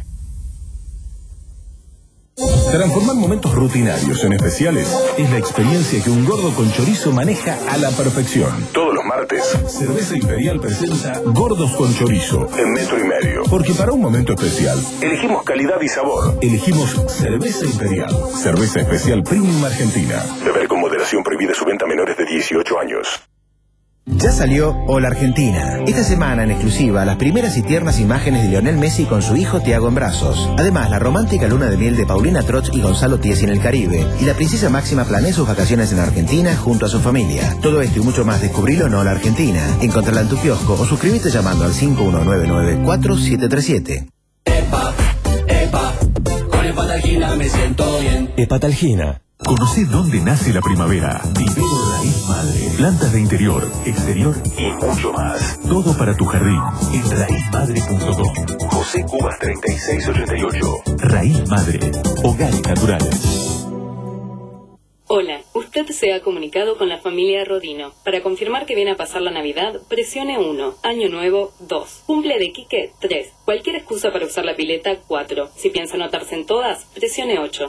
Transformar momentos rutinarios en especiales es la experiencia que un gordo con chorizo maneja a la perfección. Todos los martes, Cerveza Imperial presenta Gordos con Chorizo en Metro y Medio. Porque para un momento especial, elegimos calidad y sabor. Elegimos Cerveza Imperial. Cerveza especial Premium Argentina. Beber con moderación, prohibida su venta a menores de dieciocho años. Ya salió Hola Argentina. Esta semana en exclusiva las primeras y tiernas imágenes de Lionel Messi con su hijo Thiago en brazos. Además la romántica luna de miel de Paulina Trotz y Gonzalo Tiesi en el Caribe. Y la princesa Máxima planea sus vacaciones en Argentina junto a su familia. Todo esto y mucho más descubrilo en Hola Argentina. Encontrala en tu kiosco o suscríbete llamando al cinco uno nueve nueve, cuatro siete tres siete. Epa, epa, con Hepatalgina me siento bien. Hepatalgina. Conocé dónde nace la primavera. Vivero Raíz Madre. Plantas de interior, exterior y mucho más. Todo para tu jardín en raíz madre punto com. José Cubas treinta y seis ochenta y ocho. Raíz Madre. Hogares naturales. Hola, usted se ha comunicado con la familia Rodino. Para confirmar que viene a pasar la Navidad, presione uno. Año Nuevo, dos. Cumple de Quique, tres. Cualquier excusa para usar la pileta, cuatro. Si piensa anotarse en todas, presione ocho.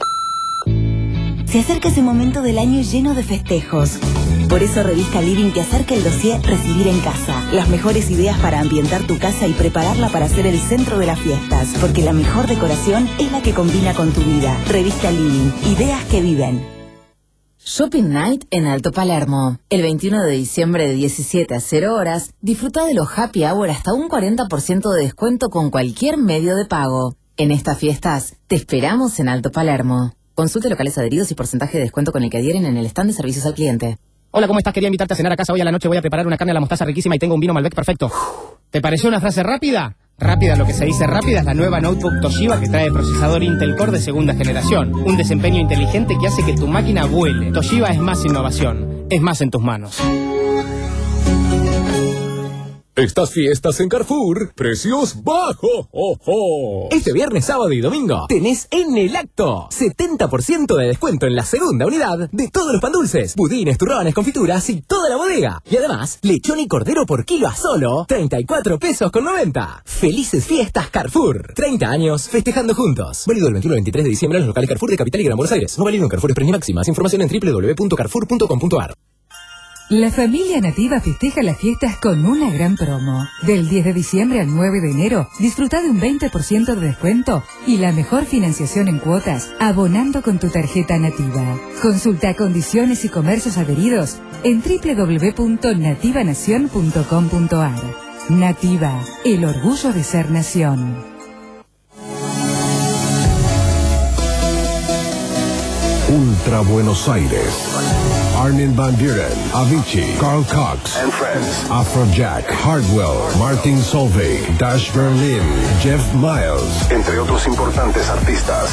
Se acerca ese momento del año lleno de festejos. Por eso Revista Living te acerca el dossier Recibir en Casa. Las mejores ideas para ambientar tu casa y prepararla para ser el centro de las fiestas. Porque la mejor decoración es la que combina con tu vida. Revista Living. Ideas que viven. Shopping Night en Alto Palermo. El veintiuno de diciembre de diecisiete a cero horas, disfruta de los happy hour hasta un cuarenta por ciento de descuento con cualquier medio de pago. En estas fiestas, te esperamos en Alto Palermo. Consulte locales adheridos y porcentaje de descuento con el que adhieren en el stand de servicios al cliente. Hola, ¿cómo estás? Quería invitarte a cenar a casa hoy a la noche. Voy a preparar una carne a la mostaza riquísima y tengo un vino Malbec perfecto. ¿Te pareció una frase rápida? Rápida, lo que se dice rápida, es la nueva notebook Toshiba que trae procesador Intel Core de segunda generación. Un desempeño inteligente que hace que tu máquina vuele. Toshiba es más innovación. Es más en tus manos. Estas fiestas en Carrefour, precios bajos. Oh, oh. Este viernes, sábado y domingo tenés en el acto setenta por ciento de descuento en la segunda unidad de todos los pan dulces, budines, turrones, confituras y toda la bodega. Y además, lechón y cordero por kilo a solo treinta y cuatro pesos con noventa. Felices fiestas Carrefour. treinta años festejando juntos. Válido el veintiuno al veintitrés de diciembre en los locales Carrefour de Capital y Gran Buenos Aires. No válido en Carrefour Express ni Máximas. Información en doble u doble u doble u punto carrefour punto com punto a r. La familia Nativa festeja las fiestas con una gran promo. Del diez de diciembre al nueve de enero, disfruta de un veinte por ciento de descuento y la mejor financiación en cuotas, abonando con tu tarjeta Nativa. Consulta condiciones y comercios adheridos en doble u doble u doble u punto nativa nación punto com punto a r. Nativa, el orgullo de ser nación. Ultra Buenos Aires. Armin van Buren, Avicii, Carl Cox and Friends, Afrojack, Hardwell, Martin Solveig, Dash Berlin, Jeff Miles, entre otros importantes artistas.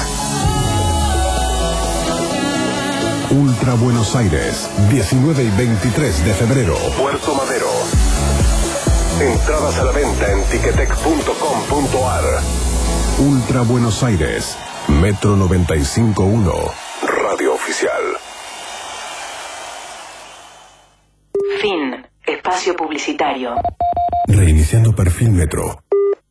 Ultra Buenos Aires, diecinueve y veintitrés de febrero, Puerto Madero. Entradas a la venta en ticketek punto com punto a r. Ultra Buenos Aires, Metro noventa y cinco punto uno, Radio Oficial. Fin. Espacio publicitario. Reiniciando perfil Metro.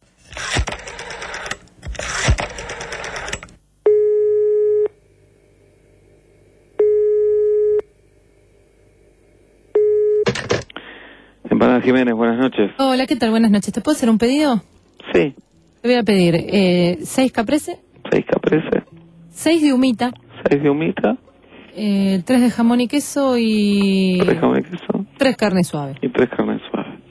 Empanada Jiménez, buenas noches. Hola, ¿qué tal? Buenas noches. ¿Te puedo hacer un pedido? Sí. Te voy a pedir eh, seis caprese. Seis caprese. Seis de humita. Seis de humita. Eh, tres de jamón y queso y... Tres jamón y queso. Tres carnes suaves. Y tres carnes suaves.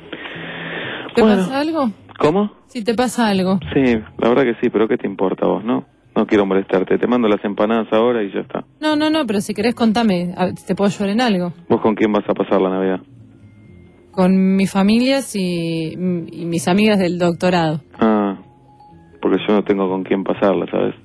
¿Te bueno. pasa algo? ¿Cómo? Si te pasa algo. Sí, la verdad que sí, pero ¿qué te importa a vos, no? No quiero molestarte. Te mando las empanadas ahora y ya está. No, no, no, pero si querés contame. A ver, ¿te puedo ayudar en algo? ¿Vos con quién vas a pasar la Navidad? Con mis familias y, y mis amigas del doctorado. Ah, porque yo no tengo con quién pasarla, ¿sabes?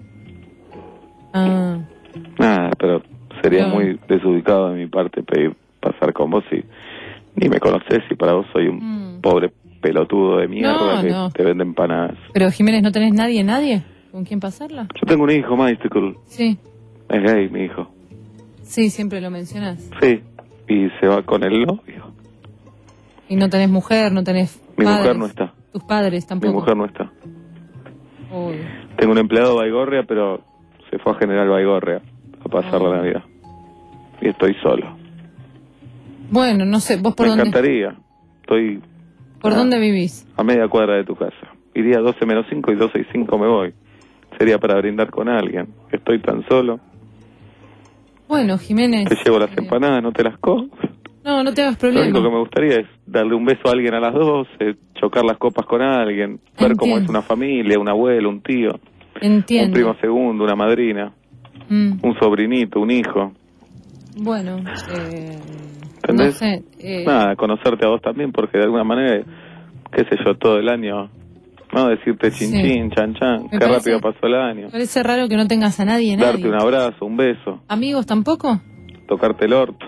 Ah. Nada, pero sería No. muy desubicado de mi parte pedir pasar con vos y ni me conocés y para vos soy un Mm. pobre pelotudo de mierda No, que no. te vende empanadas. Pero Jiménez, ¿no tenés nadie, nadie? ¿Con quién pasarla? Yo tengo un hijo, Mystical. Sí, Es gay, mi hijo. sí, siempre lo mencionás. Sí, y se va con el novio. Y no tenés mujer, no tenés Mi padres. mujer no está. Tus padres Mi tampoco. mujer no está. Uy. Tengo un empleado de Baigorria, pero se fue a General Baigorria a pasar la Navidad. Y estoy solo. Bueno, no sé, ¿vos por Me dónde, encantaría. Estoy por dónde vivís? a media cuadra de tu casa. Iría doce menos cinco y doce y cinco me voy. Sería para brindar con alguien. Estoy tan solo. Bueno, Jiménez. Te llevo las empanadas, no te las cojo. No, no te hagas Lo único que problema. me gustaría es darle un beso a alguien a las doce, chocar las copas con alguien, ver cómo es una familia, un abuelo, un tío, un Entiendo. primo segundo, una madrina, Mm, un sobrinito, un hijo. bueno, eh, no ¿Entendés? sé. eh, Nada, conocerte a vos también, porque de alguna manera, qué sé yo, todo el año, no decirte chin Sí. chin, chan chan, Me qué parece- rápido pasó el año, Me parece raro que no tengas a nadie, nadie. darte un abrazo, un beso, ¿Amigos tampoco? tocarte el orto.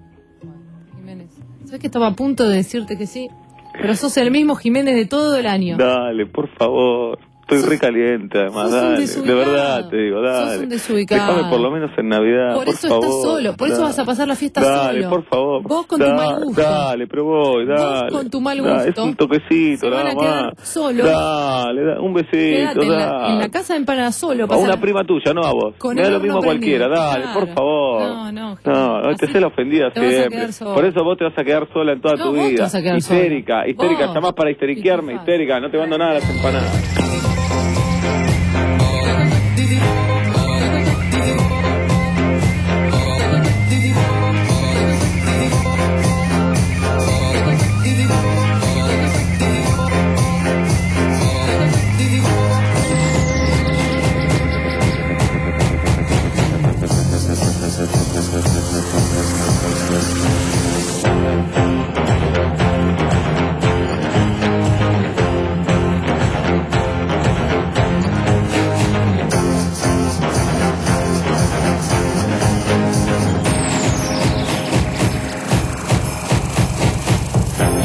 ¿Sabes que estaba a punto de decirte que sí? Pero sos el mismo Jiménez de todo el año. Dale, por favor. Estoy re caliente, además, sos un dale. De desubicado. verdad te digo, dale. Sos un desubicado. Déjame por lo menos en Navidad, Por por, eso favor. estás solo, por eso Dale. vas a pasar la fiesta Dale, solo. por favor. Vos con tu Da- mal gusto. Dale, pero voy, dale. con tu mal Da- Es gusto. un toquecito, Se van nada a quedar más. solos. Dale, da- un besito, Quédate en la, dale. en la casa de empanadas solo. A pasar- una prima tuya, no a vos. Con Me da el lo mismo horno cualquiera, prendido, dale, claro. por favor. No, no, No, no, te sé la ofendida te vas a siempre. quedar sola. Por eso vos te vas a quedar sola en toda No, tu vos te vida. vas a quedar histérica, sola. histérica, Vos. llamás para histeriquearme, histérica, no te mando nada a las empanadas.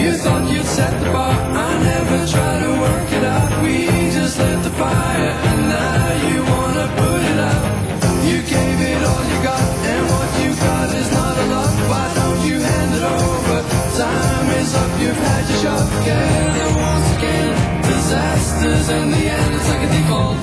You thought you'd set the bar, I never tried to work it out. We just lit the fire, and now you wanna put it out. You gave it all you got, and what you got is not a lot. Why don't you hand it over? Time is up, you've had your shot. Together once again, disasters in the end, it's like a default.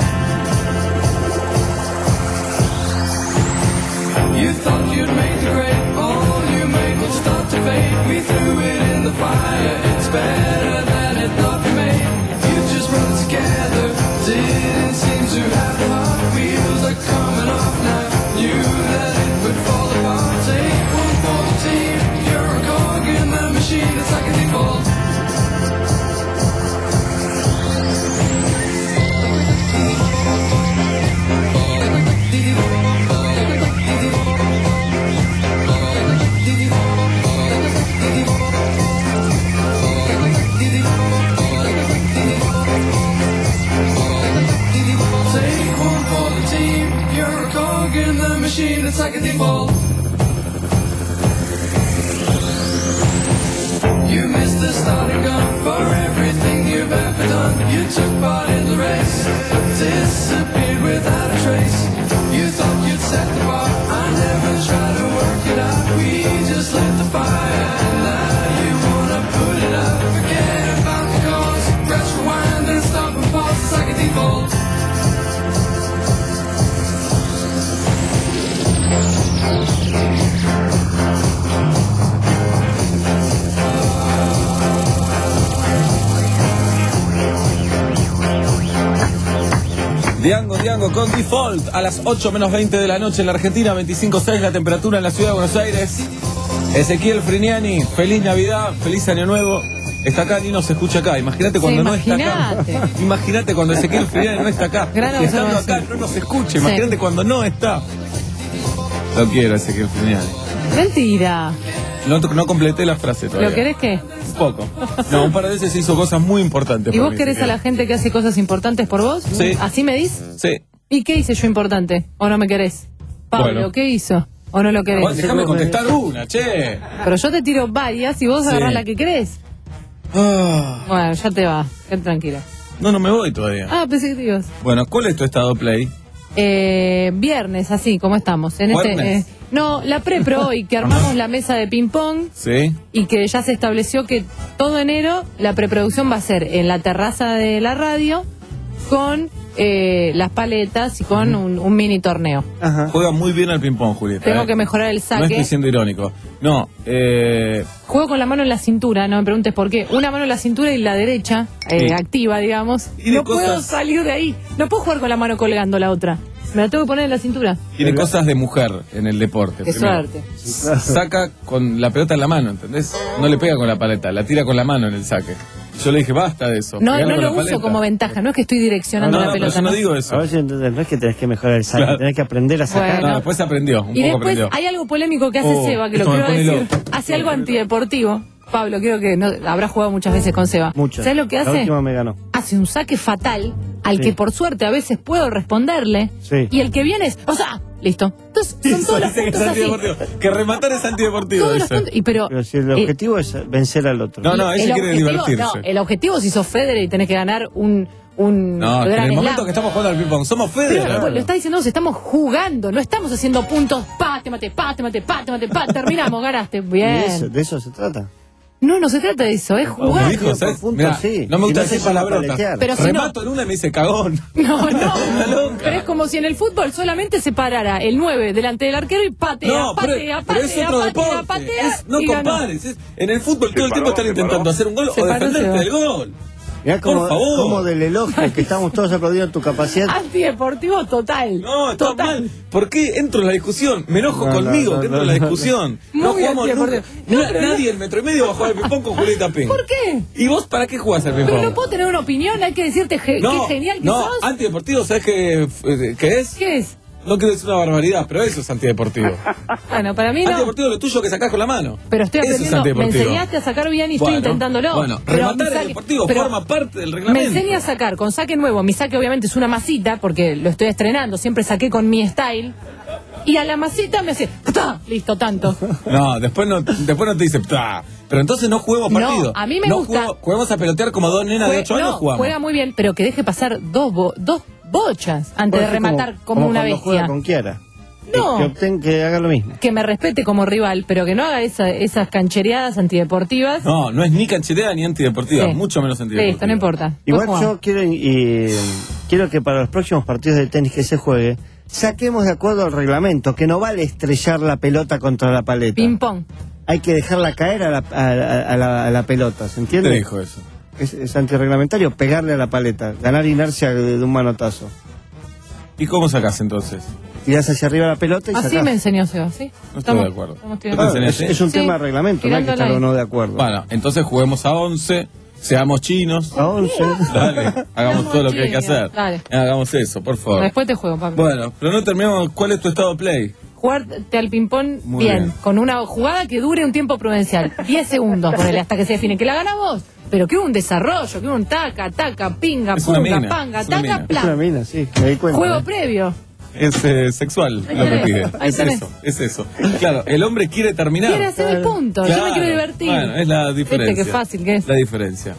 You thought you'd made the grade, all you made would start to fade. We threw it in the fire, it's better than it not be made. You just brought it together, didn't seem to have the heart. Wheels are coming off now, knew that it would fall apart. Take one for the team, you're a cog in the machine, it's like a default. It's like a default. You missed the starting gun for everything you've ever done. You took part in the race, but disappeared without a trace. You thought you'd set the bar, I never tried to work it out. We just lit the fire, and now you wanna put it out. Forget about the cause, press rewind and stop and pause. It's like a default. Diango, Diango con Default a las ocho menos veinte de la noche en la Argentina, veinticinco seis la temperatura en la ciudad de Buenos Aires. Ezequiel Friniani, feliz Navidad, feliz Año Nuevo. Está acá y no se escucha acá. Imagínate cuando sí, no está acá. Imagínate cuando Ezequiel Friniani no está acá. Gran y estando acá no nos escucha. Imagínate sí. cuando no está. Lo quiero, Ezequiel Friniani. Mentira. No, no completé la frase todavía. ¿Lo querés qué? Un poco. No, un par de veces hizo cosas muy importantes. ¿Y vos mí, querés a la gente que hace cosas importantes por vos? Sí. ¿Así me dis? Sí. ¿Y qué hice yo importante? ¿O no me querés? Pablo, bueno. ¿Qué hizo? ¿O no lo querés? Bueno, déjame contestar una, che. Pero yo te tiro varias y vos sí. agarrás la que querés. Ah. Bueno, ya te va. Quédate tranquila. No, no me voy todavía. Ah, pensé que te ibas. Bueno, ¿cuál es tu estado play? Eh, viernes, así como estamos. En este, eh, no, la pre-pro hoy, que armamos la mesa de ping-pong. Sí. Y que ya se estableció que todo enero la preproducción va a ser en la terraza de la radio con eh, las paletas y con uh-huh. un, un mini torneo. Ajá. Juega muy bien al ping-pong, Julieta. Tengo eh. que mejorar el saque. No estoy siendo irónico. No, eh... Juego con la mano en la cintura, no me preguntes por qué. Una mano en la cintura y la derecha, eh, sí. activa, digamos. No cosas... puedo salir de ahí. No puedo jugar con la mano colgando la otra. Me la tengo que poner en la cintura. Tiene cosas de mujer en el deporte. Qué primero. Suerte. Saca con la pelota en la mano, ¿entendés? No le pega con la paleta, la tira con la mano en el saque. Yo le dije, basta de eso. No, no lo uso paleta. Como ventaja, no es que estoy direccionando no, no, la no, pelota. Pero yo no digo eso. A ver si entonces no es que tenés que mejorar el saque, claro. tenés que aprender a sacar. Bueno. No, después aprendió, un y poco después aprendió. Hay algo polémico que hace oh, Seba, que lo quiero decir. Hace algo antideportivo. Pablo, creo que no, habrá jugado muchas veces con Seba. Muchas. ¿Sabes lo que hace? La última me ganó. Hace un saque fatal al sí. que por suerte a veces puedo responderle. Sí. Y el que viene es, o sea, listo. Entonces son todos los puntos que así. Que rematar es antideportivo. Todos los puntos, y pero, pero si el objetivo eh, es vencer al otro. No, no, ella quiere divertirse. No, el objetivo si sos Federer y tenés que ganar un... Un no, gran en el momento slam. Que estamos jugando al ping-pong, somos Federer. Pero, claro. Lo está diciendo, estamos jugando, no estamos haciendo puntos, pa, te maté, pa, te maté, pa, te maté, pa, terminamos, ganaste. Bien. ¿De eso, de eso se trata? No, no se trata de eso, es jugar. Dijo, ¿sabes? Mirá, sí. No me gusta decir palabrotas. Pero si remato no, en una y me dice cagón. No, no. Pero es como si en el fútbol solamente se parara el nueve delante del arquero y patea, no, patea, pero, patea, pero es otro patea, deporte. patea. Es, no compares. Es, en el fútbol todo el tiempo están intentando hacer un gol o defenderte del gol. Mirá como, Por favor. como del elogio que estamos todos aplaudiendo tu capacidad. Antideportivo total. No, está total. mal. ¿Por qué entro en la discusión? Me enojo no, conmigo, no, no, que entro no, en la discusión. No, no Muy jugamos nunca. No, no, nadie en metro y medio va a jugar al ping-pong con Julieta Ping. ¿Por qué? ¿Y vos para qué jugás al ping-pong? Pero no puedo tener una opinión, hay que decirte ge no, qué genial que no, sos. No, antideportivo, ¿sabes qué, qué es? ¿Qué es? No quiero decir una barbaridad, pero eso es antideportivo. Bueno, para mí no. Antideportivo es lo tuyo que sacás con la mano. Pero estoy aprendiendo, es me enseñaste a sacar bien y estoy bueno, intentándolo. Bueno, rematar el deportivo forma parte del reglamento. Me enseñé a sacar con saque nuevo. Mi saque obviamente es una masita, porque lo estoy estrenando. Siempre saqué con mi style. Y a la masita me hace... ¡Ta! Listo, tanto. No, después no, después no te dice, ¡ta! Pero entonces no juguemos No, partido. a mí me no gusta. Juego, juguemos a pelotear como dos nenas de Jue- ocho años no, jugamos. juega muy bien, pero que deje pasar dos, bo- dos bochas antes de Porque rematar como, una cuando juega bestia. con Kiara. No. Que, obten, que haga lo mismo. Que me respete como rival, pero que no haga esa- esas canchereadas antideportivas. No, no es ni cancherea ni antideportiva, Sí. mucho menos antideportiva. Listo, no importa. Igual Vos yo quiero, y, quiero que para los próximos partidos de tenis que se juegue, saquemos de acuerdo al reglamento, que no vale estrellar la pelota contra la paleta. Ping pong. Hay que dejarla caer a la, a, a- a la, a la pelota, ¿se entiende? ¿Qué dijo eso? Es, es antirreglamentario pegarle a la paleta, ganar inercia de, de un manotazo. ¿Y cómo sacás entonces? Tirás hacia arriba la pelota y Así sacás. me enseñó Seba, ¿sí? No estoy de acuerdo. estamos ¿Qué te tirando. enseñé, es, sí? es un Sí, tema de reglamento, no hay que estar tirándola o ahí. no de acuerdo. Bueno, entonces juguemos a once, seamos chinos. A once. Dale, hagamos Seamos todo lo que hay que chinos, hacer. dale. Hagamos eso, por favor. Después te juego, papi. Bueno, pero no terminamos. ¿Cuál es tu estado de play? Jugarte al ping-pong Muy bien, bien. con una jugada que dure un tiempo prudencial. diez segundos, ponele, hasta que se define. Que la gana vos. Pero que hubo un desarrollo, que hubo un taca, taca, pinga, Es una punga, mina, panga, es una taca, mina. Es una plan. mina, sí, me di cuenta. Juego ¿eh? previo. Es eh, sexual Ahí lo que tenés, pide. ahí Es tenés. eso, es eso. Claro, el hombre quiere terminar. Quiere hacer el punto. Yo me Claro. quiero divertir. Bueno, es la diferencia. Viste qué fácil que es. La diferencia.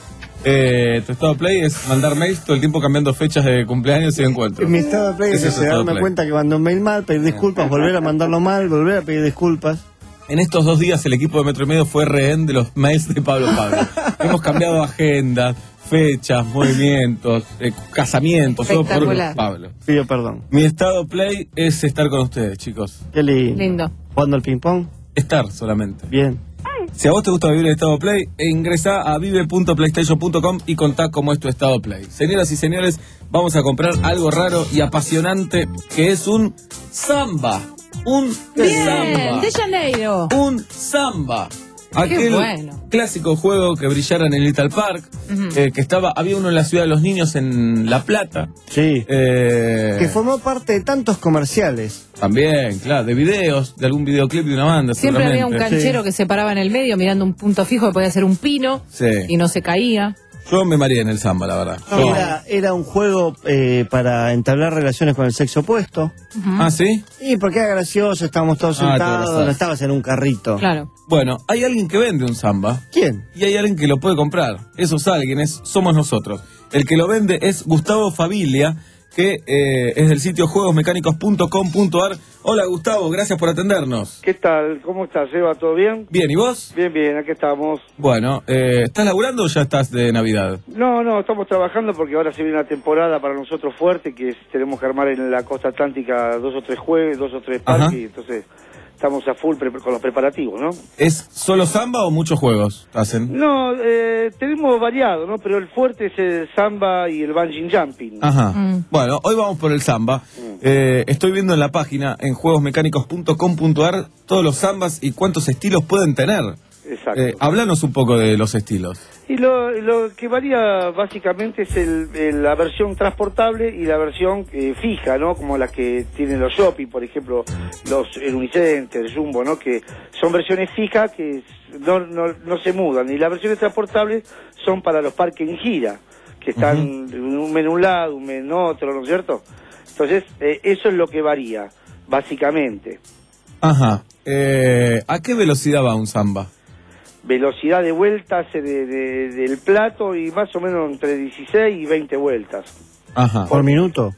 Eh, tu estado de play es mandar mails todo el tiempo cambiando fechas de cumpleaños y de encuentros. Mi estado de play es Ese es tu ese, estado de darme play. cuenta que mandé un mail mal, pedir disculpas, volver a mandarlo mal, volver a pedir disculpas. En estos dos días el equipo de Metro y Medio fue rehén de los mails de Pablo Pablo. Hemos cambiado agendas, fechas, movimientos, eh, casamientos, todo por Espectacular. Pablo. Pido perdón. Mi estado play es estar con ustedes, chicos. Qué lindo. Lindo. ¿Jugando al ping-pong? Estar solamente. Bien. Si a vos te gusta vivir el estado play, e ingresa a vive punto playstation punto com y contá cómo es tu estado play. Señoras y señores, vamos a comprar algo raro y apasionante que es un samba. Un Bien, samba. de Janeiro. Un samba. Aquel bueno. clásico juego que brillara en el Little Park, Ujú. eh, que estaba, había uno en la Ciudad de los Niños en La Plata. Sí. Eh, Que formó parte de tantos comerciales. También, claro, de videos, de algún videoclip de una banda. Siempre había un seguramente. canchero que se paraba en el medio mirando un punto fijo que podía ser un pino Sí. y no se caía. Yo me mareé en el samba, la verdad. Yo- Era, era un juego eh, para entablar relaciones con el sexo opuesto. ¿Ah, sí? Y porque era gracioso, estábamos todos Ah, te sentados, abrazás. no estabas en un carrito. Claro. Bueno, hay alguien que vende un samba. ¿Quién? Y hay alguien que lo puede comprar. Esos alguienes somos nosotros. El que lo vende es Gustavo Fabilia, que eh, es del sitio juegos mecánicos punto com punto ar. Hola Gustavo, gracias por atendernos. ¿Qué tal? ¿Cómo estás, Eva? ¿Todo bien? Bien, ¿y vos? Bien, bien, aquí estamos. Bueno, eh, ¿estás laburando o ya estás de Navidad? No, no, estamos trabajando porque ahora se viene una temporada para nosotros fuerte, que es- tenemos que armar en la costa atlántica dos o tres jueves, dos o tres Ajá. parques, y entonces estamos a full pre- con los preparativos, ¿no? ¿Es solo samba o muchos juegos hacen? No, eh, tenemos variado, ¿no? Pero el fuerte es el samba y el bungee jumping. Ajá. Mm. Bueno, hoy vamos por el samba. Eh, estoy viendo en la página, en juegos mecánicos punto com punto ar, todos los sambas y cuántos estilos pueden tener. Exacto. Eh, háblanos un poco de los estilos. Y lo, lo que varía básicamente es el, el- la versión transportable y la versión eh, fija, ¿no? Como las que tienen los shopping, por ejemplo, los el Unicenter, el Jumbo, ¿no? Que son versiones fijas que no, no, no se mudan. Y las versiones transportables son para los parques en gira, que están un mes en un lado, un mes en otro, ¿no es cierto? Entonces, eh, eso es lo que varía, básicamente. Ajá. Eh, ¿A qué velocidad va un samba? Velocidad de vueltas eh, de, de- del plato y más o menos entre dieciséis y veinte vueltas. Ajá. ¿Por minuto?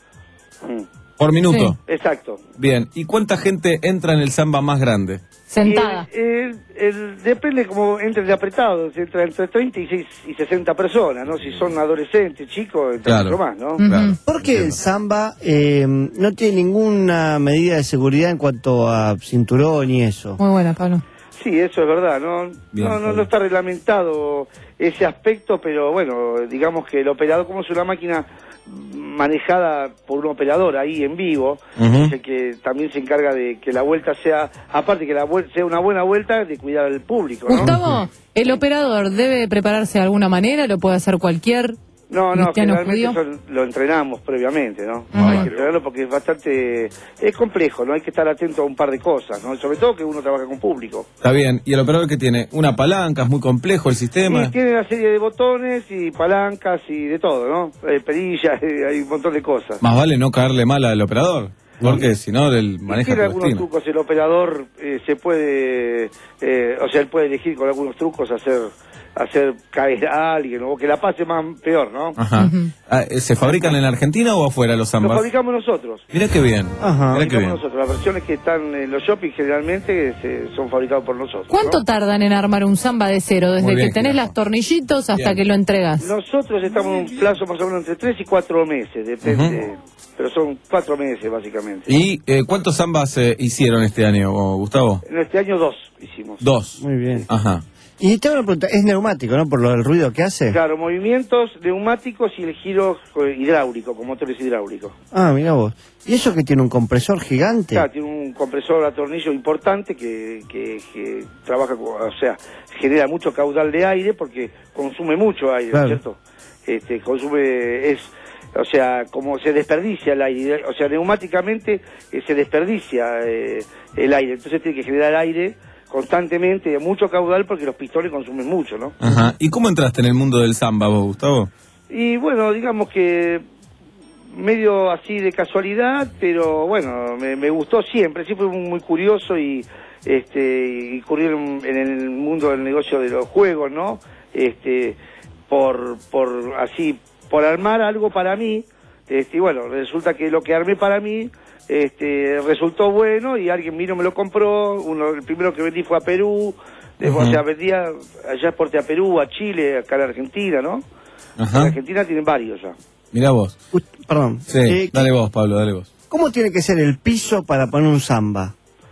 Mm. Por minuto. Exacto. Bien. ¿Y cuánta gente entra en el samba más grande? Sentada. Y el- el- el- depende como entre de apretado, entra entre treinta y, seis y sesenta personas, ¿no? Si son adolescentes, chicos, entra Claro. mucho más, ¿no? Claro. ¿Por qué el samba eh, no tiene ninguna medida de seguridad en cuanto a cinturón y eso? Muy buena, Pablo. Sí, eso es verdad, ¿no? Bien, no, no, no está reglamentado ese aspecto, pero bueno, digamos que el operador, como es una máquina manejada por un operador ahí en vivo, Ujú. es el que también se encarga de que la vuelta sea, aparte que la vuel- sea una buena vuelta, de cuidar al público, ¿no? Gustavo, ¿el operador debe prepararse de alguna manera? ¿Lo puede hacer cualquier No, no, cristiano generalmente judío? eso lo entrenamos previamente, ¿no? Ah, Hay que entrenarlo porque es bastante, es complejo, ¿no? Hay que estar atento a un par de cosas, ¿no? Sobre todo que uno trabaja con público. Está bien. ¿Y el operador que tiene? Una palanca, es muy complejo el sistema. Y tiene una serie de botones y palancas y de todo, ¿no? Eh, perillas, eh, hay un montón de cosas. Más vale no caerle mal al operador. Porque si no, el maneja Tiene algunos clandestino. trucos, el operador eh, se puede, eh, o sea, él puede elegir con algunos trucos hacer hacer caer a alguien o que la pase más peor, ¿no? Ajá. Ah, ¿se fabrican en la Argentina o afuera los Los zambas? fabricamos nosotros. Mirá qué bien. Ajá. Mirá qué Fabricamos bien. nosotros. Las versiones que están en los shopping generalmente se- son fabricados por nosotros. ¿Cuánto ¿no? tardan en armar un samba de cero? Desde Muy bien, que tenés Jirafa. los tornillitos hasta Bien. que lo entregas. Nosotros estamos en un plazo más o menos entre tres y cuatro meses, depende. Pero son cuatro meses básicamente. ¿Y eh, cuántos zambas eh, hicieron este año, Gustavo? En este año dos hicimos. Dos. Muy bien. Ajá. Y tengo una pregunta, es neumático, ¿no? Por lo del ruido que hace. Claro, movimientos neumáticos y el giro eh, hidráulico, con motores hidráulicos. Ah, mira vos. ¿Y eso que tiene un compresor gigante? Claro, tiene un compresor a tornillo importante que, que, que trabaja, con- o sea, genera mucho caudal de aire porque consume mucho aire, ¿no es Claro. cierto? Este, consume, es, o sea, como se desperdicia el aire, o sea, neumáticamente eh, se desperdicia eh, el aire, entonces tiene que generar aire constantemente, de mucho caudal porque los pistones consumen mucho, ¿no? Ajá. ¿Y cómo entraste en el mundo del samba vos, Gustavo? Y bueno, digamos que medio así de casualidad, pero bueno, me, me gustó siempre, siempre fui muy curioso y este y currir en, en el mundo del negocio de los juegos, ¿no? Este por por así por armar algo para mí, este y bueno, resulta que lo que armé para mí este resultó bueno y alguien vino me lo compró, uno el primero que vendí fue a Perú, después, Ujú. o sea, vendía allá exporté a Perú, a Chile, acá a la Argentina, ¿no? Ajá. En Argentina tienen varios ya. Mirá vos. Perdón. Sí, Eh, dale vos, Pablo, dale vos. ¿Cómo tiene que ser el piso para poner un samba?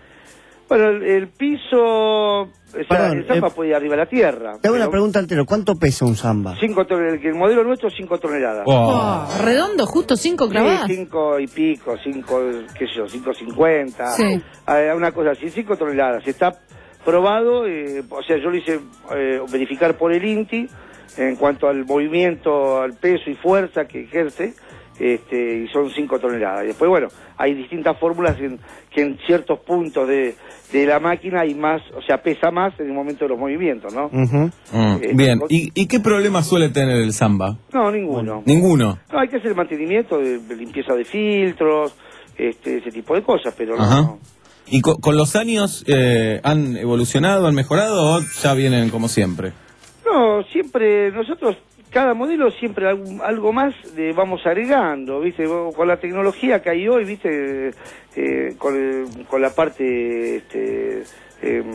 Bueno, el, el piso, o sea, Perdón, el samba eh, puede ir arriba de la tierra. Te hago una pero pregunta altero, ¿cuánto pesa un samba? cinco ton- el, el modelo nuestro es cinco toneladas. Oh, redondo, justo cinco clavadas. Sí, cinco y pico, cinco, qué sé yo, cinco cincuenta. Sí. Eh, una cosa así, cinco toneladas. Está probado, eh, o sea, yo lo hice eh, verificar por el INTI en cuanto al movimiento, al peso y fuerza que ejerce, este, y son cinco toneladas. Y después, bueno, hay distintas fórmulas en, que en ciertos puntos de, de la máquina hay más, o sea, pesa más en el momento de los movimientos, ¿no? Mm, Eh, bien. ¿Y, ¿Y qué problema suele tener el samba? No, ninguno. Ninguno. No, hay que hacer mantenimiento, de, de limpieza de filtros, este, ese tipo de cosas, pero no. Ajá. ¿Y co- con los años eh, han evolucionado, han mejorado o ya vienen como siempre? No, siempre, nosotros, cada modelo siempre algo, algo más le vamos agregando, ¿viste? Con la tecnología que hay hoy, ¿viste? Eh, con, el- con la parte este, eh,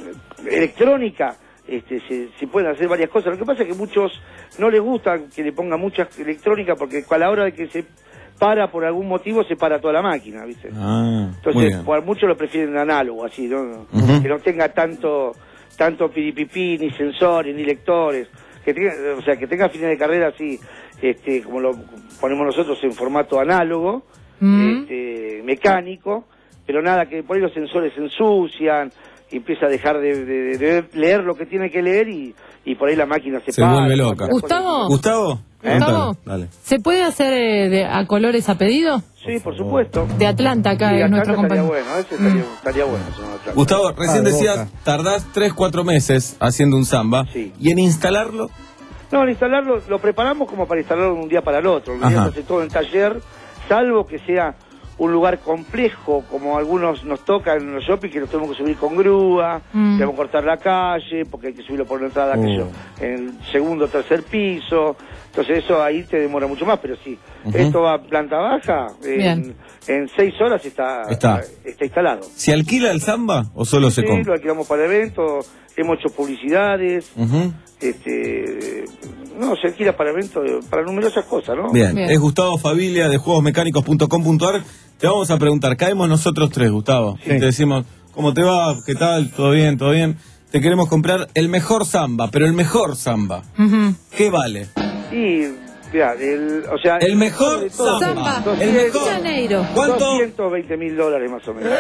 electrónica, este, se, se pueden hacer varias cosas. Lo que pasa es que muchos no les gusta que le ponga mucha electrónica porque a la hora de que se para por algún motivo se para toda la máquina, ¿viste? Ah, muy Entonces, bien. por muchos lo prefieren análogo, así, ¿no? Ujú. Que no tenga tanto tanto piripipí, ni sensores, ni lectores, que tenga, o sea, que tenga fines de carrera así, este, como lo ponemos nosotros en formato análogo, este, mecánico, pero nada, que por ahí los sensores se ensucian, y empieza a dejar de, de- de leer lo que tiene que leer y, y por ahí la máquina se, Se para. vuelve loca. Gustavo. Gustavo. Gustavo. Dale. ¿Se puede hacer eh, de- a colores a pedido? Sí, por supuesto. De Atlanta, acá Sí, es Atlanta nuestro estaría compañero. bueno, ese estaría, estaría bueno. eso, Atlanta. Gustavo, recién Ah, de decías, Boca. tardás tres, cuatro meses haciendo un samba. ¿Y en instalarlo? No, al instalarlo, lo preparamos como para instalarlo de un día para el otro. El día Ajá. se hace todo en taller, salvo que sea un lugar complejo, como algunos nos toca en los shopping, que lo tenemos que subir con grúa, Mm. tenemos que cortar la calle, porque hay que subirlo por la entrada, qué sé yo, Oh. en el segundo o tercer piso. Entonces eso ahí te demora mucho más, pero sí. Ujú. Esto va a planta baja, en, Bien. en seis horas está, Está. está instalado. ¿Se alquila el samba o solo se Sí, compra? lo alquilamos para eventos, hemos hecho publicidades, Ujú. este no, se alquila para eventos, para numerosas cosas, ¿no? Bien. es Gustavo Fabilia de juegos mecánicos punto com punto ar. Te vamos a preguntar, caemos nosotros tres, Gustavo. Y te decimos, ¿cómo te va? ¿Qué tal? ¿Todo bien? ¿Todo bien? Te queremos comprar el mejor samba, pero el mejor samba. ¿Qué vale? Y, mira, el, o sea... El mejor de todo, samba. doscientos, El mejor. Janeiro. ¿Cuánto? doscientos veinte mil dólares más o menos.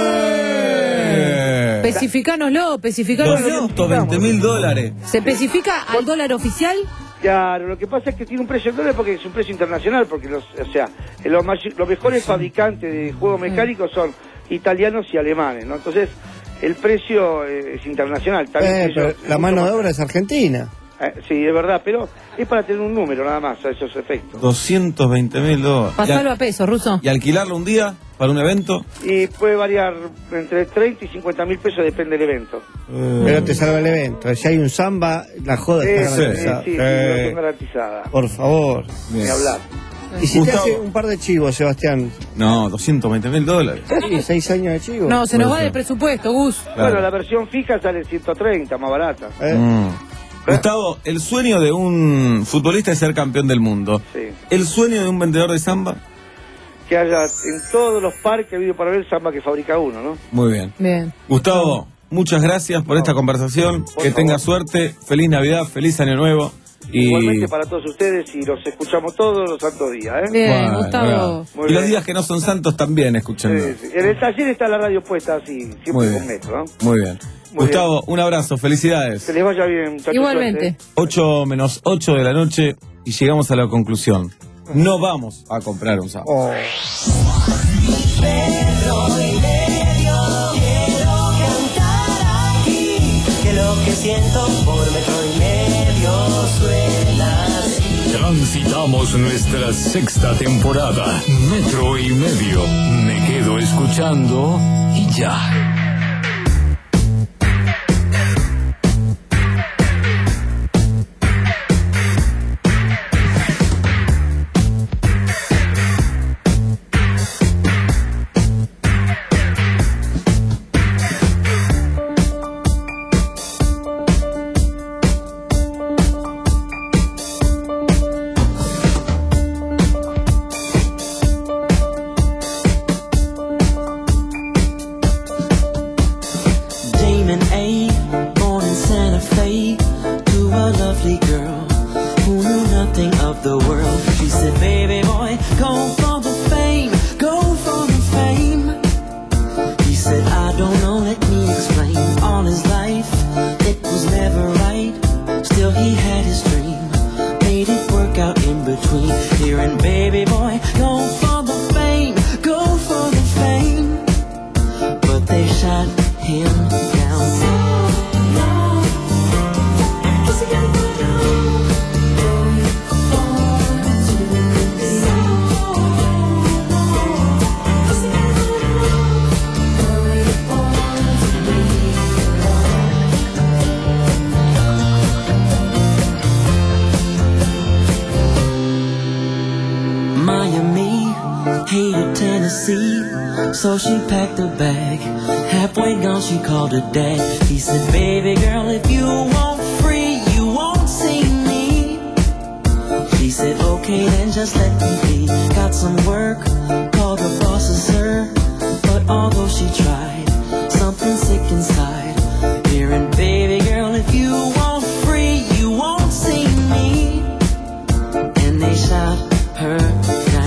Eh. Especificánoslo, especificánoslo. doscientos veinte mil dólares. ¿Se especifica al dólar oficial? Claro, lo que pasa es que tiene un precio en dólares porque es un precio internacional, porque los, o sea, los, may- los mejores fabricantes de juegos mecánicos son italianos y alemanes, ¿no? Entonces, el precio eh, es internacional. También Eh, ellos- pero la mano de obra es argentina. Eh, sí, es verdad, pero es para tener un número nada más a esos efectos. doscientos veinte mil dólares. Pasalo a peso, Ruso. ¿Y alquilarlo un día para un evento? Y puede variar entre treinta y cincuenta mil pesos, depende del evento. Eh. Pero te salva el evento. Si hay un samba, la joda Sí, está sí, garantizada. sí, sí, Eh, lo tengo garantizada. Por favor. Ni hablar. Y si Gustavo. te hace un par de chivos, Sebastián. No, doscientos veinte mil dólares. Sí, seis años de chivos. No, se nos va Puede de ser. presupuesto, Gus. Claro. Bueno, la versión fija sale ciento treinta, más barata. Eh. Mm. Gustavo, el sueño de un futbolista es ser campeón del mundo. Sí. ¿El sueño de un vendedor de samba? Que haya en todos los parques habido para ver samba que fabrica uno, ¿no? Muy bien. Bien. Gustavo, muchas gracias por esta conversación. Que tenga suerte. Feliz Navidad, feliz Año Nuevo. Y, Igualmente para todos ustedes, y los escuchamos todos los santos días, ¿eh? Bien, Bueno, Gustavo. bravo. Muy Y los bien. días que no son santos también, escuchando. Sí, sí. En el taller está la radio puesta así, siempre Muy con bien. metro, ¿no? Muy bien. Muy Gustavo, un abrazo, felicidades. Que les vaya bien, muchachos. Igualmente. suerte. ocho menos ocho de la noche y llegamos a la conclusión. No vamos a comprar un samba. Oh. Que lo que siento por metro y medio suena así. Transitamos nuestra sexta temporada. Metro y medio. Me quedo escuchando y ya. Damon A, born in Santa Fe, to a lovely girl who knew nothing of the world. She said, baby boy, go for the fame, go for the fame. He said, I don't know, let me explain. All his life, it was never right. Still he had his dream, made it work out in between. Hearing, baby boy, go for the fame, go for the fame. But they shot him down. Miami, hated Tennessee, so she packed a bag. Halfway gone, she called her dad. He said, baby girl, if you want free, you won't see me. She said, okay, then just let me be. Got some work, called her bosses, sir. But although she tried, something sick inside. Hearing, baby girl, if you want free, you won't see me. And they shot her down.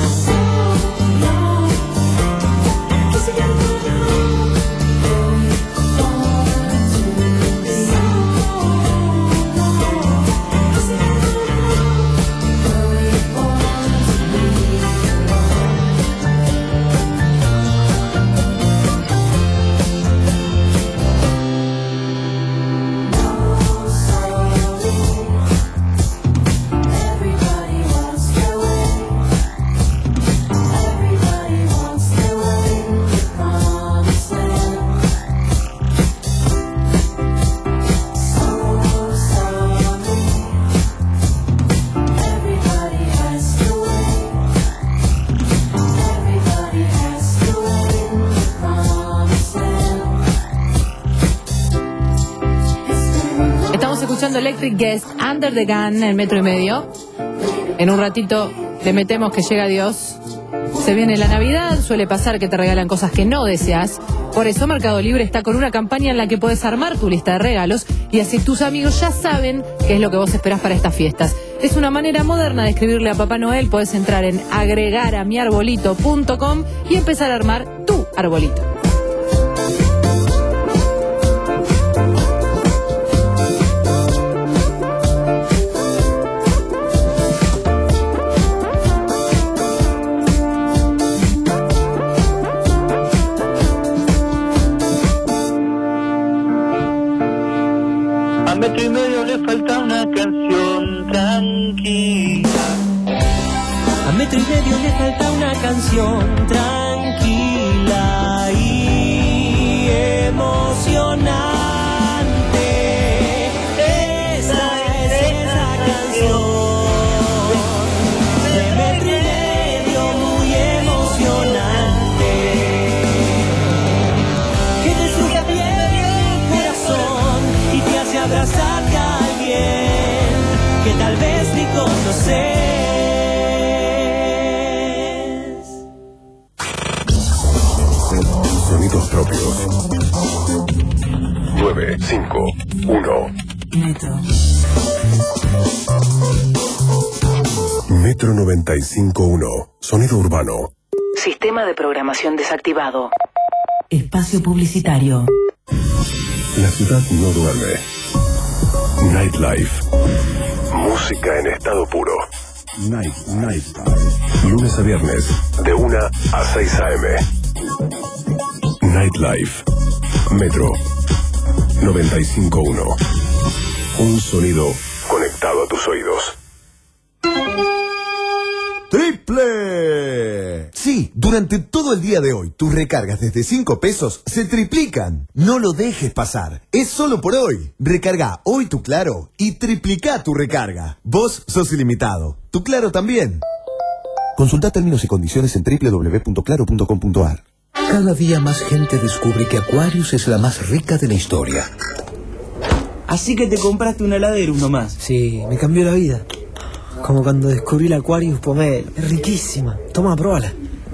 Estamos escuchando Electric Guest, Under the Gun, en metro y medio. En un ratito le metemos que llega Dios. Se viene la Navidad, suele pasar que te regalan cosas que no deseas. Por eso Mercado Libre está con una campaña en la que puedes armar tu lista de regalos y así tus amigos ya saben qué es lo que vos esperás para estas fiestas. Es una manera moderna de escribirle a Papá Noel. Puedes entrar en agregar a mi arbolito punto com y empezar a armar tu arbolito. A metro y medio lejos le falta una canción tranquila. A metro y medio le falta una canción tranquila y emocionante. Esa es esa canción de metro y medio, muy emocionante, que te sube bien el corazón y te hace abrazarte a alguien que tal vez ni conoces. Sonidos propios. nueve cinco uno. Metro. Metro noventa y cinco uno. Sonido urbano. Sistema de programación desactivado. Espacio publicitario. La ciudad no duerme. Nightlife. Música en estado puro. Night, Nightlife. Lunes a viernes, de una a seis a eme. Nightlife. Metro noventa y cinco uno. Un sonido conectado a tus oídos. ¡Triple! Sí, durante todo el día de hoy, tus recargas desde cinco pesos se triplican. No lo dejes pasar. Es solo por hoy. Recarga hoy tu Claro y triplica tu recarga. Vos sos ilimitado. Tu Claro también. Consulta términos y condiciones en doble u doble u doble u punto claro punto com punto a r. Cada día más gente descubre que Aquarius es la más rica de la historia. Así que te compraste un heladero, uno más. Sí, me cambió la vida. Como cuando descubrí la Aquarius Pomelo. Es riquísima. Toma, pruébala.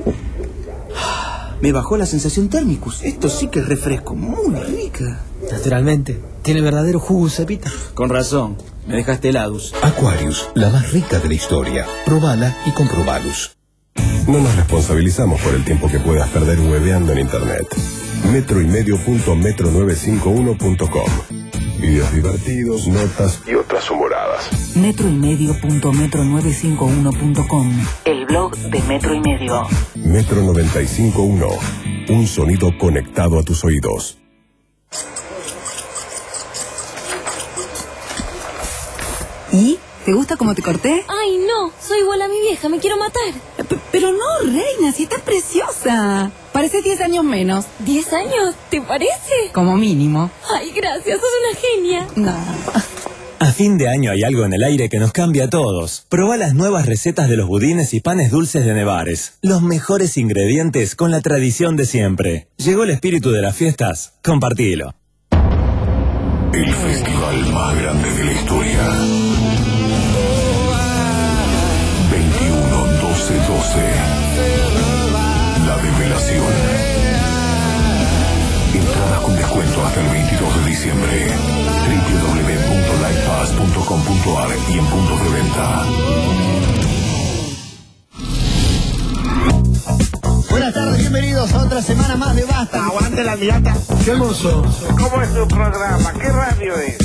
Me bajó la sensación térmicus. Esto sí que es refresco. Muy rica. Naturalmente. Tiene verdadero jugo cepita. Con razón. Me dejaste helados. Aquarius, la más rica de la historia. Probala y comprobalus. No nos responsabilizamos por el tiempo que puedas perder hueveando en internet. metro y medio punto metro novecientos cincuenta y uno punto com. Videos divertidos, notas y otras humoradas. Metro y medio punto metro novecientos cincuenta y uno punto com. El blog de Metro y Medio. Metro noventa y cinco punto uno. Un sonido conectado a tus oídos. ¿Y? ¿Te gusta cómo te corté? Ay, no, soy igual a mi vieja, me quiero matar. P- pero no, reina, si estás preciosa. Pareces diez años menos. ¿Diez años? ¿Te parece? Como mínimo. Ay, gracias, sos una genia. No. A fin de año hay algo en el aire que nos cambia a todos. Probá las nuevas recetas de los budines y panes dulces de Nevares. Los mejores ingredientes con la tradición de siempre. Llegó el espíritu de las fiestas, compartilo. El festival más grande de la historia. veintiuno, doce, doce. La revelación. Entradas con descuento hasta el veintidós de diciembre. doble u doble u doble u punto livepass punto com punto a r y en puntos de venta. Buenas tardes, bienvenidos a otra semana más de Basta. Aguante la mirata. ¡Qué hermoso! ¿Cómo es tu programa? ¿Qué radio es?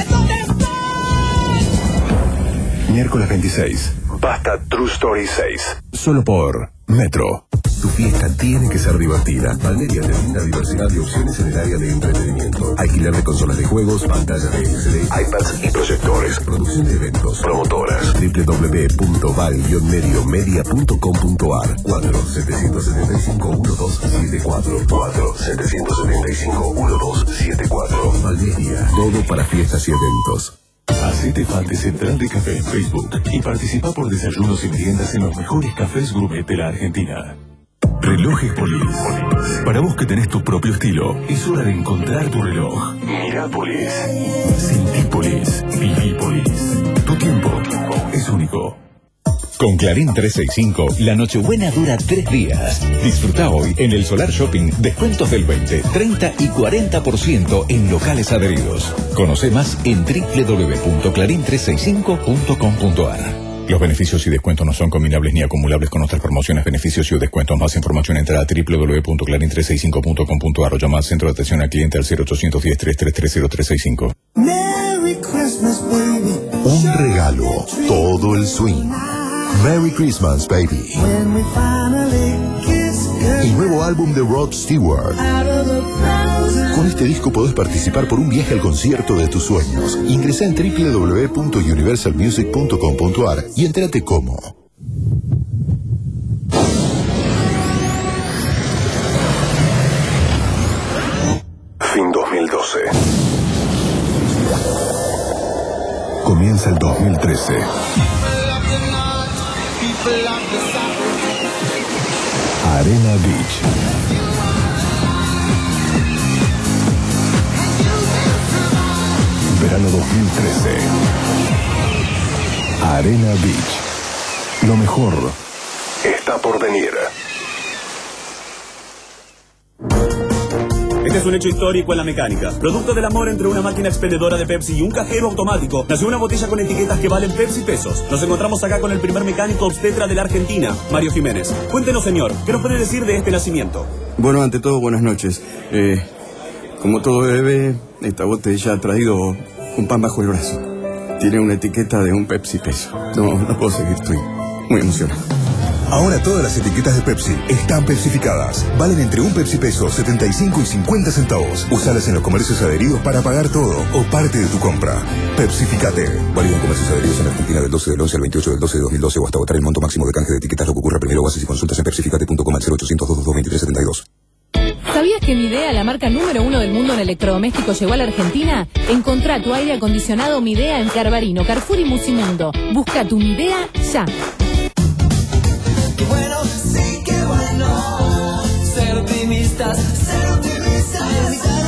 Miércoles veintiséis. Basta True Story seis. Solo por Metro. Tu fiesta tiene que ser divertida. Valeria te brinda diversidad de opciones en el área de entretenimiento. Alquiler de consolas de juegos, pantallas de L C D, iPads y proyectores. Producción de eventos. Promotoras. doble u doble u doble u punto val guion medio media punto com punto a r. cuatro siete siete cinco uno dos siete cuatro. cuatro siete siete cinco uno dos siete cuatro. Valeria. Todo para fiestas y eventos. Hacete fan de Central de Café en Facebook y participa por desayunos y meriendas en los mejores cafés gourmet de la Argentina. Relojes Polis. Para vos que tenés tu propio estilo, es hora de encontrar tu reloj. Mirá Polis. Sentí Polis. Viví Polis. Tu tiempo es único. Con Clarín trescientos sesenta y cinco, la Nochebuena dura tres días. Disfruta hoy en el Solar Shopping descuentos del veinte, treinta y cuarenta por ciento en locales adheridos. Conoce más en doble u doble u doble u punto clarín trescientos sesenta y cinco punto com punto a r. Los beneficios y descuentos no son combinables ni acumulables con otras promociones, beneficios y descuentos. Más información entra a doble u doble u doble u punto clarín trescientos sesenta y cinco punto com punto a r o llama al centro de atención al cliente al cero ochocientos diez, trescientos treinta, cero tres sesenta y cinco. Merry Christmas, baby. Un regalo, todo el swing. Merry Christmas, baby. When we finally kiss el nuevo álbum de Rod Stewart. Con este disco podés participar por un viaje al concierto de tus sueños. Ingresá en doble u doble u doble u punto universal music punto com punto a r y entérate cómo. Fin dos mil doce. Comienza el dos mil trece. Arena Beach. Verano dos mil trece. Arena Beach. Lo mejor está por venir. Este es un hecho histórico en la mecánica. Producto del amor entre una máquina expendedora de Pepsi y un cajero automático, nació una botella con etiquetas que valen Pepsi pesos. Nos encontramos acá con el primer mecánico obstetra de la Argentina, Mario Jiménez. Cuéntenos, señor, ¿qué nos puede decir de este nacimiento? Bueno, ante todo, buenas noches. Eh, como todo bebé, esta botella ha traído un pan bajo el brazo. Tiene una etiqueta de un Pepsi peso. No, no puedo seguir, estoy muy emocionado. Ahora todas las etiquetas de Pepsi están pepsificadas. Valen entre un Pepsi peso, setenta y cinco y cincuenta centavos. Usalas en los comercios adheridos para pagar todo o parte de tu compra. Pepsificate. Válido en comercios adheridos en Argentina del doce del once al veintiocho del doce de dos mil doce o hasta agotar el monto máximo de canje de etiquetas. Lo que ocurra primero, bases y consultas en pepsificate punto com al cero ochocientos, doscientos veintitrés, setenta y dos. ¿Sabías que Midea, la marca número uno del mundo en electrodomésticos, llegó a la Argentina? Encontrá tu aire acondicionado Midea en Carbarino, Carrefour y Musimundo. Busca tu Midea ya. Qué bueno, sí, qué bueno ser optimistas, ser optimistas, ser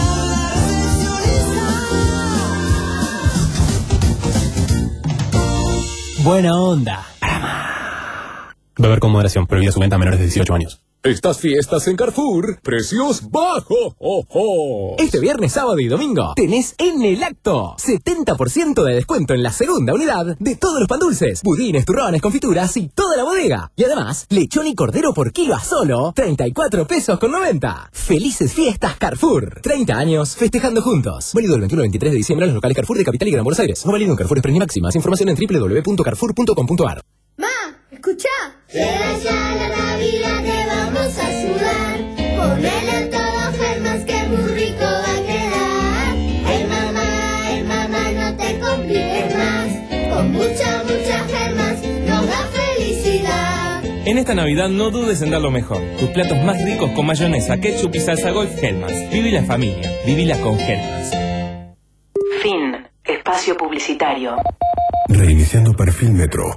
Buena onda. Beber con moderación, prohibida su venta a menores de dieciocho años. Estas fiestas en Carrefour, precios bajos. Oh, oh. Este viernes, sábado y domingo tenés en el acto setenta por ciento de descuento en la segunda unidad de todos los pan dulces, budines, turrones, confituras y toda la bodega. Y además, lechón y cordero por kilo a solo treinta y cuatro pesos con noventa. Felices fiestas Carrefour. treinta años festejando juntos. Válido el veintiuno al veintitrés de diciembre en los locales Carrefour de Capital y Gran Buenos Aires. No válido en Carrefour Express ni Máxima. Más información en doble u doble u doble u punto carrefour punto com punto a r. Ma, escuchá. Llega ya la Navidad, te vamos a ayudar. Ponele a todo Germás que muy rico va a quedar. Ay mamá, ay mamá, no te compliques más. Con mucha, mucha Germás nos da felicidad. En esta Navidad no dudes en dar lo mejor. Tus platos más ricos con mayonesa, ketchup y salsa golf Hellmann's. Viví la familia, vivila con Hellmann's. Fin. Espacio publicitario. Reiniciando perfil Metro.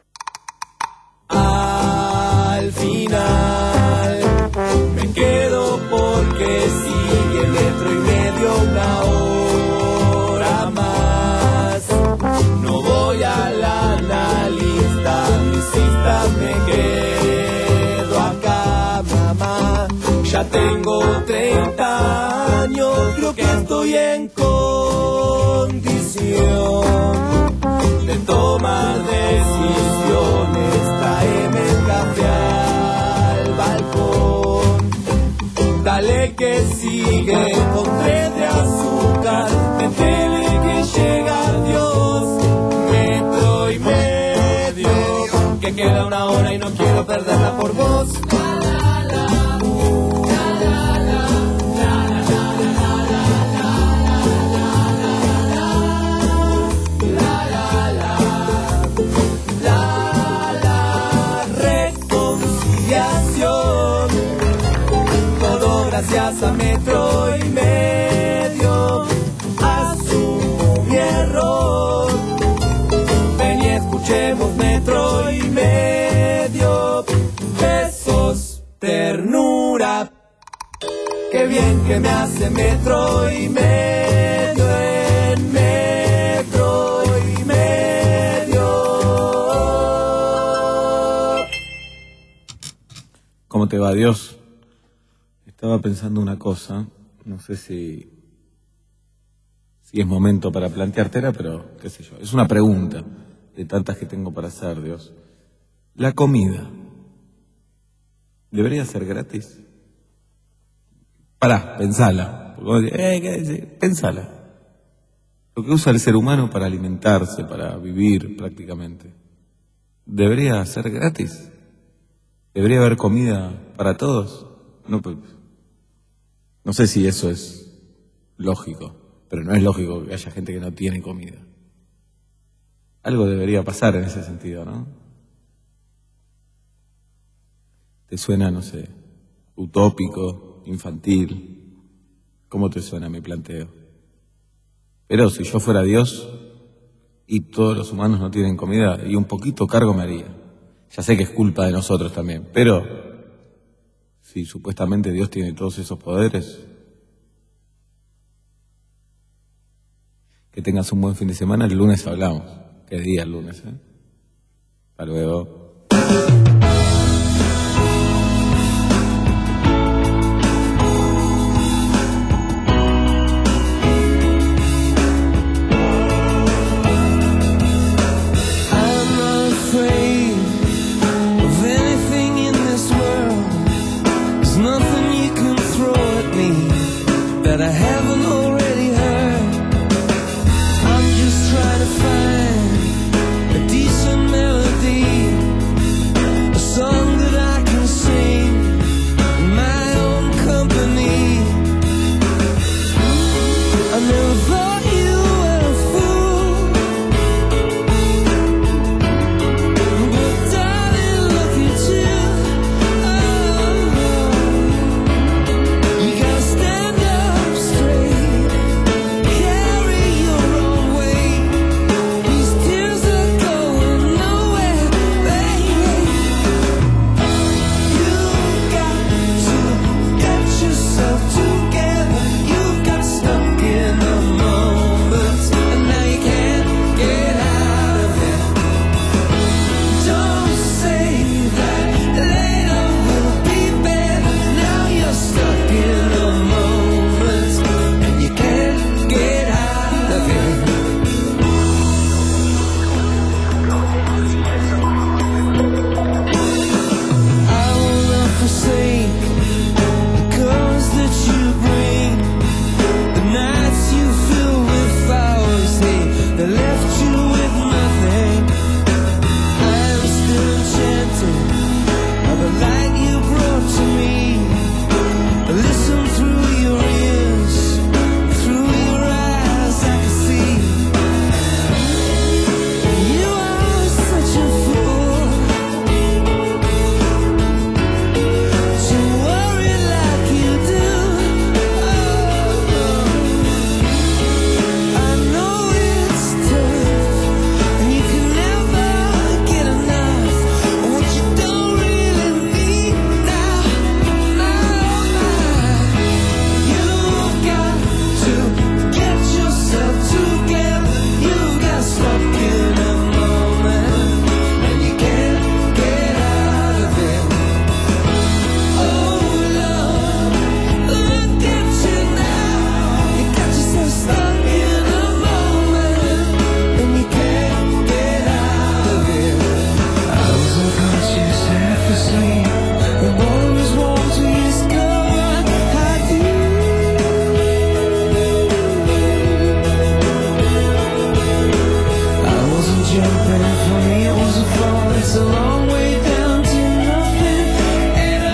Al final me quedo porque sigue metro y medio una hora más. No voy a la analista, visita, me quedo acá, mamá. Ya tengo treinta años, creo que estoy en condición de tomar decisiones. Traeme el café al balcón. Dale que sigue con tres de azúcar. Métele que llega Dios. Metro y medio. Que queda una hora y no quiero perderla por vos. Gracias a metro y medio, asumo mi error. Ven y escuchemos metro y medio. Besos, ternura. Qué bien que me hace metro y medio en metro y medio. ¿Cómo te va, Dios? Estaba pensando una cosa, no sé si, si es momento para planteártela, pero qué sé yo, es una pregunta de tantas que tengo para hacer, Dios. ¿La comida debería ser gratis? Pará, pensala. Eh, ¿qué decís? Pensala. Lo que usa el ser humano para alimentarse, para vivir prácticamente, ¿debería ser gratis? ¿Debería haber comida para todos? No, pues, no sé si eso es lógico, pero no es lógico que haya gente que no tiene comida. Algo debería pasar en ese sentido, ¿no? ¿Te suena, no sé, utópico, infantil? ¿Cómo te suena mi planteo? Pero si yo fuera Dios y todos los humanos no tienen comida, y un poquito cargo me haría. Ya sé que es culpa de nosotros también, pero si supuestamente Dios tiene todos esos poderes, que tengas un buen fin de semana. El lunes hablamos. ¿Qué día el lunes? Eh? Hasta luego. That I haven't already heard. I'm just trying to find a decent melody, a song that I can sing in my own company. I never thought you were a fool, but darling, look at you. Oh, you gotta stand up straight, carry your own weight. These tears are going nowhere, baby. You got to get yourself together. You got stuck in a moment, and now you can't get out of it. Don't say that later will be better. Now you're stuck in a moment, and you can't get out of it. I will not forsake the colors that you bring, the nights you fill with flowers, they, they left you with nothing. I am still enchanted by the light you brought to me. I listen through your ears, through your eyes I can see. You are such a fool to worry like you do. Oh, I know it's tough, and you can never get enough of what you don't really need now. You've got to get yourself together. You got stuck in a moment, and you can't get out of it. Oh love, look at you now. You got yourself stuck in a moment, and you can't get out of it. I was unconscious, half asleep. The morning was warm to discover how deep. I wasn't jumping, for me it was a fall. It's a long way down to nothing at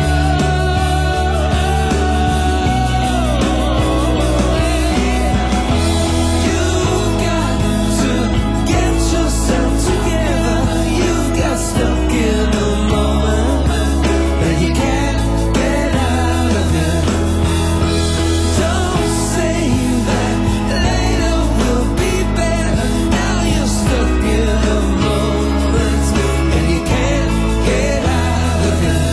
all. You got to get yourself together. You got stuck in a moment, and you can't get out of it. Don't say that later will be better. Now you're stuck in a moment, and you can't get out of it.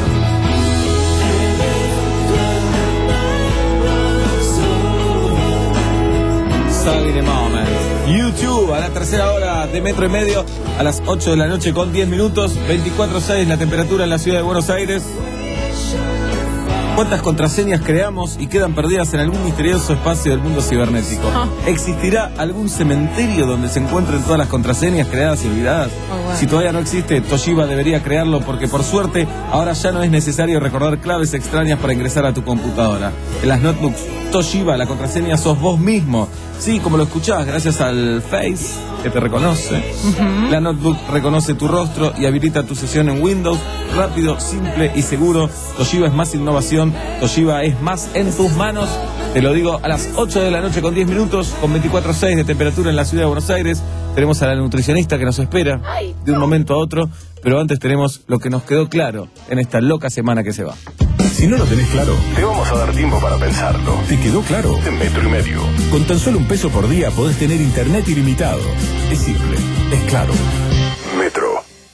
Stuck in a moment. YouTube a la tercera hora de metro y medio, a las ocho de la noche con diez minutos, veinticuatro seis la temperatura en la ciudad de Buenos Aires. ¿Cuántas contraseñas creamos y quedan perdidas en algún misterioso espacio del mundo cibernético? Ah. ¿Existirá algún cementerio donde se encuentren todas las contraseñas creadas y olvidadas? Oh, bueno. Si todavía no existe, Toshiba debería crearlo porque por suerte ahora ya no es necesario recordar claves extrañas para ingresar a tu computadora. En las notebooks Toshiba la contraseña sos vos mismo. Sí, como lo escuchás, gracias al Face que te reconoce. Ujú. La notebook reconoce tu rostro y habilita tu sesión en Windows. Rápido, simple y seguro. Toshiba es más innovación. Toshiba es más en tus manos. Te lo digo a las ocho de la noche con diez minutos, con veinticuatro grados seis de temperatura en la ciudad de Buenos Aires. Tenemos a la nutricionista que nos espera de un momento a otro. Pero antes tenemos lo que nos quedó claro en esta loca semana que se va. Si no lo tenés claro, te vamos a dar tiempo para pensarlo. ¿Te quedó claro? En Metro y Medio. Con tan solo un peso por día podés tener internet ilimitado. Es simple, es claro. Metro.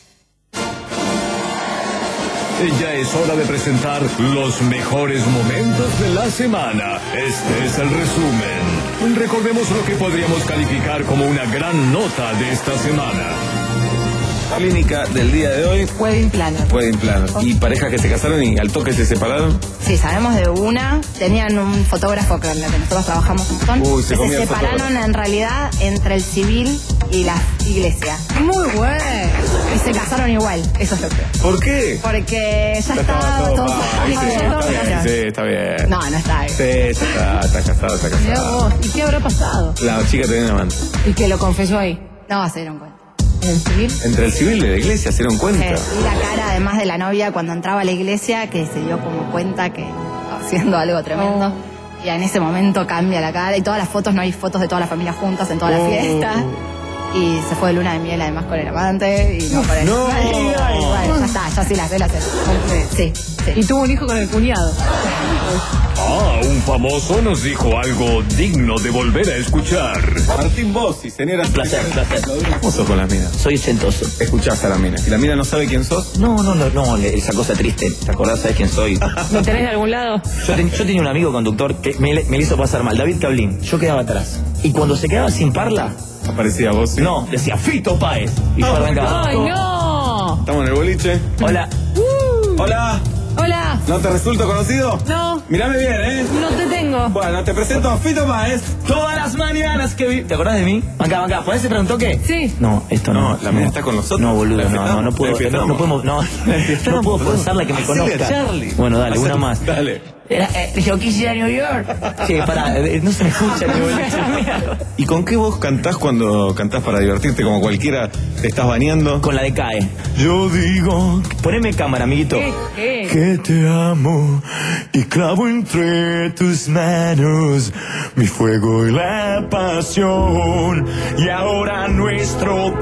Ya es hora de presentar los mejores momentos de la semana. Este es el resumen. Recordemos lo que podríamos calificar como una gran nota de esta semana. Clínica del día de hoy. Wedding planner. Wedding planner. ¿Y parejas que se casaron y al toque se separaron? Sí, sabemos de una. Tenían un fotógrafo con el que nosotros trabajamos un montón. Uy, se que comía se el separaron fotógrafo. en realidad entre el civil y la iglesia. Muy bueno. Y se casaron igual. Eso es lo peor. ¿Por qué? Porque ya Ya estaba estaba todo todo. mal, sí, está bien, sí, está bien. No, no está bien. Sí, ya está, está casado, está Mirá casado. vos, ¿y qué habrá pasado? La chica tenía un amante. Y que lo confesó ahí. No, se dieron cuenta. ¿En el civil? Entre el civil y la iglesia, ¿se dieron cuenta? Sí, y la cara además de la novia cuando entraba a la iglesia, que se dio como cuenta que estaba haciendo algo tremendo. Y en ese momento cambia la cara. Y todas las fotos, no hay fotos de toda la familia juntas en toda la Oh. fiesta. Y se fue de luna de miel además con el amante y no con el No. marido. Y bueno, ya está, ya sí las velas. Sí, sí. Y tuvo un hijo con el cuñado. Ah, un famoso nos dijo algo digno de volver a escuchar. Martín Bossi, señora. Placer, placer. ¿Cómo sos con las minas? Soy ochentoso. Escuchás a la mina. ¿Y la mina no sabe quién sos? No, no, no, no, le- esa cosa triste. ¿Te acordás? ¿Sabes quién soy? ¿Me tenés de algún lado? Yo, ten- yo tenía un amigo conductor que me, le- me le hizo pasar mal, David Cablín. Yo quedaba atrás. Y cuando se quedaba sin parla, Aparecía Bossi. no, decía Fito Páez. Y yo arrancaba. ¡Ay, no! Estamos en el boliche. Hola. Hola. Hola. ¿No te resulto conocido? No. Mírame bien, ¿eh? No te tengo. Bueno, te presento a Fito Páez. Todas las mañanas que vi. ¿Te acordás de mí? Acá, acá. ¿Podés hacer un toque? Sí. No, esto no. No, la mina está con nosotros. No, boludo, La no, no, enfiestamos, no puedo. la enfiestamos. No, no podemos. No, yo no puedo forzarla que me Hacele a conozca. Charlie. Bueno, dale, Hacele- una más. Dale. Era, eh, yo quise ir a New York. Sí, pará, eh, no se me escucha ni boliche. ¿Y con qué voz cantás cuando cantás para divertirte como cualquiera te estás bañando? Con la de CAE. Yo digo. Poneme cámara, amiguito. ¿Qué? ¿Qué? Que te amo y clavo entre tus manos mi fuego y la pasión. Y ahora nuestro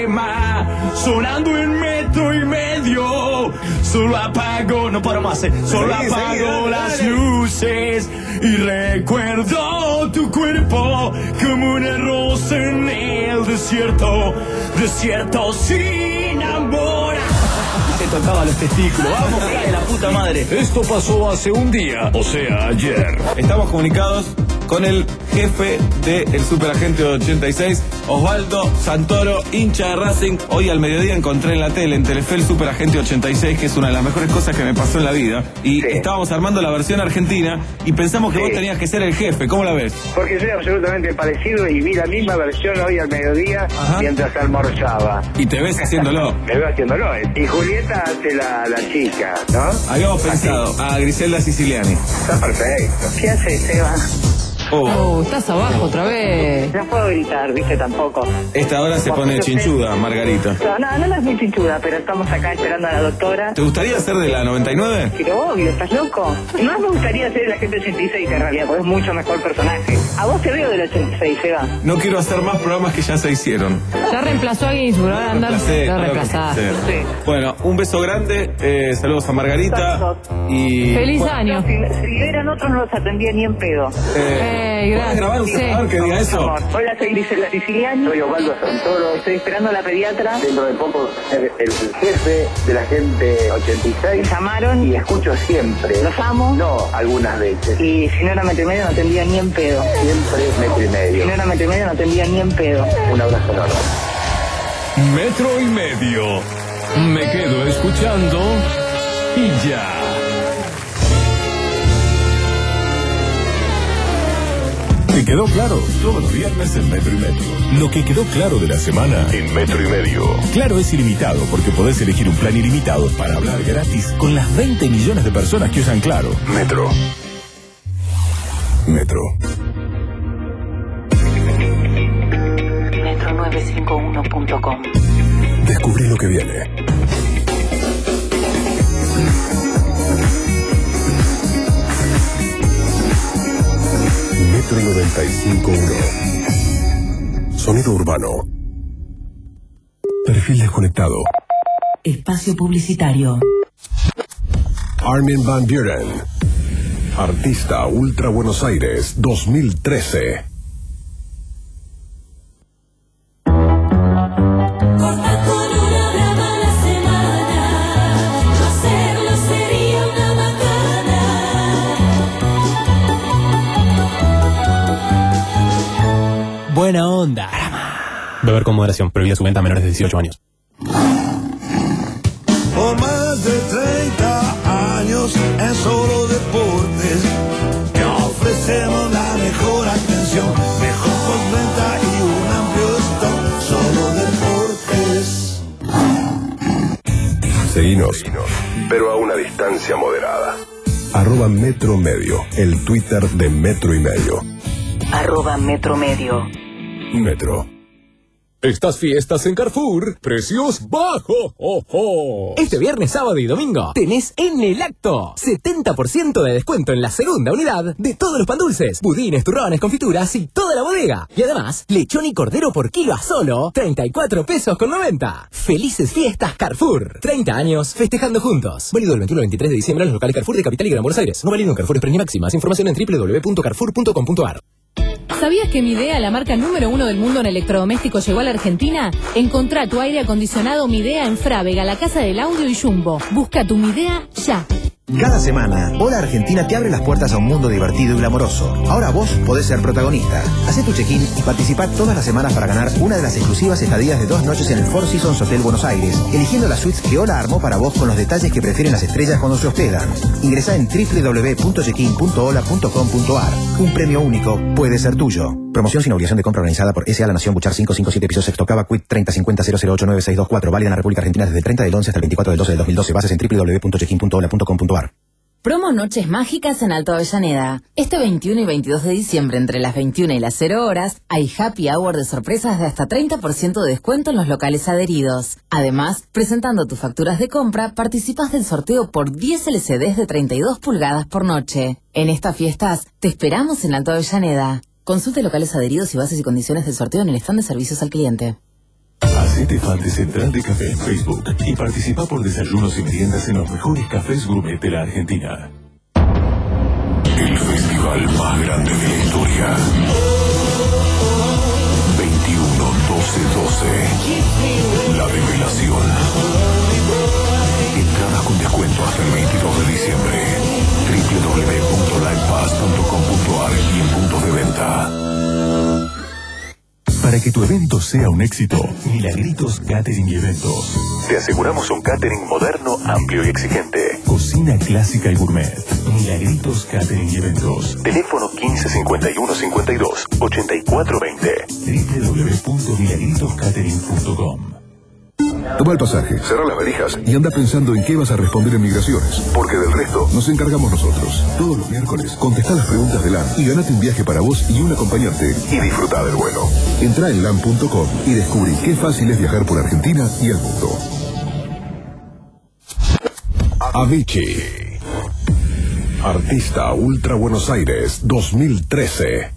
tema sonando en metro y medio. Solo apago, no paro más, eh. Solo Seguí, apago seguí, dale, las dale. luces y recuerdo tu cuerpo como una rosa en el desierto. Desierto sin amor. Se tocaba los testículos. Vamos, hija de la puta madre. Esto pasó hace un día, o sea, ayer. Estamos comunicados con el jefe del Superagente ochenta y seis, Osvaldo Santoro, hincha de Racing. Hoy al mediodía encontré en la tele, en Telefe, el Superagente ochenta y seis, que es una de las mejores cosas que me pasó en la vida. Y estábamos armando la versión argentina y pensamos que vos tenías que ser el jefe. ¿Cómo la ves? Porque soy absolutamente parecido y vi la misma versión hoy al mediodía mientras almorzaba. Y te ves haciéndolo. Me veo haciéndolo. Y Julieta hace la, la chica, ¿no? Habíamos pensado a Griselda Siciliani. Está perfecto. ¿Qué hace, Seba? Oh, estás abajo otra vez. No puedo gritar, viste, tampoco. Esta hora se pone chinchuda, Margarita. No, no, no es muy chinchuda, pero estamos acá esperando a la doctora. ¿Te gustaría ser de la noventa y nueve? Pero obvio, ¿estás loco? No me gustaría ser el agente ochenta y seis en realidad, porque es mucho mejor personaje. A vos te veo del ochenta y seis, Seba. No quiero hacer más programas que ya se hicieron. Ya reemplazó a alguien y su programa andar. Reemplacé, Lo lo reemplazaste. reemplacé. Bueno, un beso grande, eh, saludos a Margarita y... Feliz Bueno, año. Si, si eran otros no los atendía ni en pedo. eh, Eh, ¿Puedes grabar un Sí. grabador que diga eso? Amor. Hola, soy Griselda Siciliani. Soy Osvaldo Santoro. Estoy esperando a la pediatra. Dentro de poco, el, el jefe de la gente ochenta y seis. Me llamaron y escucho siempre. ¿Los amo? No, algunas veces. Y si no era metro y medio, no atendía ni en pedo. Siempre metro y medio. Si no era metro y medio, no atendía ni en pedo. Un abrazo enorme. Metro y medio. Me quedo escuchando y ya. ¿Te quedó claro? Todos los viernes en Metro y Medio. Lo que quedó claro de la semana en Metro y Medio. Claro es ilimitado porque podés elegir un plan ilimitado para hablar gratis con las veinte millones de personas que usan Claro. Metro. Metro. metro nueve cinco uno punto com. Descubrí lo que viene. Metro noventa y cinco punto uno. Sonido urbano. Perfil desconectado. Espacio publicitario. Armin van Buren. Artista Ultra Buenos Aires dos mil trece. Buena onda. Beber con moderación. Prohibida su venta a menores de dieciocho años. Por más de treinta años en Solo Deportes te ofrecemos la mejor atención, mejor postventa y un amplio stock. Solo Deportes. Seguinos, pero a una distancia moderada. Arroba Metro Medio, el Twitter de Metro y Medio. Arroba Metro Medio. Metro. Estas fiestas en Carrefour, precios bajos. Oh, oh. Este viernes, sábado y domingo tenés en el acto setenta por ciento de descuento en la segunda unidad de todos los pan dulces, budines, turrones, confituras y toda la bodega. Y además, lechón y cordero por kilo a solo treinta y cuatro pesos con noventa. Felices fiestas Carrefour. treinta años festejando juntos. Válido del veintiuno al veintitrés de diciembre en los locales Carrefour de Capital y Gran Buenos Aires. No válido en Carrefour Express ni Máximas. Información en doble u doble u doble u punto carrefour punto com punto a r. ¿Sabías que Midea, la marca número uno del mundo en electrodomésticos, llegó a la Argentina? Encontrá tu aire acondicionado Midea en Frávega, la casa del audio y Jumbo. Busca tu Midea ya. Cada semana, Hola Argentina te abre las puertas a un mundo divertido y glamoroso. Ahora vos podés ser protagonista. Hacé tu check-in y participá todas las semanas para ganar una de las exclusivas estadías de dos noches en el Four Seasons Hotel Buenos Aires, eligiendo las suites que Hola armó para vos con los detalles que prefieren las estrellas cuando se hospedan. Ingresá en doble u doble u doble u punto checkin punto hola punto com punto a r. Un premio único puede ser tuyo. Promoción sin obligación de compra organizada por S A La Nación Buchar cinco cinco siete Piso Sexto Cava Quit treinta cincuenta cero cero ocho nueve seis dos cuatro. Válida en la República Argentina desde el treinta del once hasta el veinticuatro del doce del dos mil doce. Bases en doble u doble u doble u punto checkin punto hola punto com punto a r. Promo Noches Mágicas en Alto Avellaneda. Este veintiuno y veintidós de diciembre, entre las veintiuna y las cero horas, hay happy hour de sorpresas de hasta treinta por ciento de descuento en los locales adheridos. Además, presentando tus facturas de compra, participas del sorteo por diez L C Ds de treinta y dos pulgadas por noche. En estas fiestas, te esperamos en Alto Avellaneda. Consulte locales adheridos y bases y condiciones del sorteo en el stand de servicios al cliente. Hacete fan de Central de Café en Facebook y participa por desayunos y meriendas en los mejores cafés gourmet de la Argentina. El festival más grande de la historia. veintiuno, doce, doce. La revelación. Entradas con descuento hasta el veintidós de diciembre. doble u doble u doble u punto livepass punto com punto a r y en puntos de venta. Para que tu evento sea un éxito, Milagritos Catering y Eventos. Te aseguramos un catering moderno, amplio y exigente. Cocina clásica y gourmet. Milagritos Catering y Eventos. Teléfono quince cincuenta y uno cincuenta y dos ochenta y cuatro veinte. doble u doble u doble u punto milagritos catering punto com. Toma el pasaje, cerra las valijas y anda pensando en qué vas a responder en migraciones. Porque del resto nos encargamos nosotros. Todos los miércoles contestá las preguntas de LAN y ganate un viaje para vos y un acompañante. Y disfrutá del vuelo. Entrá en lan punto com y descubrí qué fácil es viajar por Argentina y el mundo. Avicii. Artista Ultra Buenos Aires dos mil trece.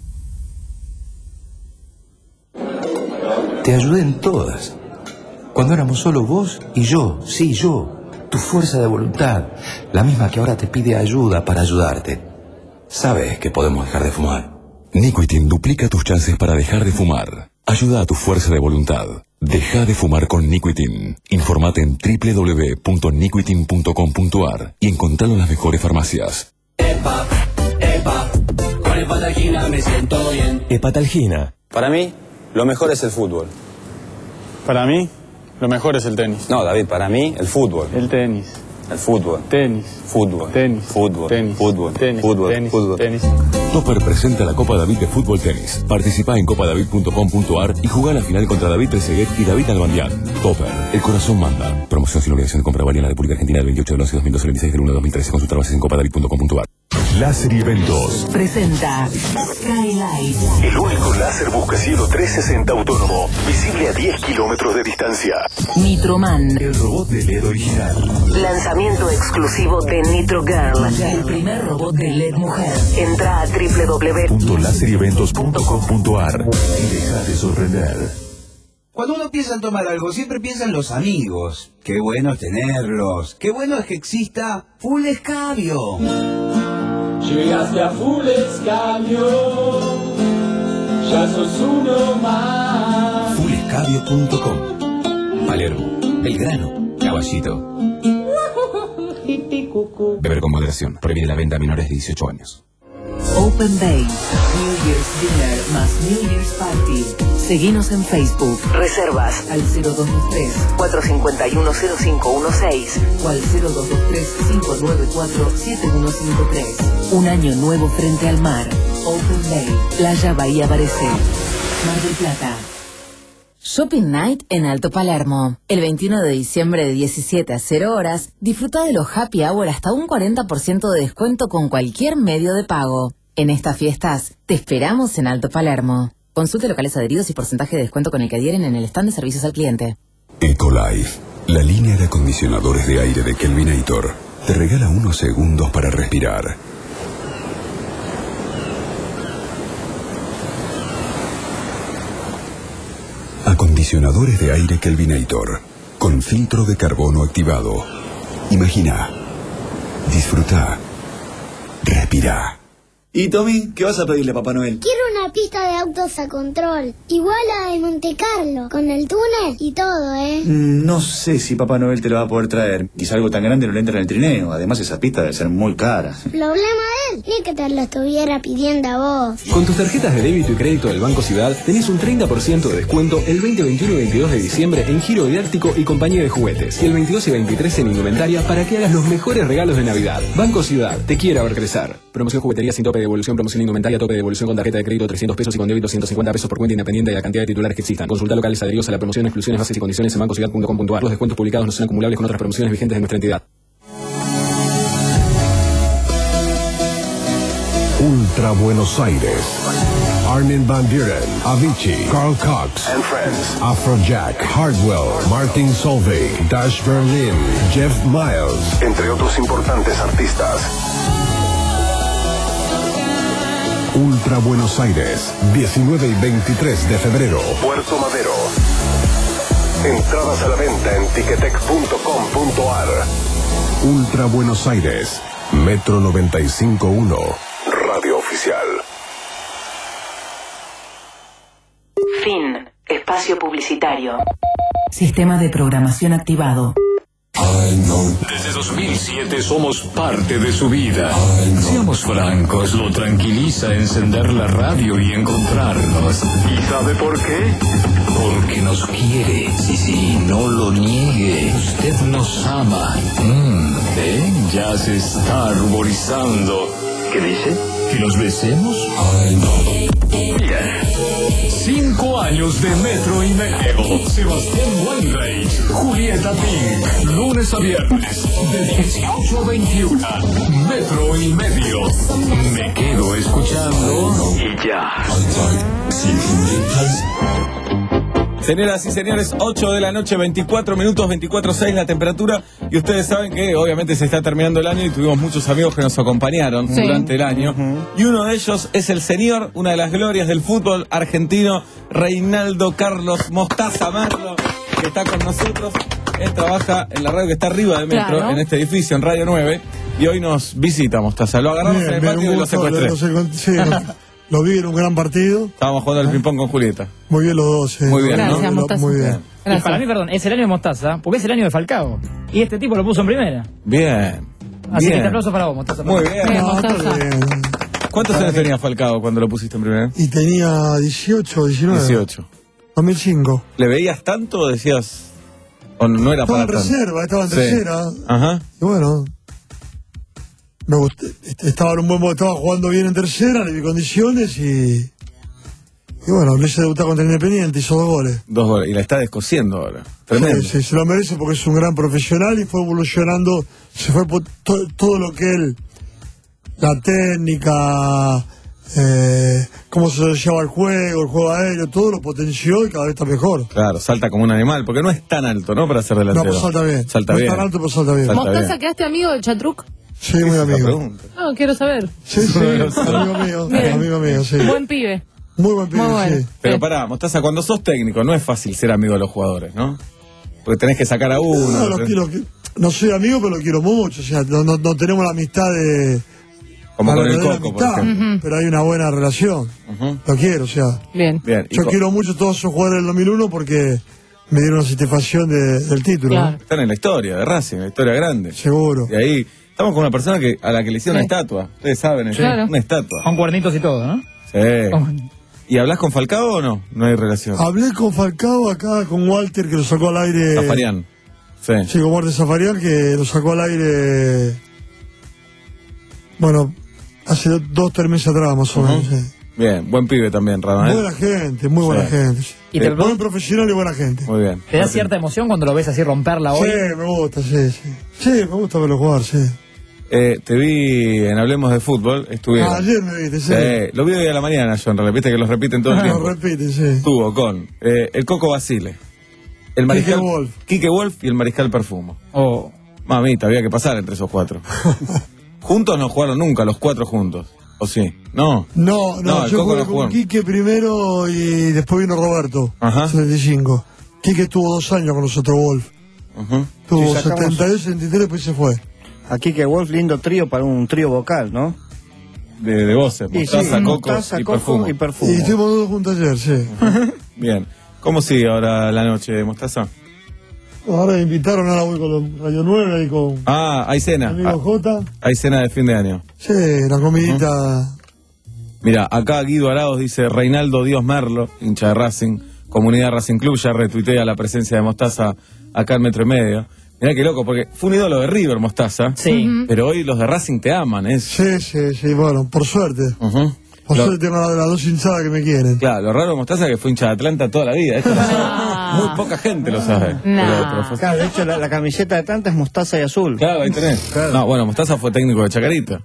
Te ayudé en todas. Cuando éramos solo vos y yo, sí, yo. Tu fuerza de voluntad, la misma que ahora te pide ayuda para ayudarte. Sabes que podemos dejar de fumar. Nicotin duplica tus chances para dejar de fumar. Ayuda a tu fuerza de voluntad. Deja de fumar con Nicotin. Informate en doble u doble u doble u punto nicotin punto com punto a r y encontralo en las mejores farmacias. Epa, epa, con Hepatalgina me siento bien. Hepatalgina. Para mí, lo mejor es el fútbol. Para mí, lo mejor es el tenis. No, David, para mí, el fútbol. El tenis. El fútbol. Tenis. Fútbol. Tenis. Fútbol. Tenis. Fútbol. Tenis. Fútbol. Tenis. Fútbol. Tenis. Topper presenta la Copa David de Fútbol Tenis. Participa en copa david punto com punto a r y juega la final contra David Trezeguet y David Albandián. Topper, el corazón manda. Promoción sin obligación de compra válida en la República Argentina del veintiocho del once de dos mil doce al veintiséis del uno de dos mil trece. Consulta bases en copa david punto com punto a r. Láser y Eventos. Presenta Skylight. El único láser buscacielo trescientos sesenta autónomo, visible a diez kilómetros de distancia. Nitroman. El robot de L E D original. Lanzamiento exclusivo de Nitro Girl. El primer robot de L E D mujer. Entra a doble u doble u doble u punto láser y eventos punto com punto a r y deja de sorprender. Cuando uno piensa en tomar algo, siempre piensa en los amigos. Qué bueno es tenerlos. Qué bueno es que exista Full Escabio. Llegaste a Full Escabio, ya sos uno más. full escabio punto com. Palermo, Belgrano, Caballito. Beber con moderación. Prohibida la venta a menores de dieciocho años. Open Bay. New Year's Dinner más New Year's Party. Seguinos en Facebook. Reservas al cero dos dos tres, cuatro cinco uno, cero cinco uno seis o al cero dos dos tres, cinco nueve cuatro, siete uno cinco tres. Un año nuevo frente al mar. Open Bay. Playa Bahía Barecé. Mar del Plata. Shopping Night en Alto Palermo. El veintiuno de diciembre de diecisiete a cero horas, disfruta de los happy hour hasta un cuarenta por ciento de descuento con cualquier medio de pago. En estas fiestas, te esperamos en Alto Palermo. Consulte locales adheridos y porcentaje de descuento con el que adhieren en el stand de servicios al cliente. Ecolife, la línea de acondicionadores de aire de Kelvinator, te regala unos segundos para respirar. Acondicionadores de aire Kelvinator, con filtro de carbono activado. Imagina, disfruta, respira. ¿Y Tommy, qué vas a pedirle a Papá Noel? Quiero una pista de autos a control, igual a la de Monte Carlo, con el túnel y todo, ¿eh? Mm, no sé si Papá Noel te lo va a poder traer. Quizá algo tan grande no le entra en el trineo. Además, esa pista debe ser muy cara. Problema de él, ni que te lo estuviera pidiendo a vos. Con tus tarjetas de débito y crédito del Banco Ciudad tenés un treinta por ciento de descuento el veinte, veintiuno y veintidós de diciembre en Giro Didáctico y compañía de juguetes. Y el veintidós y veintitrés en indumentaria para que hagas los mejores regalos de Navidad. Banco Ciudad, te quiere ver crecer. Promoción juguetería sin tope de devolución, promoción indumentaria, tope de devolución con tarjeta de crédito trescientos pesos y con débito ciento cincuenta pesos por cuenta independiente de la cantidad de titulares que existan. Consulta locales adheridos a la promoción, exclusiones, bases y condiciones en banco ciudad punto com punto a r. Los descuentos publicados no son acumulables con otras promociones vigentes de nuestra entidad. Ultra Buenos Aires. Armin van Buren, Avicii, Carl Cox and Friends, Afrojack, Hardwell, Martin Solveig, Dash Berlin, Jeff Miles, entre otros importantes artistas. Ultra Buenos Aires, diecinueve y veintitrés de febrero, Puerto Madero. Entradas a la venta en ticketek punto com punto a r. Ultra Buenos Aires, Metro noventa y cinco punto uno, Radio Oficial. Fin. Espacio publicitario. Sistema de programación activado. Desde dos mil siete somos parte de su vida. Seamos francos, lo tranquiliza encender la radio y encontrarnos. ¿Y sabe por qué? Porque nos quiere. Sí, sí, no lo niegue. Usted nos ama. Mm, ¿eh? Ya se está arborizando. ¿Qué dice? ¿Que nos besemos? Bien. Cinco años de Metro y Medio. Sebastián Weinreich, Julieta Pink. Lunes a viernes, de dieciocho a veintiuno. Metro y Medio. Me quedo escuchando y ya. Señoras y señores, ocho de la noche, veinticuatro minutos, veinticuatro seis la temperatura. Y ustedes saben que obviamente se está terminando el año y tuvimos muchos amigos que nos acompañaron sí. durante el año. Uh-huh. Y uno de ellos es el señor, una de las glorias del fútbol argentino, Reinaldo Carlos Mostaza Merlo, que está con nosotros. Él trabaja en la radio que está arriba de Metro, claro. en este edificio, en Radio nueve. Y hoy nos visita Mostaza. Lo agarramos bien, en el patio y lo secuestré. Lo, lo, sí, lo, lo vi en un gran partido. Estábamos jugando al ping-pong con Julieta. Muy bien los dos. Eh. Muy bien, Gracias, ¿no? Mostaza. Muy bien. Y para mí, perdón, es el año de Mostaza, porque es el año de Falcao. Y este tipo lo puso en primera. Bien. Así bien. que te aplauso para vos, Mostaza. Muy bien. bien, no, bien. ¿Cuántos años tenía Falcao cuando lo pusiste en primera? Y tenía dieciocho, diecinueve. dieciocho. dos mil cinco. ¿Le veías tanto o decías...? ¿O no era Estaba para en tanto? reserva, estaba en Sí. tercera. Ajá. Y bueno, me gusté, estaba en un buen momento, estaba jugando bien en tercera, le vi condiciones y. Y bueno, le hice debutar contra Independiente, hizo dos goles. Dos goles. Y la está descosiendo ahora. Tremendo. Sí, sí, se lo merece porque es un gran profesional y fue evolucionando, se fue por to- todo lo que él, la técnica, eh, cómo se lleva el juego, el juego aéreo, todo lo potenció y cada vez está mejor. Claro, salta como un animal, porque no es tan alto, ¿no? Para ser No, delantero. pues salta bien. Salta no bien. es tan alto, pero salta bien. Salta ¿Mostaza bien. quedaste amigo del Chatruc? Sí, muy amigo. No, quiero saber. Sí, sí, amigo mío, Bien. amigo mío, sí. Buen pibe. Muy buen pibe, Muy bueno. sí. Pero pará, Mostaza, cuando sos técnico no es fácil ser amigo de los jugadores, ¿no? Porque tenés que sacar a uno. No, lo quiero- no soy amigo, pero lo quiero mucho. O sea, no, no- no tenemos la amistad de. Como la con el verdadera Coco, por amistad, ejemplo. pero hay una buena relación. Ujú. Lo quiero, o sea. Bien. Bien. y Yo co- quiero mucho a todos esos jugadores del dos mil uno porque me dieron la satisfacción de- del título. ¿no? Están en la historia de Racing, en la historia grande. Seguro. Y ahí estamos con una persona que a la que le hicieron Sí. una estatua. Ustedes saben, ¿eh? Claro. Una estatua. Con cuernitos y todo, ¿no? Sí. ¿Y hablas con Falcao o no? No hay relación. Hablé con Falcao acá, con Walter, que lo sacó al aire. Zafarian. Sí. Sí, con Walter Zafarian, que lo sacó al aire. Bueno, hace do- dos, tres meses atrás, más o Ujú. menos. Sí. Bien, buen pibe también, Radamel. Buena gente, muy buena Sí. gente. sí. Y te Eh, buen profesional y buena gente. Muy bien. ¿Te da cierta emoción cuando lo ves así romper la Sí, olla? me gusta, sí, sí. Sí, me gusta verlo jugar, sí. Eh, te vi en Hablemos de Fútbol, estuvieron. Ah, ayer me viste, sí. Sí, lo vi hoy a la mañana, John, repite que los repiten todo el Lo tiempo. repite, sí. Estuvo con eh, el Coco Basile, el Mariscal Quique Wolf. Quique Wolf y el Mariscal Perfumo. Oh. Mamita, había que pasar entre esos cuatro. Juntos no jugaron nunca, los cuatro juntos. ¿O sí? No. No, no, No, el yo Coco jugué no jugó. con Quique primero y después vino Roberto, Ajá. setenta y cinco. Quique estuvo dos años con nosotros, Wolf. Ujú. Tuvo Si sacamos- setenta y dos, setenta y tres, después se fue. Aquí que Wolf, lindo trío para un trío vocal, ¿no? De, de voces, Y Mostaza, sí, Coco Mostaza, y Coco Perfumo. y Perfumo. Y estuvimos todos juntos ayer, sí. Bien. ¿Cómo sigue ahora la noche, Mostaza? Ahora me invitaron, ahora voy con los Radio nueve ahí con Ah, hay mi cena. amigo Ah, Jota. hay cena de fin de año. Sí, la comidita. Mira, acá Guido Arauz dice, Reinaldo Dios Merlo, hincha de Racing, comunidad Racing Club, ya retuitea la presencia de Mostaza acá en Metro y Medio. Mirá qué loco, porque fue un ídolo de River, Mostaza. Sí. Ujú. Pero hoy los de Racing te aman, es... Sí, sí, sí, bueno, por suerte. Ujú. Por Lo- suerte tengo las las dos hinchadas que me quieren. Claro, lo raro de Mostaza es que fue hincha de Atlanta toda la vida. Esto lo sabe. Ah. Muy poca gente lo sabe. Pero- pero fue- Claro, de hecho, la, la camiseta de Tanta es mostaza y azul. Claro, ahí tenés. No, bueno, Mostaza fue técnico de Chacarita.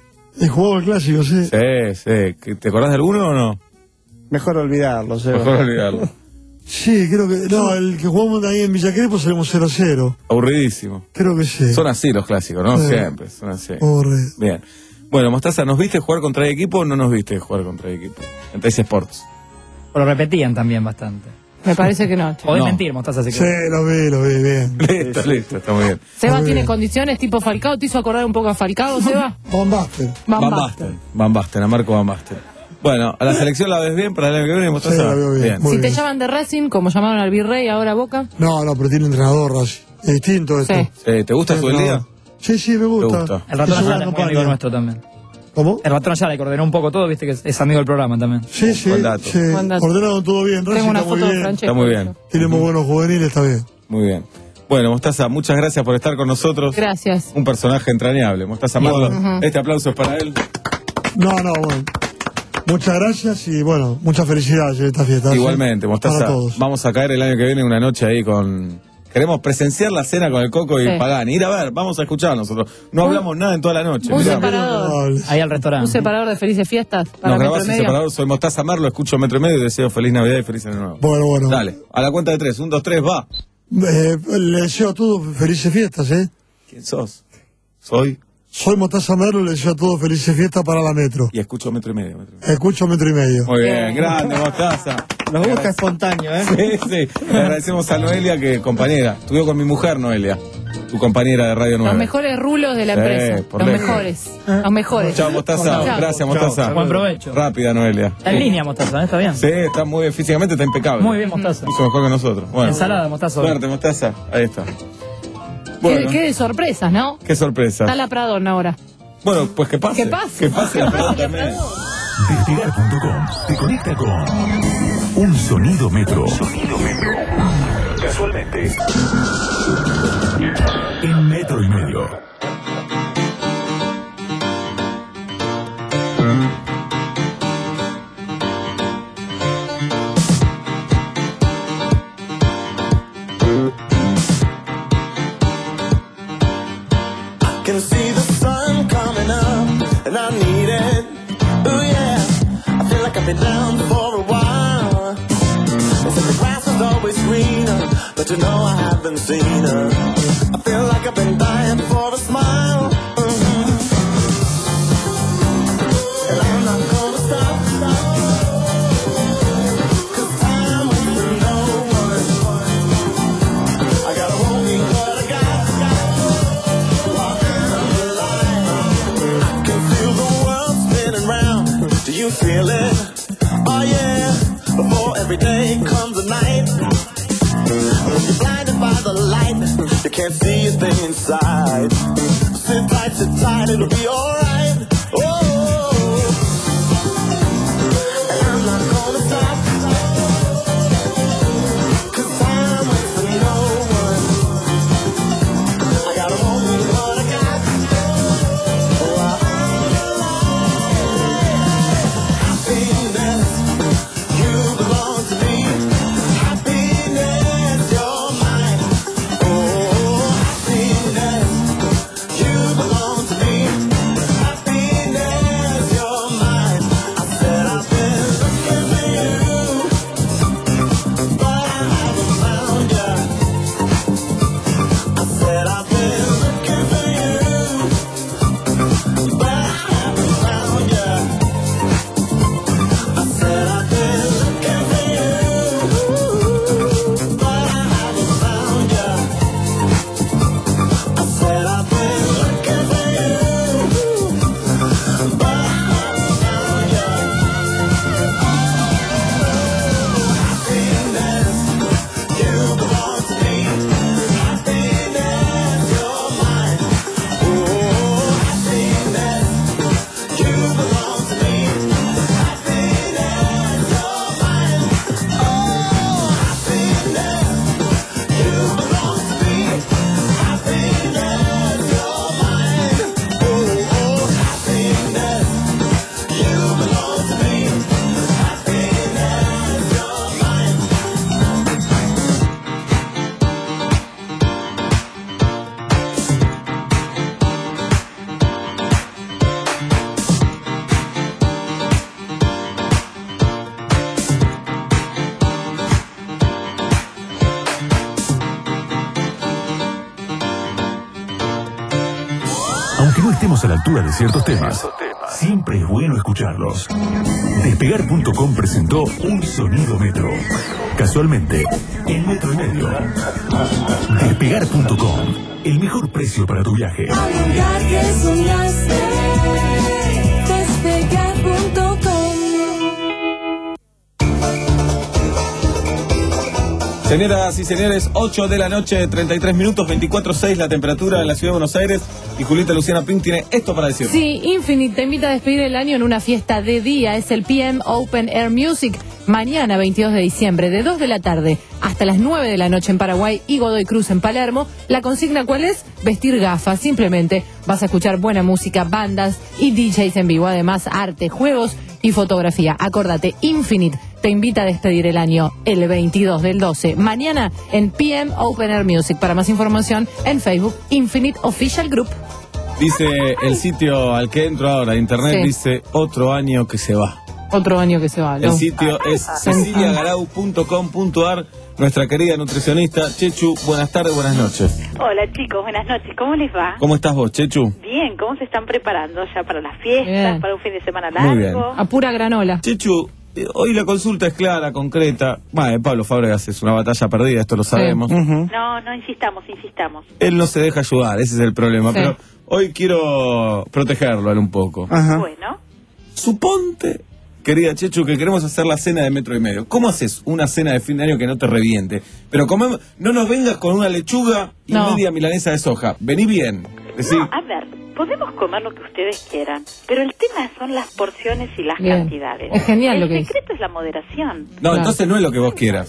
Y jugó el clásico, sí. Sí, sí. ¿Que- ¿Te acordás de alguno o no? Mejor olvidarlo, Seba. Mejor olvidarlo. Sí, creo que. No, el que jugamos ahí en Villa Crespo salimos cero a cero. Aburridísimo. Creo que sí. Son así los clásicos, ¿no? Sí. Siempre, son así. Aburrido. Bien. Bueno, Mostaza, ¿nos viste jugar contra el equipo o no nos viste jugar contra el equipo? En T S Sports. O lo repetían también bastante. Me parece que no. che. Podés No. mentir, Mostaza, si Sí, querés. lo vi, lo vi, bien. Listo, listo, está muy bien. Seba Muy tiene bien. condiciones tipo Falcao. ¿Te hizo acordar un poco a Falcao, Seba? Van Basten. Van Van Basten. Basten. Van Basten, a Marco Van Basten. Bueno, ¿a la selección la ves bien para el año que viene, Mostaza? Sí, la veo bien. Muy Si te bien. llaman de Racing, como llamaron al Virrey, ahora Boca. No, no, pero tiene entrenador, Racing. Es distinto esto. Sí. Eh, ¿Te gusta su día? Sí, sí, me gusta. gusta. El ratón Es una Ayala es muy campaña. amigo nuestro también. ¿Cómo? El ratón Ayala le coordenó un poco todo, viste que es, es amigo del programa también. Sí, sí. Buen dato. sí. Buen dato. Ordenaron todo bien. Racing Tengo una está muy foto de bien. Francesco. Está muy bien. Tiene muy buenos juveniles, está bien. Muy bien. Bueno, Mostaza, muchas gracias por estar con nosotros. Gracias. Un personaje entrañable. Mostaza Marlo, Ujú. este aplauso es para él. No, no, bueno. Muchas gracias y bueno, muchas felicidades en esta fiesta. ¿sí? Igualmente, Mostaza. Para todos. Vamos a caer el año que viene una noche ahí con... Queremos presenciar la cena con el Coco y Sí. Pagani. Ir a ver, vamos a escuchar nosotros. No hablamos nada en toda la noche. Un mirá. separador. Ahí al Un restaurante. separador de felices fiestas para Nos Metro grabás y un Medio. separador. Soy Mostaza Marlo, escucho Metro y Medio y deseo feliz Navidad y feliz año nuevo. Bueno, bueno. Dale, a la cuenta de tres. Un, dos, tres, va. Eh, le deseo a todos felices fiestas, ¿eh? ¿Quién sos? Soy Soy Mostaza Merlo, le deseo a todos felices fiestas para la Metro. y escucho Metro y Medio. Metro y Medio. Escucho Metro y Medio. Muy bien, grande Mostaza. Nos gusta espontáneo, ¿eh? Sí, sí. Le agradecemos a Noelia, que compañera. Estudió con mi mujer, Noelia, tu compañera de Radio nueve. Los mejores rulos de la Sí, empresa. por Los lejos. mejores. Los mejores. Chao, Mostaza. Chao. Gracias, Mostaza. Buen provecho. Rápida, Noelia. Está en línea, Mostaza, ¿eh? Está bien. Sí, está muy bien. Físicamente está impecable. Muy bien, Mostaza. Mucho mejor que nosotros. Bueno. Ensalada, Mostaza. Suerte, Mostaza. Ahí está. Qué, Bueno, qué de sorpresas, ¿no? qué sorpresa. Está la Pradona ahora. Bueno, pues que pase. Que pase. Que pase la pelota también. Destigar punto com te conecta con un sonido metro. Sonido metro. Casualmente. en metro y medio. Can see the sun coming up, and I need it. Oh yeah, I feel like I've been down for a while. They said the grass is always greener, but you know I haven't seen her. I feel like I've been dying for a smile. Mm-hmm. And I'm not gonna stop, stop. 'Cause time waits for no one. I gotta hold me what I got, got. Do you feel it? Oh yeah, before every day comes a night. When you're blinded by the light, you can't see a thing inside. Sit tight, sit tight, it'll be alright. Oh, and I'm not gonna stop. 'Cause time waits for no one. I gotta hold me what I got. Oh, I happiness, you belong to me. Happiness, you're mine. Oh, happiness, you belong to me. Happiness, you're mine. I said I've been looking for you, but I haven't found you. I said I've been looking for you, but I haven't found you. I said I've been looking for you, but I haven't found you. I said I've been looking for you, but I haven't found you. Happiness, you belong to me. Happiness, you're mine. Oh, happiness, you belong to me. Happiness, you're mine. Oh, happiness, you belong to me. Happiness, you're mine. Oh, happiness, you belong to me. Happiness, you're mine. Aunque no estemos a la altura de ciertos temas, siempre es bueno escucharlos. Despegar punto com presentó Un Sonido Metro. Casualmente, en metro y medio. Despegar punto com, el mejor precio para tu viaje. Lugar que soñaste, despegar punto com. Señoras y señores, ocho de la noche, treinta y tres minutos, veinticuatro seis la temperatura en la ciudad de Buenos Aires. Y Julieta Luciana Pink tiene esto para decir. Sí, Infinite te invita a despedir el año en una fiesta de día. Es el P M Open Air Music. Mañana, veintidós de diciembre, de dos de la tarde hasta las nueve de la noche en Paraguay y Godoy Cruz en Palermo. La consigna, ¿cuál es? Vestir gafas. Simplemente vas a escuchar buena música, bandas y D Js en vivo. Además, arte, juegos y fotografía. Acórdate, Infinite te invita a despedir el año el veintidós del doce. Mañana en P M Open Air Music. Para más información, en Facebook, Infinite Official Group. Dice el sitio al que entro ahora, internet, Sí. dice otro año que se va. Otro año que se va. El ¿no? sitio es cecilia garau punto com punto ar. Nuestra querida nutricionista Chechu, buenas tardes, buenas noches. Hola chicos, buenas noches, ¿cómo les va? ¿Cómo estás vos, Chechu? Bien, ¿cómo se están preparando ya para las fiestas, Bien. para un fin de semana Muy bien. largo? A pura granola. Chechu, eh, hoy la consulta es clara, concreta. Bueno, Pablo Fábregas es una batalla perdida, esto lo sabemos. No, no insistamos, insistamos. Él no se deja ayudar, ese es el problema. Sí. Pero hoy quiero protegerlo a él un poco. Bueno, Suponte, querida Chechu, que queremos hacer la cena de metro y medio. ¿Cómo haces una cena de fin de año que no te reviente? Pero comemos, no nos vengas con una lechuga y No. media milanesa de soja. Vení bien. Decí, no, a ver, podemos comer lo que ustedes quieran, pero el tema son las porciones y las Bien. cantidades. Es genial el lo que dice. secreto es la moderación. no, entonces no es lo que vos quieras.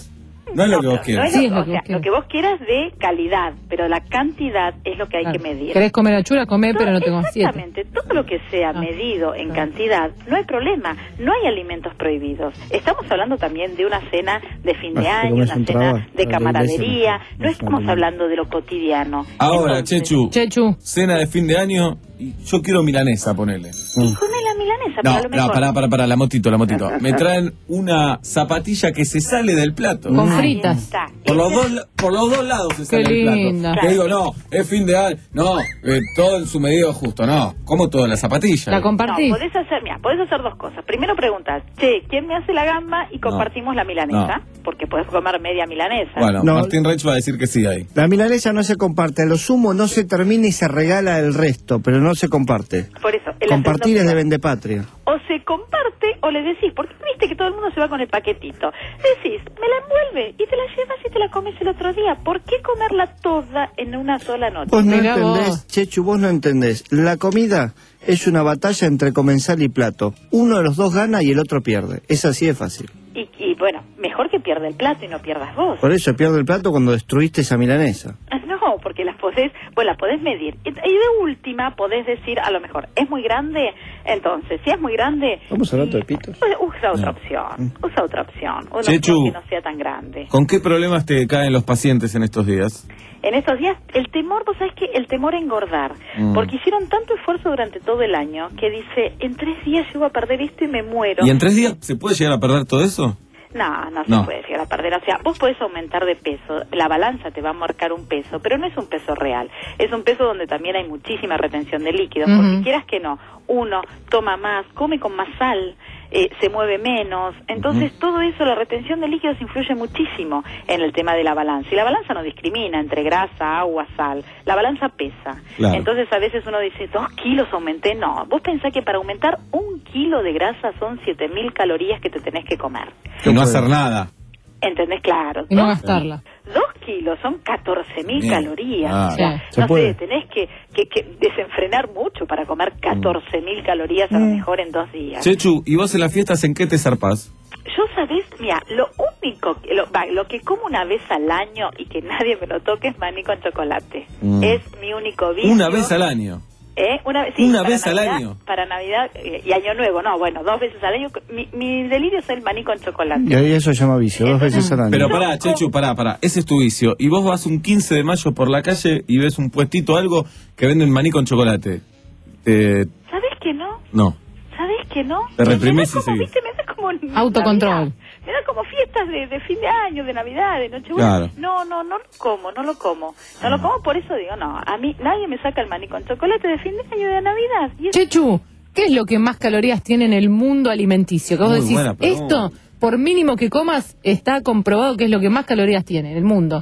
No es lo que vos quieras. No es Sí, lo, es lo o que sea, vos quieras. lo que vos quieras de calidad, pero la cantidad es lo que hay Claro. que medir. ¿Querés comer achura? Comé, pero no tengo siete. Exactamente, todo lo que sea medido en cantidad, no hay problema, no hay alimentos prohibidos. Estamos hablando también de una cena de fin de Ah, te año, comes una un cena trabajo. de La camaradería, iglesia no estamos hablando de lo cotidiano. Ahora, Entonces, Chechu, Chechu, cena de fin de año y yo quiero milanesa, ponele. y come la milanesa, pero No, a lo no, mejor... pará, pará, pará, la motito, la motito. Me traen una zapatilla que se sale del plato. con Ahí fritas. está. Por los dos, la- por los dos lados se sale Qué del plato. linda. Que digo, no, es fin de año, no, eh, todo en su medida justo, no. Como toda la zapatilla. La compartís. No, podés hacer, mira, podés hacer dos cosas. Primero preguntas, che, ¿quién me hace la gamba? Y compartimos la milanesa, porque podés comer media milanesa. Bueno, No. Martín Reich va a decir que sí ahí. La milanesa no se comparte, a lo sumo no se termina y se regala el resto, pero no se comparte. Por eso, el Compartir es acento- de vendepatria. o se comparte o le decís, porque viste que todo el mundo se va con el paquetito. Decís, me la envuelve y te la llevas y te la comes el otro día. ¿Por qué comerla toda en una sola noche? Vos no Mirá entendés, vos. Chechu, vos no entendés. La comida es una batalla entre comensal y plato. Uno de los dos gana y el otro pierde. Es así de fácil. Y, y bueno, mejor que pierda el plato y no pierdas vos. Por eso pierde el plato cuando destruiste esa milanesa. No, porque las podés, bueno, las podés medir. Y y de última podés decir, a lo mejor, ¿es muy grande? Entonces, si es muy grande, ¿Vamos a hablar de pitos? pues, usa otra opción. Usa otra opción. Una Chechu. opción que no sea tan grande. ¿Con qué problemas te caen los pacientes en estos días? En estos días, el temor, vos sabés que el temor a engordar, Mm. porque hicieron tanto esfuerzo durante todo el año que dice, en tres días llego a perder esto y me muero. ¿Y en tres días se puede llegar a perder todo eso? No, no se No. puede llegar a perder. O sea, vos podés aumentar de peso, la balanza te va a marcar un peso, pero no es un peso real. Es un peso donde también hay muchísima retención de líquidos, Ujú. porque quieras que no, uno toma más, come con más sal, eh, se mueve menos. Entonces, todo eso, la retención de líquidos influye muchísimo en el tema de la balanza. Y la balanza no discrimina entre grasa, agua, sal. La balanza pesa. Claro. Entonces, a veces uno dice, dos kilos aumenté. No, vos pensás que para aumentar un kilo de grasa son siete mil calorías que te tenés que comer. Y no hacer nada. ¿Entendés? Claro. Y no Dos, gastarla. dos kilos son catorce mil Bien. calorías. Ah, O sea, se no puede. sé, tenés que, que, que desenfrenar mucho para comer catorce mil calorías a lo mejor en dos días. Chechu, ¿y vos en las fiestas en qué te zarpás? Yo, ¿sabés? Mira, lo único, que- lo, va, lo que como una vez al año y que nadie me lo toque es maní con chocolate. Mm. Es mi único vicio. Una vez al año. ¿Eh? Una vez, sí, Una para vez al Navidad- año. Para Navidad eh, y Año Nuevo, no, bueno, dos veces al año. Mi, mi delirio es el maní con chocolate. Y ahí eso se llama vicio, dos veces al año. Pero pará, Chechu, pará, pará. Ese es tu vicio. Y vos vas un quince de mayo por la calle y ves un puestito algo que venden maní con chocolate. Te... ¿Sabés que no? No. ¿Sabés que no? Te Me reprimís da y como, seguís. viste, me da como Autocontrol. Navidad. Me da como fiestas de, de fin de año, de Navidad, de Nochebuena. Claro. No, no, no lo como, no lo como. No lo como, por eso digo, no, a mí nadie me saca el maní con chocolate de fin de año de Navidad. Y es- Chechu, ¿qué es lo que más calorías tiene en el mundo alimenticio? Que vos Muy decís, buena pregunta. esto, por mínimo que comas, está comprobado que es lo que más calorías tiene en el mundo.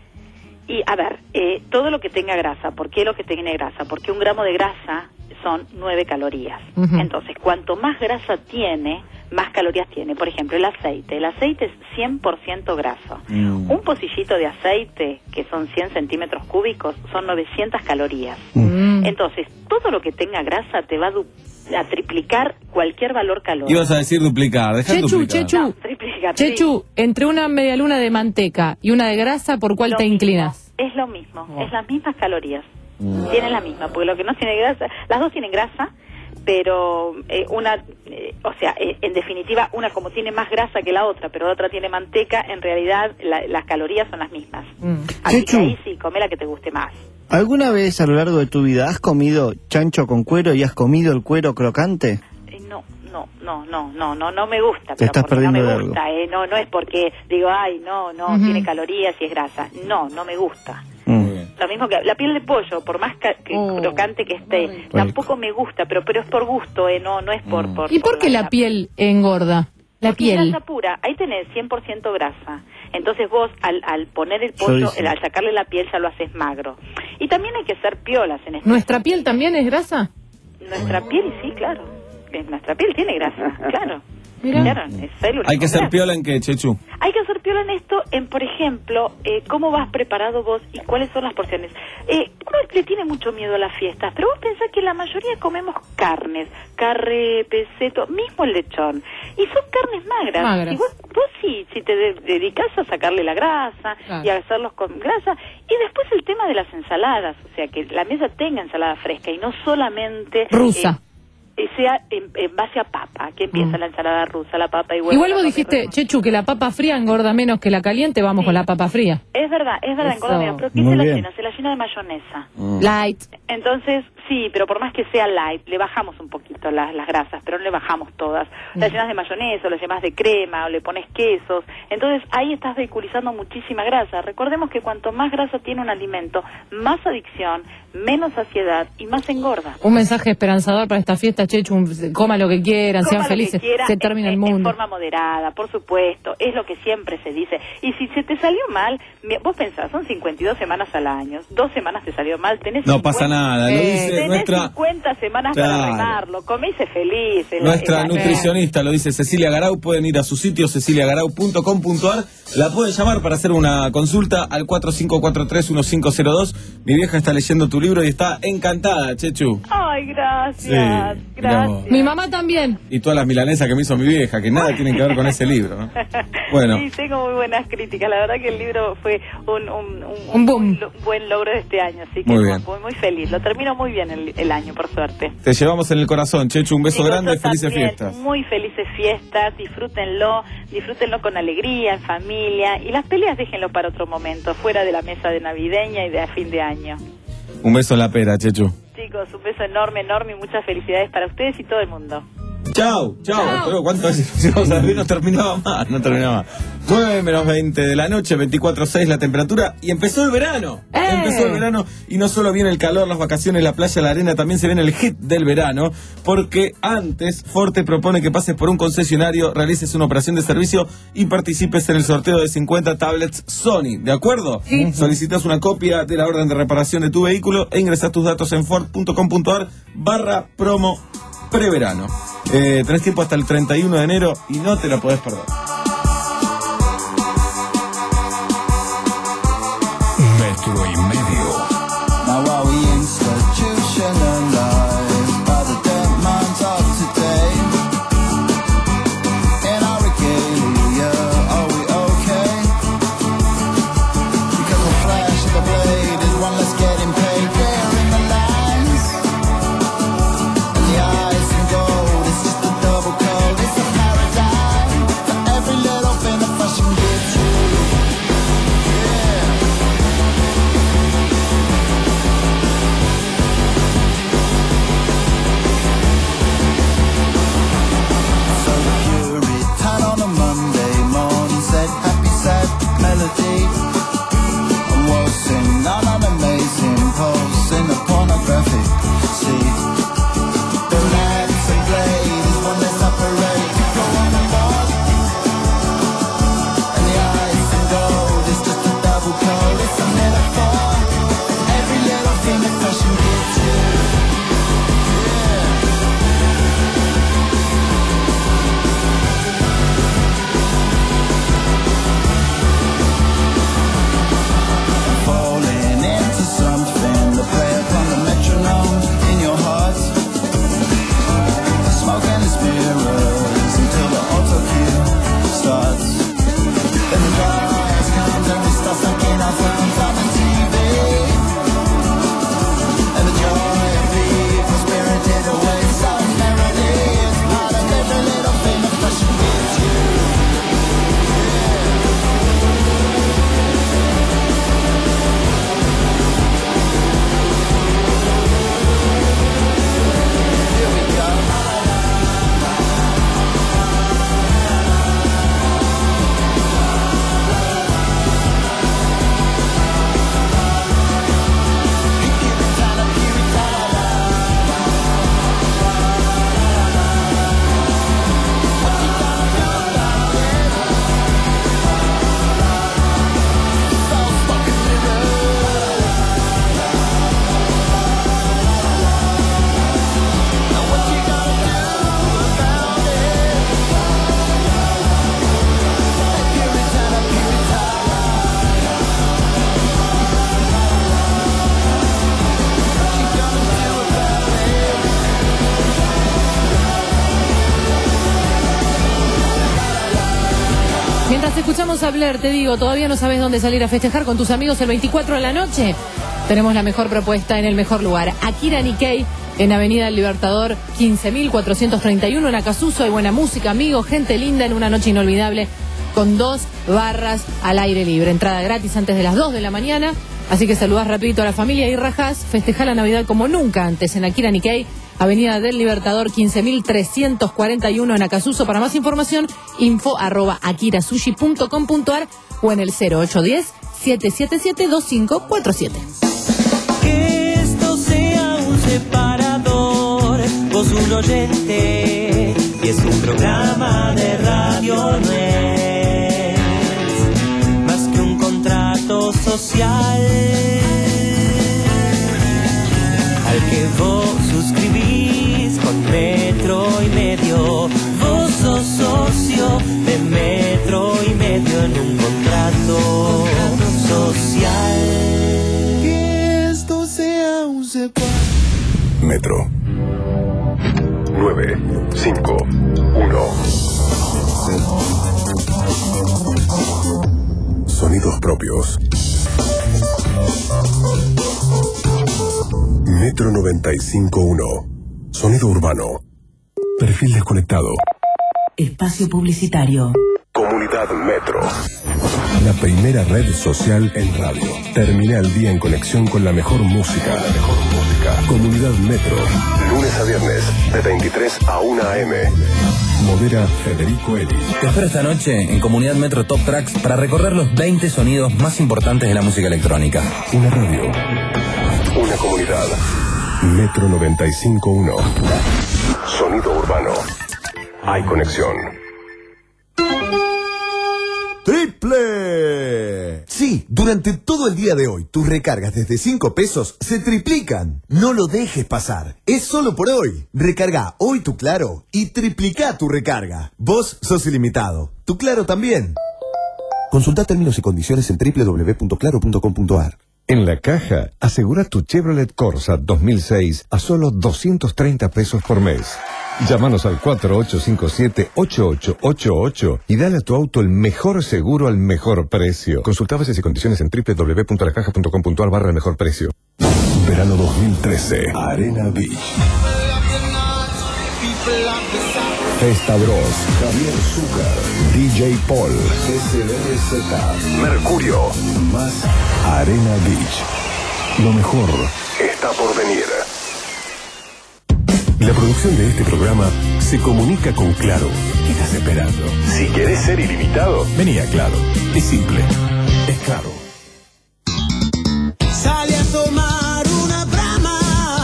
Y a ver, eh, todo lo que tenga grasa, ¿por qué lo que tiene grasa? Porque un gramo de grasa son nueve calorías. Ujú. Entonces, cuanto más grasa tiene, más calorías tiene. Por ejemplo, el aceite. El aceite es cien por ciento graso. Mm. Un pocillito de aceite, que son cien centímetros cúbicos, son novecientas calorías. Mm. Entonces, todo lo que tenga grasa te va a, du- a triplicar cualquier valor calórico. Ibas a decir duplicar, dejar Chechu, duplicar. Chechu, No, triplicar, sí. Chechu, entre una media luna de manteca y una de grasa, ¿por cuál Lo te mismo, inclinas? Es lo mismo, Oh. es las mismas calorías. Mm. Tienen la misma, porque lo que no tiene grasa, las dos tienen grasa, pero eh, una, eh, o sea, eh, en definitiva, una como tiene más grasa que la otra, pero la otra tiene manteca, en realidad la- las calorías son las mismas. Mm. Así Chechu. que ahí sí, come la que te guste más. ¿Alguna vez a lo largo de tu vida has comido chancho con cuero y has comido el cuero crocante? Eh, no, no, no, no, no, no, no me gusta. Te pero estás porque perdiendo no de me algo. gusta, eh, no, no es porque digo, ay, no, no, Ujú. tiene calorías y es grasa. No, no me gusta. Mm. Lo mismo que la piel de pollo, por más ca- que Oh, crocante que esté, tampoco me gusta, pero pero es por gusto, eh, no no es por... Mm. por ¿Y por qué la piel engorda? La Porque es piel. grasa pura, ahí tenés cien por ciento grasa. Entonces vos al, al poner el Yo pollo, hice. el- al sacarle la piel ya lo haces magro. Y también hay que ser piolas en esto. ¿Nuestra piel también es grasa? Nuestra piel, sí, claro. Eh, Nuestra piel tiene grasa, claro. Mirá. Claro, es célula Hay que con ser grasa. piola en qué, Chechu. Hay que hacer piola en esto, en por ejemplo, eh, cómo vas preparado vos y cuáles son las porciones. Eh, uno le tiene mucho miedo a las fiestas, pero vos pensás que la mayoría comemos carnes, carre, peseto, mismo el lechón, y son carnes magras. Magras. Y vos, vos sí, si te de- dedicás a sacarle la grasa Claro. y a hacerlos con grasa, y después el tema de las ensaladas, o sea, que la mesa tenga ensalada fresca y no solamente... Rusa. eh, eh, sea en, en base a papa, que empieza Mm. la ensalada rusa, la papa y huevo. Igual vos la papa y dijiste, huevo. Chechu, que la papa fría engorda menos que la caliente, vamos con la papa fría. Es verdad, es verdad, Eso. engorda menos, pero ¿qué Muy se la bien. llena? Se la llena de mayonesa. Light. Entonces, sí, pero por más que sea light, le bajamos un poquito las, las grasas, pero no le bajamos todas. La llenas de mayonesa, o la llenas de crema, o le pones quesos. Entonces, ahí estás vehiculizando muchísima grasa. Recordemos que cuanto más grasa tiene un alimento, más adicción, menos saciedad y más engorda. Un mensaje esperanzador para esta fiesta, Chechu, un- coma lo que quieran, Coma sean lo que felices, quiera, se termina en, el en mundo. forma moderada, por supuesto, es lo que siempre se dice. Y si se te salió mal, mi- vos pensás, son cincuenta y dos semanas al año, dos semanas te salió mal, tenés No cincuenta pasa nada, lo dice tenés nuestra- cincuenta semanas Claro. para remarlo, comése feliz. el- Nuestra el- nutricionista lo dice Cecilia Garau, pueden ir a su sitio cecilia garau punto com punto ar, la pueden llamar para hacer una consulta al cuatro cinco cuatro tres uno cinco cero dos. Mi vieja está leyendo tu libro y está encantada, Chechu. Ay, gracias, Sí, mirá gracias. vos. Mi mamá también. Y todas las milanesas que me hizo mi vieja, que nada tienen que ver con ese libro, ¿no? Bueno. Sí, tengo muy buenas críticas, la verdad que el libro fue un, un, un, Un boom. muy lo- buen logro de este año, así que Muy muy, bien. muy, muy feliz, lo termino muy bien el, el año, por suerte. Te llevamos en el corazón, Chechu, un beso Chicos, grande, yo felices también, fiestas. Muy felices fiestas, disfrútenlo, disfrútenlo con alegría, en familia, y las peleas déjenlo para otro momento, fuera de la mesa de navideña y de a fin de año. Un beso en la pera, Chechu. Chicos, un beso enorme, enorme y muchas felicidades para ustedes y todo el mundo. Chau, chau. Pero ¿cuántas veces íbamos a ver? No terminaba más, no terminaba más. nueve menos veinte de la noche, veinticuatro seis la temperatura y empezó el verano. ¡Eh! Empezó el verano y no solo viene el calor, las vacaciones, la playa, la arena, también se viene el hit del verano, porque antes Ford te propone que pases por un concesionario, realices una operación de servicio y participes en el sorteo de cincuenta tablets Sony, ¿de acuerdo? Sí. Solicitas una copia de la orden de reparación de tu vehículo e ingresas tus datos en ford punto com punto ar barra promo preverano. Eh, tenés tiempo hasta el treinta y uno de enero y no te la podés perder. Metro y medio. Now are we institutionalized by the dead minds of today? In our regalia, are we okay? Because the flash of the blade is one less getting paid. There in the lines, and the eyes in gold, it's just a double code. It's a paradigm for every little bit of fashion gets you. So the Puritan on a Monday morning said happy sad melody and was sing on an amazing pulse in a pornographic sea. The lance and blade is one less operate to go on and on. And the ice and gold is just a double code, it's a metaphor. Every little thing that fashion gives you. Falling into something to play upon the metronome in your heart. escuchamos hablar, te digo, ¿todavía no sabes dónde salir a festejar con tus amigos el veinticuatro de la noche? Tenemos la mejor propuesta en el mejor lugar. Akira Nikkei, en Avenida del Libertador, quince mil cuatrocientos treinta y uno, en Acasuso. Hay buena música, amigos, gente linda en una noche inolvidable, con dos barras al aire libre. Entrada gratis antes de las dos de la mañana. Así que saludás rapidito a la familia y rajás. Festejá la Navidad como nunca antes en Akira Nikkei, Avenida del Libertador, quince mil trescientos cuarenta y uno, en Acasuso. Para más información, info arroba akirasushi punto com punto ar o en el cero ocho uno cero, siete siete siete, dos cinco cuatro siete. Que esto sea un separador, vos un oyente, y es un programa de radio, no es más que un contrato social al que vos suscribís con Metro y Medio. Vos sos socio de Metro y Medio en un contrato social. Que esto sea un separador. Metro. nueve, cinco, uno. Sonidos propios. Metro noventa y cinco punto uno. Sonido urbano. Perfil desconectado. Espacio publicitario. Comunidad Metro. La primera red social en radio. Termina el día en conexión con la mejor música. La mejor música. Comunidad Metro. Lunes a viernes, de veintitrés a una a eme. Modera Federico Eli. Te espero esta noche en Comunidad Metro Top Tracks para recorrer los veinte sonidos más importantes de la música electrónica. Una radio. Una comunidad. Metro noventa y cinco punto uno. Sonido urbano. Hay conexión. ¡Triple! Sí, durante todo el día de hoy, tus recargas desde cinco pesos se triplican. No lo dejes pasar. Es solo por hoy. Recarga hoy tu Claro y triplica tu recarga. Vos sos ilimitado. Tu Claro también. Consulta términos y condiciones en doble u doble u doble u punto claro punto com punto ar. En La Caja, asegura tu Chevrolet Corsa dos mil seis a solo doscientos treinta pesos por mes. Llámanos al cuatro ocho cinco siete, ocho ocho ocho ocho y dale a tu auto el mejor seguro al mejor precio. Consulta bases y condiciones en doble u doble u doble u punto la caja punto com punto ar barra el mejor precio. Verano dos mil trece, Arena Beach. Festa Bros, Javier Zucker, D J Paul, S B Z, Mercurio, más Arena Beach. Lo mejor está por venir. La producción de este programa se comunica con Claro. ¿Qué estás esperando? Si querés ser ilimitado, vení a Claro. Es simple. Es Claro. Sale a tomar una brama,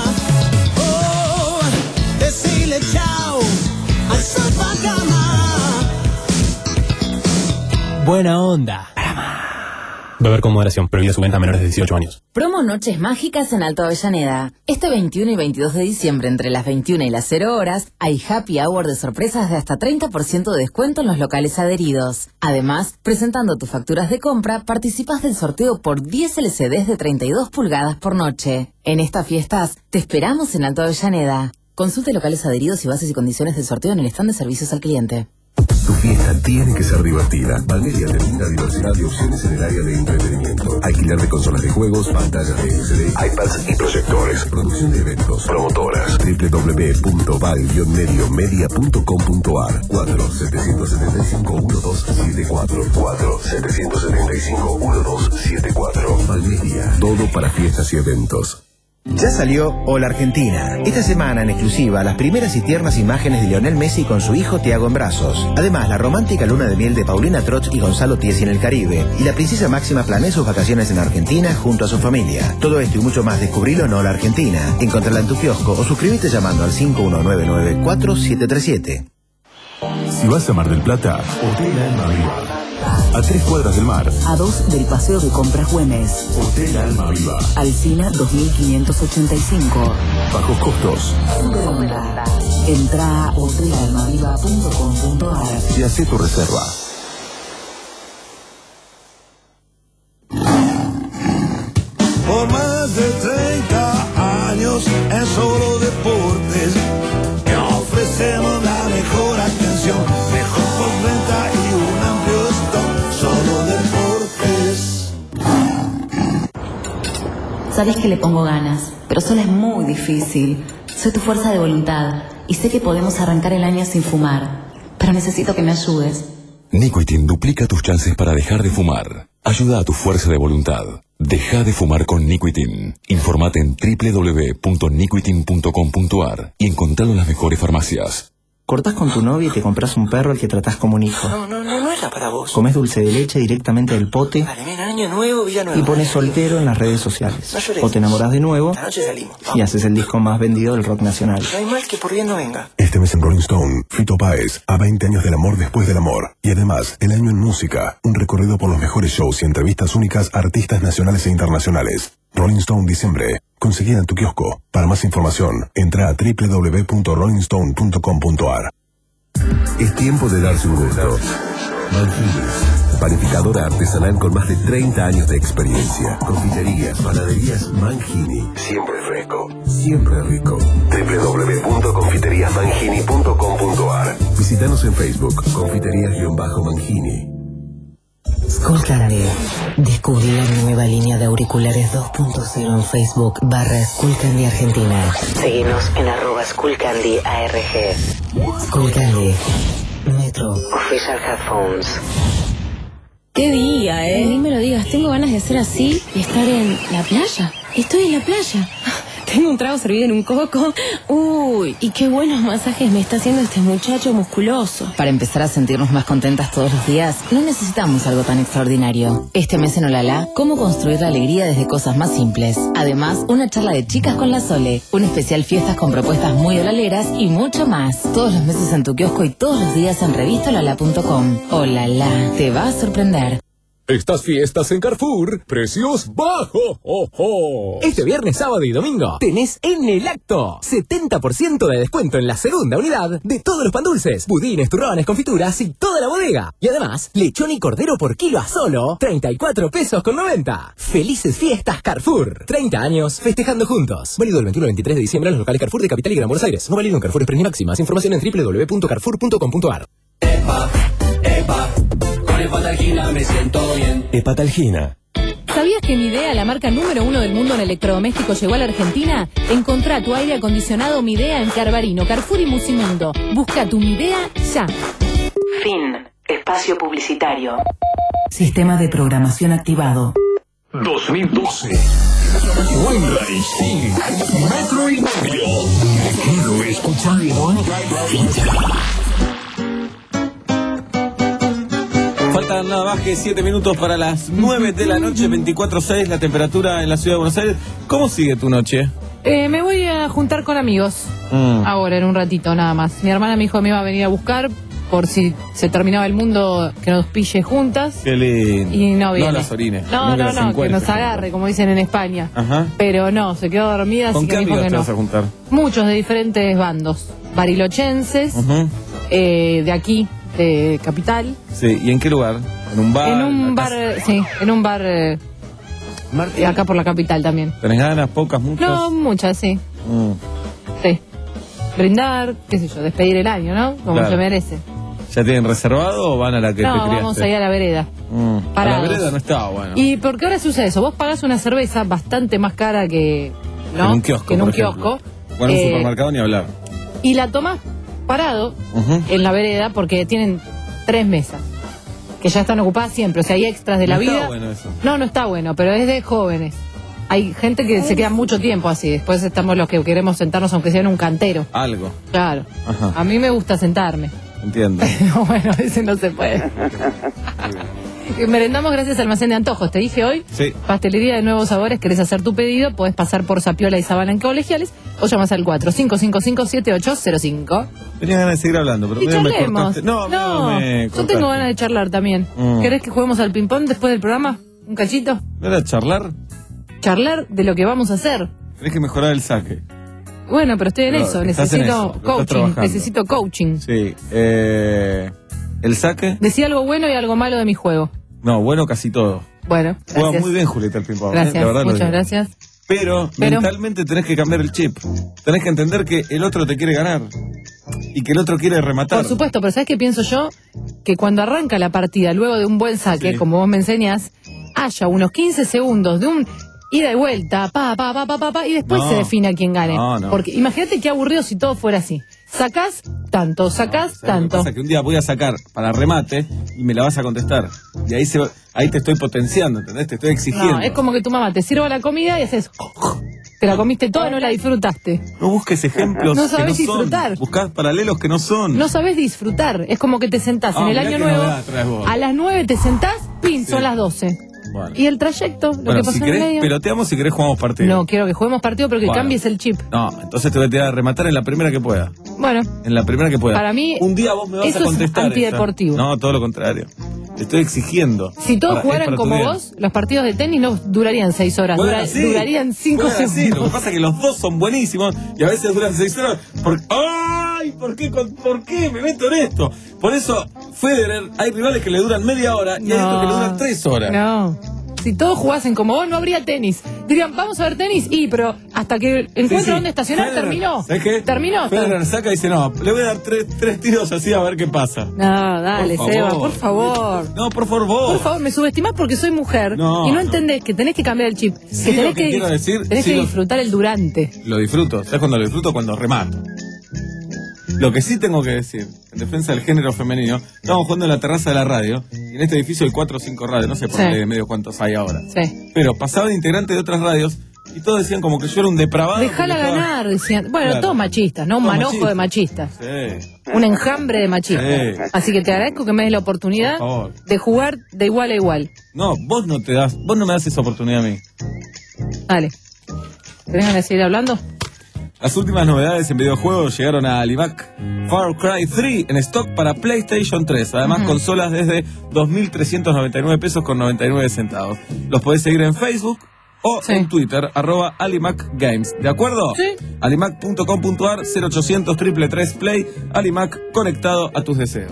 oh, decirle chao al Sopacama. Buena onda. Beber con moderación, prohibida su venta a menores de dieciocho años. Promo Noches Mágicas en Alto Avellaneda. Este veintiuno y veintidós de diciembre, entre las veintiuna y las cero horas, hay happy hour de sorpresas de hasta treinta por ciento de descuento en los locales adheridos. Además, presentando tus facturas de compra, participas del sorteo por diez L C Ds de treinta y dos pulgadas por noche. En estas fiestas, te esperamos en Alto Avellaneda. Consulte locales adheridos y bases y condiciones del sorteo en el stand de servicios al cliente. Tu fiesta tiene que ser divertida. Valmedia te brinda diversidad de opciones en el área de entretenimiento. Alquiler de consolas de juegos, pantallas de L C D, iPads y proyectores. Producción de eventos. Promotoras. doble u doble u doble u punto val guion medio media punto com punto ar. cuatro siete siete cinco uno dos siete cuatro. cuatro siete siete cinco uno dos siete cuatro. Valmedia. Todo para fiestas y eventos. Ya salió Hola Argentina. Esta semana en exclusiva las primeras y tiernas imágenes de Lionel Messi con su hijo Thiago en brazos. Además, la romántica luna de miel de Paulina Trotz y Gonzalo Tiesi en el Caribe. Y la princesa Máxima planea sus vacaciones en Argentina junto a su familia. Todo esto y mucho más descubrilo en Hola Argentina. Encontrala en tu kiosco o suscríbete llamando al cinco uno nueve nueve cuatro siete tres siete. Si vas a Mar del Plata, Hotel Alma Viva. A tres cuadras del mar. A dos del Paseo de Compras Güemes. Hotel Alma Viva. Alsina dos mil quinientos ochenta y cinco. Bajos costos. Super onda. Entra a hotel alma viva punto com punto ar y hace tu reserva. Por más de treinta años en Solo Deportes te ofrecemos la mejor atención, mejor postventa y un amplio stock. Sabés que le pongo ganas, pero sola es muy difícil. Soy tu fuerza de voluntad y sé que podemos arrancar el año sin fumar, pero necesito que me ayudes. Nicotin duplica tus chances para dejar de fumar. Ayuda a tu fuerza de voluntad. Deja de fumar con Nicotin. Informate en doble u doble u doble u punto nicotin punto com punto a r y encontralo en las mejores farmacias. Cortás con tu novia y te compras un perro al que tratás como un hijo. No, no, no, no era para vos. Comés dulce de leche directamente del pote. Vale, bien, año nuevo, Villa Nueva. Y pones soltero en las redes sociales. No llores. O te enamorás de nuevo. Esta noche salimos. Y haces el disco más vendido del rock nacional. No hay mal que por bien no venga. Este mes en Rolling Stone, Fito Páez, a veinte años del amor después del amor. Y además, el año en música, un recorrido por los mejores shows y entrevistas únicas a artistas nacionales e internacionales. Rolling Stone diciembre. Conseguida en tu kiosco. Para más información, entra a doble u doble u doble u punto rolling stone punto com punto a r. Es tiempo de darse un gusto. Mangini, panificadora artesanal con más de treinta años de experiencia. Confiterías, panaderías Mangini. Siempre fresco, siempre rico. doble u doble u doble u punto confiterías mangini punto com punto a r. Visítanos en Facebook, confiterías-mangini. Skullcandy. Descubrí la nueva línea de auriculares dos punto cero en Facebook barra Skullcandy Argentina. Seguinos en arroba Skullcandy A R G. Skullcandy. Metro. Official Headphones. Qué día, eh. Ni me lo digas, tengo ganas de hacer así y estar en la playa. Estoy en la playa. Tengo un trago servido en un coco. Uy, y qué buenos masajes me está haciendo este muchacho musculoso. Para empezar a sentirnos más contentas todos los días, no necesitamos algo tan extraordinario. Este mes en Olala, cómo construir la alegría desde cosas más simples. Además, una charla de chicas con la Sole, un especial fiestas con propuestas muy olaleras y mucho más. Todos los meses en tu kiosco y todos los días en revista olala punto com. Olala, te va a sorprender. Estas fiestas en Carrefour, precios bajos. Oh, oh. Este viernes, sábado y domingo tenés en el acto setenta por ciento de descuento en la segunda unidad de todos los pan dulces, budines, turrones, confituras y toda la bodega. Y además, lechón y cordero por kilo a solo treinta y cuatro pesos con noventa. Felices fiestas Carrefour. treinta años festejando juntos. Válido el veintiuno al veintitrés de diciembre en los locales Carrefour de Capital y Gran Buenos Aires. No válido en Carrefour Express ni Máximas. Información en doble u doble u doble u punto carrefour punto com punto a r. Epa, epa, con Hepatalgina me siento bien. Hepatalgina. ¿Sabías que Midea, la marca número uno del mundo en electrodomésticos, llegó a la Argentina? Encontrá tu aire acondicionado Midea en Carbarino, Carrefour y Musimundo. Busca tu Midea ya. Fin. Espacio publicitario. Sistema de programación activado. dos mil doce. Buen rating. Metro y medio. Me quedo escuchando. Faltan nada más que siete minutos para las nueve de la noche, veinticuatro seis la temperatura en la ciudad de Buenos Aires. ¿Cómo sigue tu noche? Eh, me voy a juntar con amigos. Mm. Ahora, en un ratito nada más. Mi hermana me dijo que me iba a venir a buscar por si se terminaba el mundo, que nos pille juntas. Qué lindo. Y no viene. No las orines. No, no, no, que nos agarre, como dicen en España. Ajá. Pero no, se quedó dormida, así ¿Con que qué me dijo amigos que te no. vas a juntar? Muchos de diferentes bandos. Barilochenses, Uh-huh. eh, de aquí, de Capital. Sí, ¿y en qué lugar? ¿En un bar? En un bar, eh, sí, en un bar eh, acá por la capital también. ¿Tenés ganas? ¿Pocas? ¿Muchas? No, muchas, sí. Mm. Sí. Brindar, qué sé yo, despedir el año, ¿no? Como Claro. se merece. ¿Ya tienen reservado o van a la que No, te criaste? vamos a ir a la vereda. Mm. A la Parados. vereda no estaba bueno. Y porque ahora se usa eso, vos pagás una cerveza bastante más cara que, ¿no? En un kiosco, que en un por ejemplo. kiosco. Bueno, en un Eh, supermercado ni hablar. Y la tomás parado Ujú. en la vereda porque tienen tres mesas que ya están ocupadas siempre, o sea, hay extras de la No está vida. bueno eso. No, no está bueno, pero es de jóvenes. Hay gente que se queda mucho tiempo así, después estamos los que queremos sentarnos aunque sea en un cantero. Algo. Claro. Ajá. A mí me gusta sentarme. Entiendo. No, bueno, ese no se puede. Merendamos gracias a Almacén de Antojos, te dije hoy. Sí. Pastelería de nuevos sabores, querés hacer tu pedido, podés pasar por Sapiola y Sabana en Colegiales o llamas al cuatro cinco cinco cinco siete ocho cero cinco. Tenía ganas de seguir hablando, pero Y medio me charlemos. cortaste. No, No, medio me yo cortaste. tengo ganas de charlar también. Mm. ¿Querés que juguemos al ping-pong después del programa? ¿Un cachito? ¿No era charlar? Charlar de lo que vamos a hacer. Tenés que mejorar el saque. Bueno, pero estoy en Pero eso, estás en necesito eso, pero estás coaching, trabajando. necesito coaching. Sí. Eh, ¿El saque? Decí algo bueno y algo malo de mi juego. No, bueno, casi todo. Bueno, Juega gracias. muy bien Julieta el ping-pong. ¿eh? Gracias, La verdad lo muchas digo. gracias. Pero, Pero- mentalmente tenés que cambiar el chip. Tenés que entender que el otro te quiere ganar. Y que el otro quiere rematar. Por supuesto, pero ¿sabes qué pienso yo? Que cuando arranca la partida, luego de un buen saque, Sí. como vos me enseñas, haya unos quince segundos de un ida y vuelta, pa, pa, pa, pa, pa, pa, y después No. se define a quién gane. No, no. Porque imagínate qué aburrido si todo fuera así. Sacás tanto, sacás ¿Sabes lo que tanto. pasa? Que un día voy a sacar para remate y me la vas a contestar. Y ahí se va- ahí te estoy potenciando, ¿entendés? Te estoy exigiendo. No, es como que tu mamá te sirva la comida y haces... Te la comiste toda, no la disfrutaste. No busques ejemplos No que sabés no son. disfrutar. Buscás paralelos que no son. No sabés disfrutar. Es como que te sentás Ah, en el mirá año qué nuevo, novedad traes vos. a las nueve te sentás, pin, Sí. son las doce. Bueno. Y el trayecto, lo Bueno, que pasó si en el querés, medio. peloteamos, si querés jugamos partido. No, quiero que juguemos partido, pero que Bueno. cambies el chip. No, entonces te voy a tirar a rematar en la primera que pueda. Bueno, En la primera que pueda. Para mí, un día vos me vas eso a es contestar. antideportivo. esa. No, todo lo contrario. Te estoy exigiendo. si todos Para- es jugaran para tu como bien. vos, los partidos de tenis no durarían seis horas, Bueno, dura- sí, durarían cinco bueno, sí, segundos. lo que pasa es que los dos son buenísimos y a veces duran seis horas. Por... ¡Ay! ¿Por qué, con- ¿Por qué me meto en esto? Por eso, Federer, hay rivales que le duran media hora y hay otros que le duran tres horas. No. Si todos jugasen como vos, no habría tenis. Dirían, vamos a ver tenis, y pero hasta que encuentro Sí, sí. dónde estacionar, Federer, terminó. ¿sabes qué? Terminó. Federer saca y dice, no, le voy a dar tres, tres tiros así a ver qué pasa. No, dale, Por Seba, favor. por favor. No, por favor, vos. Por favor, me subestimás porque soy mujer No, y no, no. entendés que tenés que cambiar el chip. Sí, que lo tenés que que, quiero decir, tenés sí, que lo- disfrutar el durante. Lo disfruto. ¿Sabes cuando lo disfruto? Cuando remato. Lo que sí tengo que decir, en defensa del género femenino, estamos jugando en la terraza de la radio, y en este edificio hay cuatro o cinco radios, no sé por Sí. qué medio cuántos hay ahora. Sí. Pero pasaban integrantes de otras radios y todos decían como que yo era un depravado. Dejala porque estaba- ganar, decían. Bueno, Claro. todos machistas, ¿no? Un Todos manojo machistas. de machistas. Sí. Un enjambre de machistas. Sí. Así que te agradezco que me des la oportunidad Por favor. de jugar de igual a igual. No, vos no te das, vos no me das esa oportunidad a mí. Dale. ¿Tenés ganas de seguir hablando? Las últimas novedades en videojuegos llegaron a Alimac. Far Cry tres en stock para PlayStation tres. Además, Ujú. consolas desde dos mil trescientos noventa y nueve pesos con noventa y nueve centavos. Los podés seguir en Facebook o en Twitter, arroba Alimac Games. ¿De acuerdo? Sí. alimac punto com punto ar, cero ochocientos, triple tres Play. Alimac, conectado a tus deseos.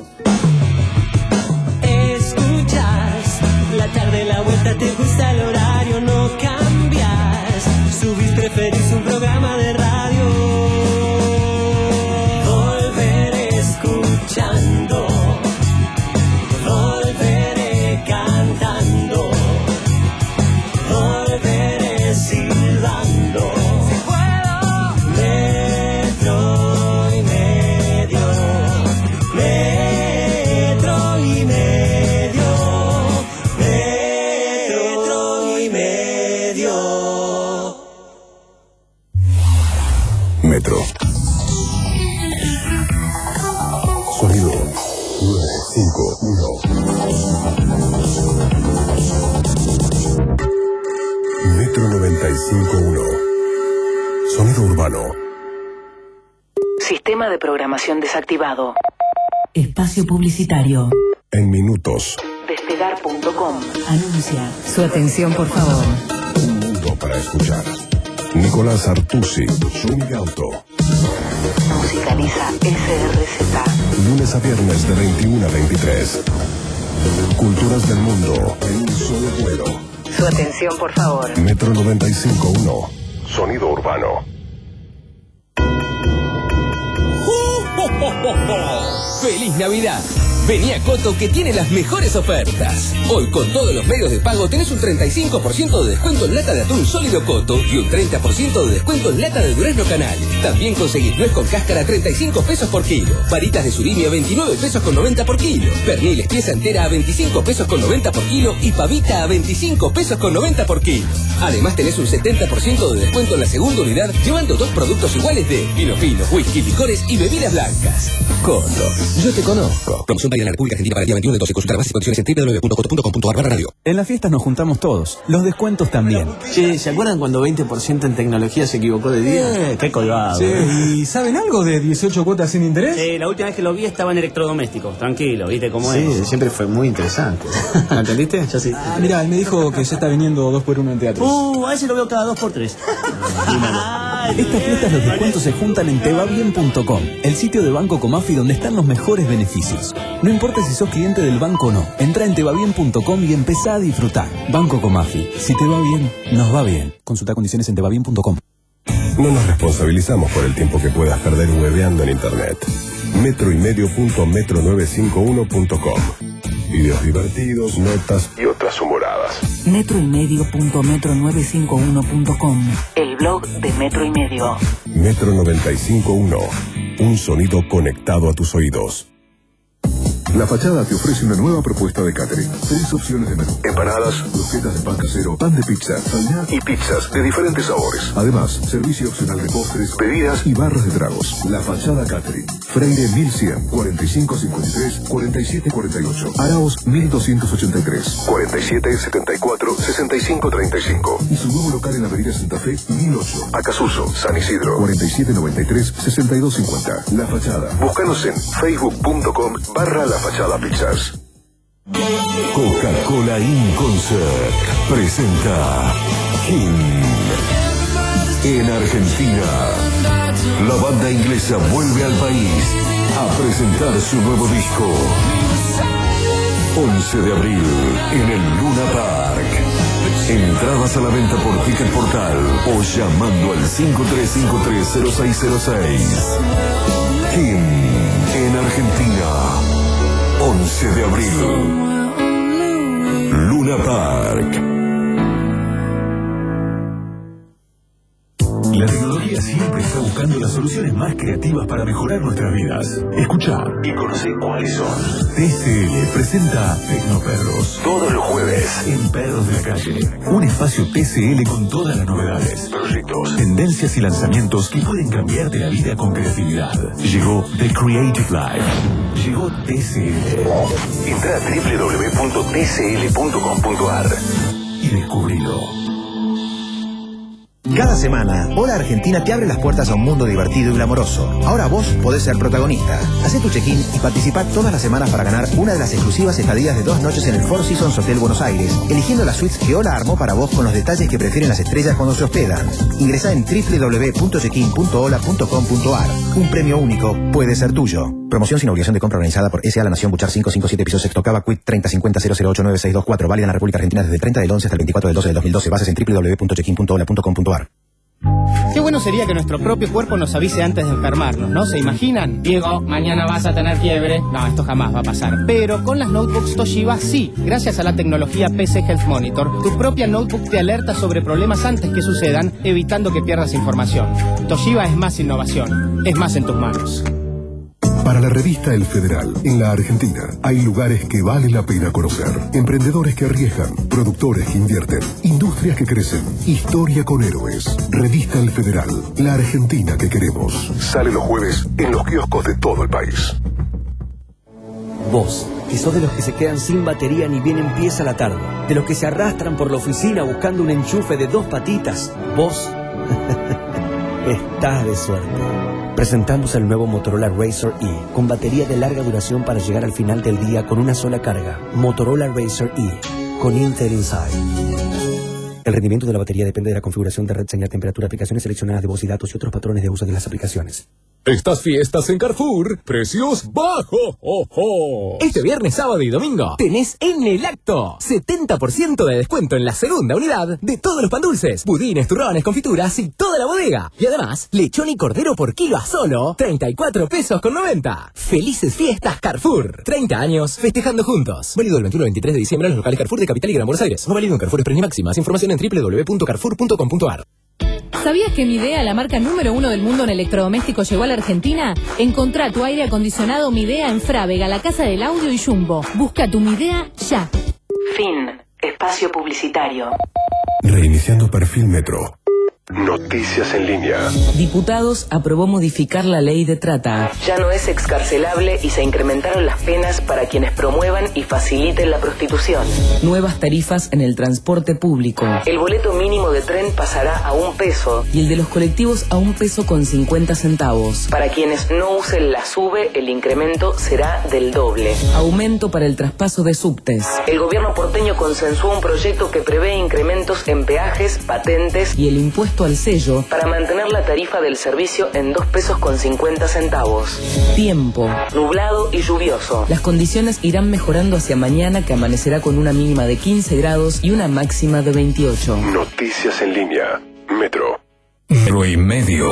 Escuchas la tarde, la vuelta, te gusta el horario, no cambias. Subís, preferís un programa de radio. Volveré escuchando, volveré cantando, volveré silbando. Si puedo, metro y medio, metro y medio, metro y medio. Metro. Sonido nueve cinco uno. Metro noventa y cinco punto uno. Sonido urbano. Sistema de programación desactivado. Espacio publicitario. En minutos. Despegar punto com. Anuncia. Su atención, por favor. Un mundo para escuchar. Nicolás Artusi. Zuni Gauto. Musicaliza S R Z. Lunes a viernes de veintiuno a veintitrés. Culturas del mundo en un solo vuelo. Su atención, por favor. Metro noventa y cinco punto uno. Sonido urbano. ¡Feliz Navidad! Vení a Coto que tiene las mejores ofertas. Hoy con todos los medios de pago tenés un treinta y cinco por ciento de descuento en lata de atún sólido Coto y un treinta por ciento de descuento en lata de durazno Canal. También conseguís nuez con cáscara a treinta y cinco pesos por kilo. Varitas de surimi a veintinueve pesos con noventa por kilo. Perniles pieza entera a veinticinco pesos con noventa por kilo y pavita a veinticinco pesos con noventa por kilo. Además tenés un setenta por ciento de descuento en la segunda unidad llevando dos productos iguales de vino fino, whisky, licores y bebidas blancas. Coto, yo te conozco. Promoción válida en la República Argentina para el día veintiuno de doce. Consultar bases y condiciones en doble u doble u doble u punto coto punto com punto ar barra radio. En las fiestas nos juntamos todos, los descuentos también. Che, ¿se acuerdan cuando veinte por ciento en tecnología se equivocó de día? Eh, qué colgado. Sí. ¿Y saben algo de dieciocho cuotas sin interés? Sí, la última vez que lo vi estaba en electrodomésticos, tranquilo, ¿viste cómo es? Sí, siempre fue muy interesante. ¿Me entendiste? Yo sí. Ah, mira, él me dijo que se está viniendo dos por uno en teatros. Uh, a ese lo veo cada dos por tres. Estas fiestas los descuentos se juntan en tebabien punto com, el sitio de Banco Comafi donde están los mejores beneficios. No importa si sos cliente del banco o no, entra en tebabien punto com y empezá a disfrutar. Banco Comafi, si te va bien, nos va bien. Consulta condiciones en tebabien punto com. No nos responsabilizamos por el tiempo que puedas perder hueveando en internet. Metro y medio punto metro novecientos cincuenta y uno punto com. Videos divertidos, notas y otras humoradas. Metro y medio punto metro novecientos cincuenta y uno punto com. El blog de Metro y Medio. Metro noventa y cinco punto uno. Un sonido conectado a tus oídos. La Fachada te ofrece una nueva propuesta de catering. Tres opciones de menú: empanadas, croquetas de pan casero, pan de pizza, salad y pizzas de diferentes sabores. Además, servicio opcional de postres, bebidas y barras de tragos. La Fachada Catering. Freire mil cien, cuarenta y cinco cincuenta y tres, cuarenta y siete cuarenta y ocho. Araos mil doscientos ochenta y tres, cuarenta y siete setenta y cuatro, sesenta y cinco treinta y cinco. Y su nuevo local en la Avenida Santa Fe, mil ocho. Acasuso, San Isidro, cuarenta y siete noventa y tres, sesenta y dos cincuenta. La Fachada. Búscanos en facebook punto com barra La Fachada Pizzas. Coca-Cola In Concert presenta King. En Argentina, la banda inglesa vuelve al país a presentar su nuevo disco. once de abril en el Luna Park. Entradas a la venta por Ticket Portal o llamando al cinco tres cinco tres cero seis cero seis. King en Argentina. once de abril. Luna Park. La tecnología siempre está buscando las soluciones más creativas para mejorar nuestras vidas. Escucha y conoce cuáles son. T C L presenta Tecnoperros. Todos los jueves en Perros de la Calle. Un espacio T C L con todas las novedades, proyectos, tendencias y lanzamientos que pueden cambiarte la vida con creatividad. Llegó The Creative Life. Llegó T C L. Entra a doble u doble u doble u punto t c l punto com punto a r y descubrilo. Cada semana, Hola Argentina te abre las puertas a un mundo divertido y glamoroso. Ahora vos podés ser protagonista. Hacé tu check-in y participá todas las semanas para ganar una de las exclusivas estadías de dos noches en el Four Seasons Hotel Buenos Aires, eligiendo las suites que Hola armó para vos con los detalles que prefieren las estrellas cuando se hospedan. Ingresá en doble u doble u doble u punto check in punto hola punto com punto a r. Un premio único puede ser tuyo. Promoción sin obligación de compra organizada por S A La Nación Buchar quinientos cincuenta y siete Piso Sexto Cava Quit treinta cincuenta cero cero ocho nueve seis dos cuatro. Válida en la República Argentina desde el treinta del once hasta el veinticuatro del doce del dos mil doce. Bases en doble u doble u doble u punto check in punto hola punto com punto a r. Qué bueno sería que nuestro propio cuerpo nos avise antes de enfermarnos, ¿no? ¿Se imaginan? Diego, mañana vas a tener fiebre. No, esto jamás va a pasar. Pero con las notebooks Toshiba sí. Gracias a la tecnología P C Health Monitor, tu propia notebook te alerta sobre problemas antes que sucedan, evitando que pierdas información. Toshiba es más innovación. Es más en tus manos. Para la revista El Federal, en la Argentina, hay lugares que vale la pena conocer. Emprendedores que arriesgan, productores que invierten, industrias que crecen, historia con héroes. Revista El Federal, la Argentina que queremos. Sale los jueves en los kioscos de todo el país. Vos, que sos de los que se quedan sin batería ni bien empieza la tarde, de los que se arrastran por la oficina buscando un enchufe de dos patitas, vos estás de suerte. Presentamos el nuevo Motorola Razr E, con batería de larga duración para llegar al final del día con una sola carga. Motorola Razr E, con Intel Inside. El rendimiento de la batería depende de la configuración de red, señal, temperatura, aplicaciones seleccionadas de voz y datos y otros patrones de uso de las aplicaciones. Estas fiestas en Carrefour, precios bajos. Oh, oh. Este viernes, sábado y domingo tenés en el acto setenta por ciento de descuento en la segunda unidad de todos los pan dulces, budines, turrones, confituras y toda la bodega. Y además, lechón y cordero por kilo a solo treinta y cuatro pesos con noventa. Felices fiestas Carrefour. treinta años festejando juntos. Válido el veintiuno al veintitrés de diciembre en los locales Carrefour de Capital y Gran Buenos Aires. No válido en Carrefour Express ni Máximas. Información en doble u doble u doble u punto carrefour punto com punto a r. ¿Sabías que Midea, la marca número uno del mundo en electrodomésticos, llegó a la Argentina? Encontrá tu aire acondicionado Midea en Frávega, la Casa del Audio y Jumbo. Busca tu Midea ya. Fin. Espacio publicitario. Reiniciando perfil Metro. Noticias en línea. Diputados aprobó modificar la ley de trata. Ya no es excarcelable y se incrementaron las penas para quienes promuevan y faciliten la prostitución. Nuevas tarifas en el transporte público. El boleto mínimo de tren pasará a un peso y el de los colectivos a un peso con cincuenta centavos. Para quienes no usen la SUBE, el incremento será del doble. Aumento para el traspaso de subtes. El gobierno porteño consensuó un proyecto que prevé incrementos en peajes, patentes y el impuesto al sello para mantener la tarifa del servicio en dos pesos con cincuenta centavos. Tiempo. Nublado y lluvioso. Las condiciones irán mejorando hacia mañana, que amanecerá con una mínima de quince grados y una máxima de veintiocho. Noticias en línea. Metro. Metro y medio.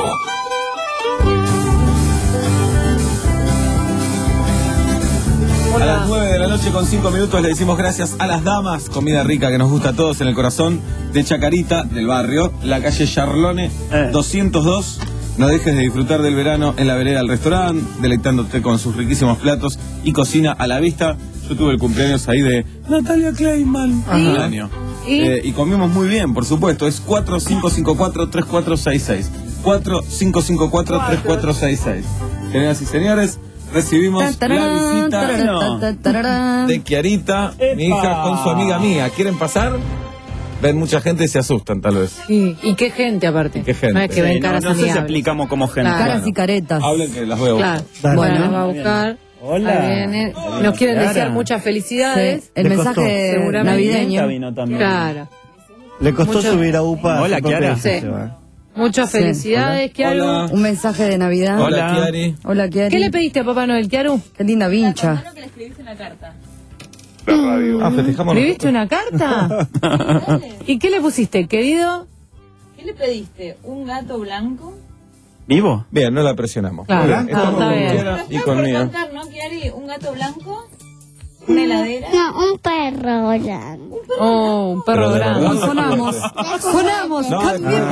A las nueve de la noche con cinco minutos le decimos gracias a las damas, comida rica que nos gusta a todos en el corazón de Chacarita, del barrio, la calle Charlone eh. doscientos dos. No dejes de disfrutar del verano en la vereda del restaurante, deleitándote con sus riquísimos platos y cocina a la vista. Yo tuve el cumpleaños ahí de Natalia Kleiman un año. ¿Y? Eh, y comimos muy bien, por supuesto. Es cuatro cinco cinco cuatro, tres cuatro seis seis. cuatro cinco cinco cuatro, tres cuatro seis seis. Señoras y señores, recibimos la visita de Kiarita, mi hija, con su amiga mía. ¿Quieren pasar? Ven mucha gente y se asustan, tal vez. Sí. ¿Y qué gente, aparte? ¿Y qué gente? No es que ven Sí, caras no, no sé si amigables. aplicamos como gente. Claro. Caras y caretas. Hablen que las voy a buscar. Claro. Bueno, nos va a buscar. Hola. Ahí viene. Nos quieren desear muchas felicidades. Sí, el Le mensaje costó. Seguramente. navideño. Vino también. Claro. Le costó Mucho- subir a UPA. Hola, Kiara. Sí. Muchas Sí. felicidades, Kiaru. Hola. Un mensaje de Navidad. Hola, Kiari. Hola, Kiari. ¿Qué le pediste a Papá Noel, Kiaru? Qué linda vincha. que le escribiste una carta. La radio. Ah, festejamos. ¿Escribiste una carta? ¿Y qué le pusiste, querido? ¿Qué le pediste? ¿Un gato blanco? ¿Vivo? Bien, no la presionamos. Claro. Bien, estamos Ah, está con bien. Kiara y conmigo. contar, ¿no, Kiari? ¿Un gato blanco? ¿Una heladera? No, un perro blanco. Oh, un perro Pero de grande. verdad, Sonamos. Sonamos. No, Cambiemos.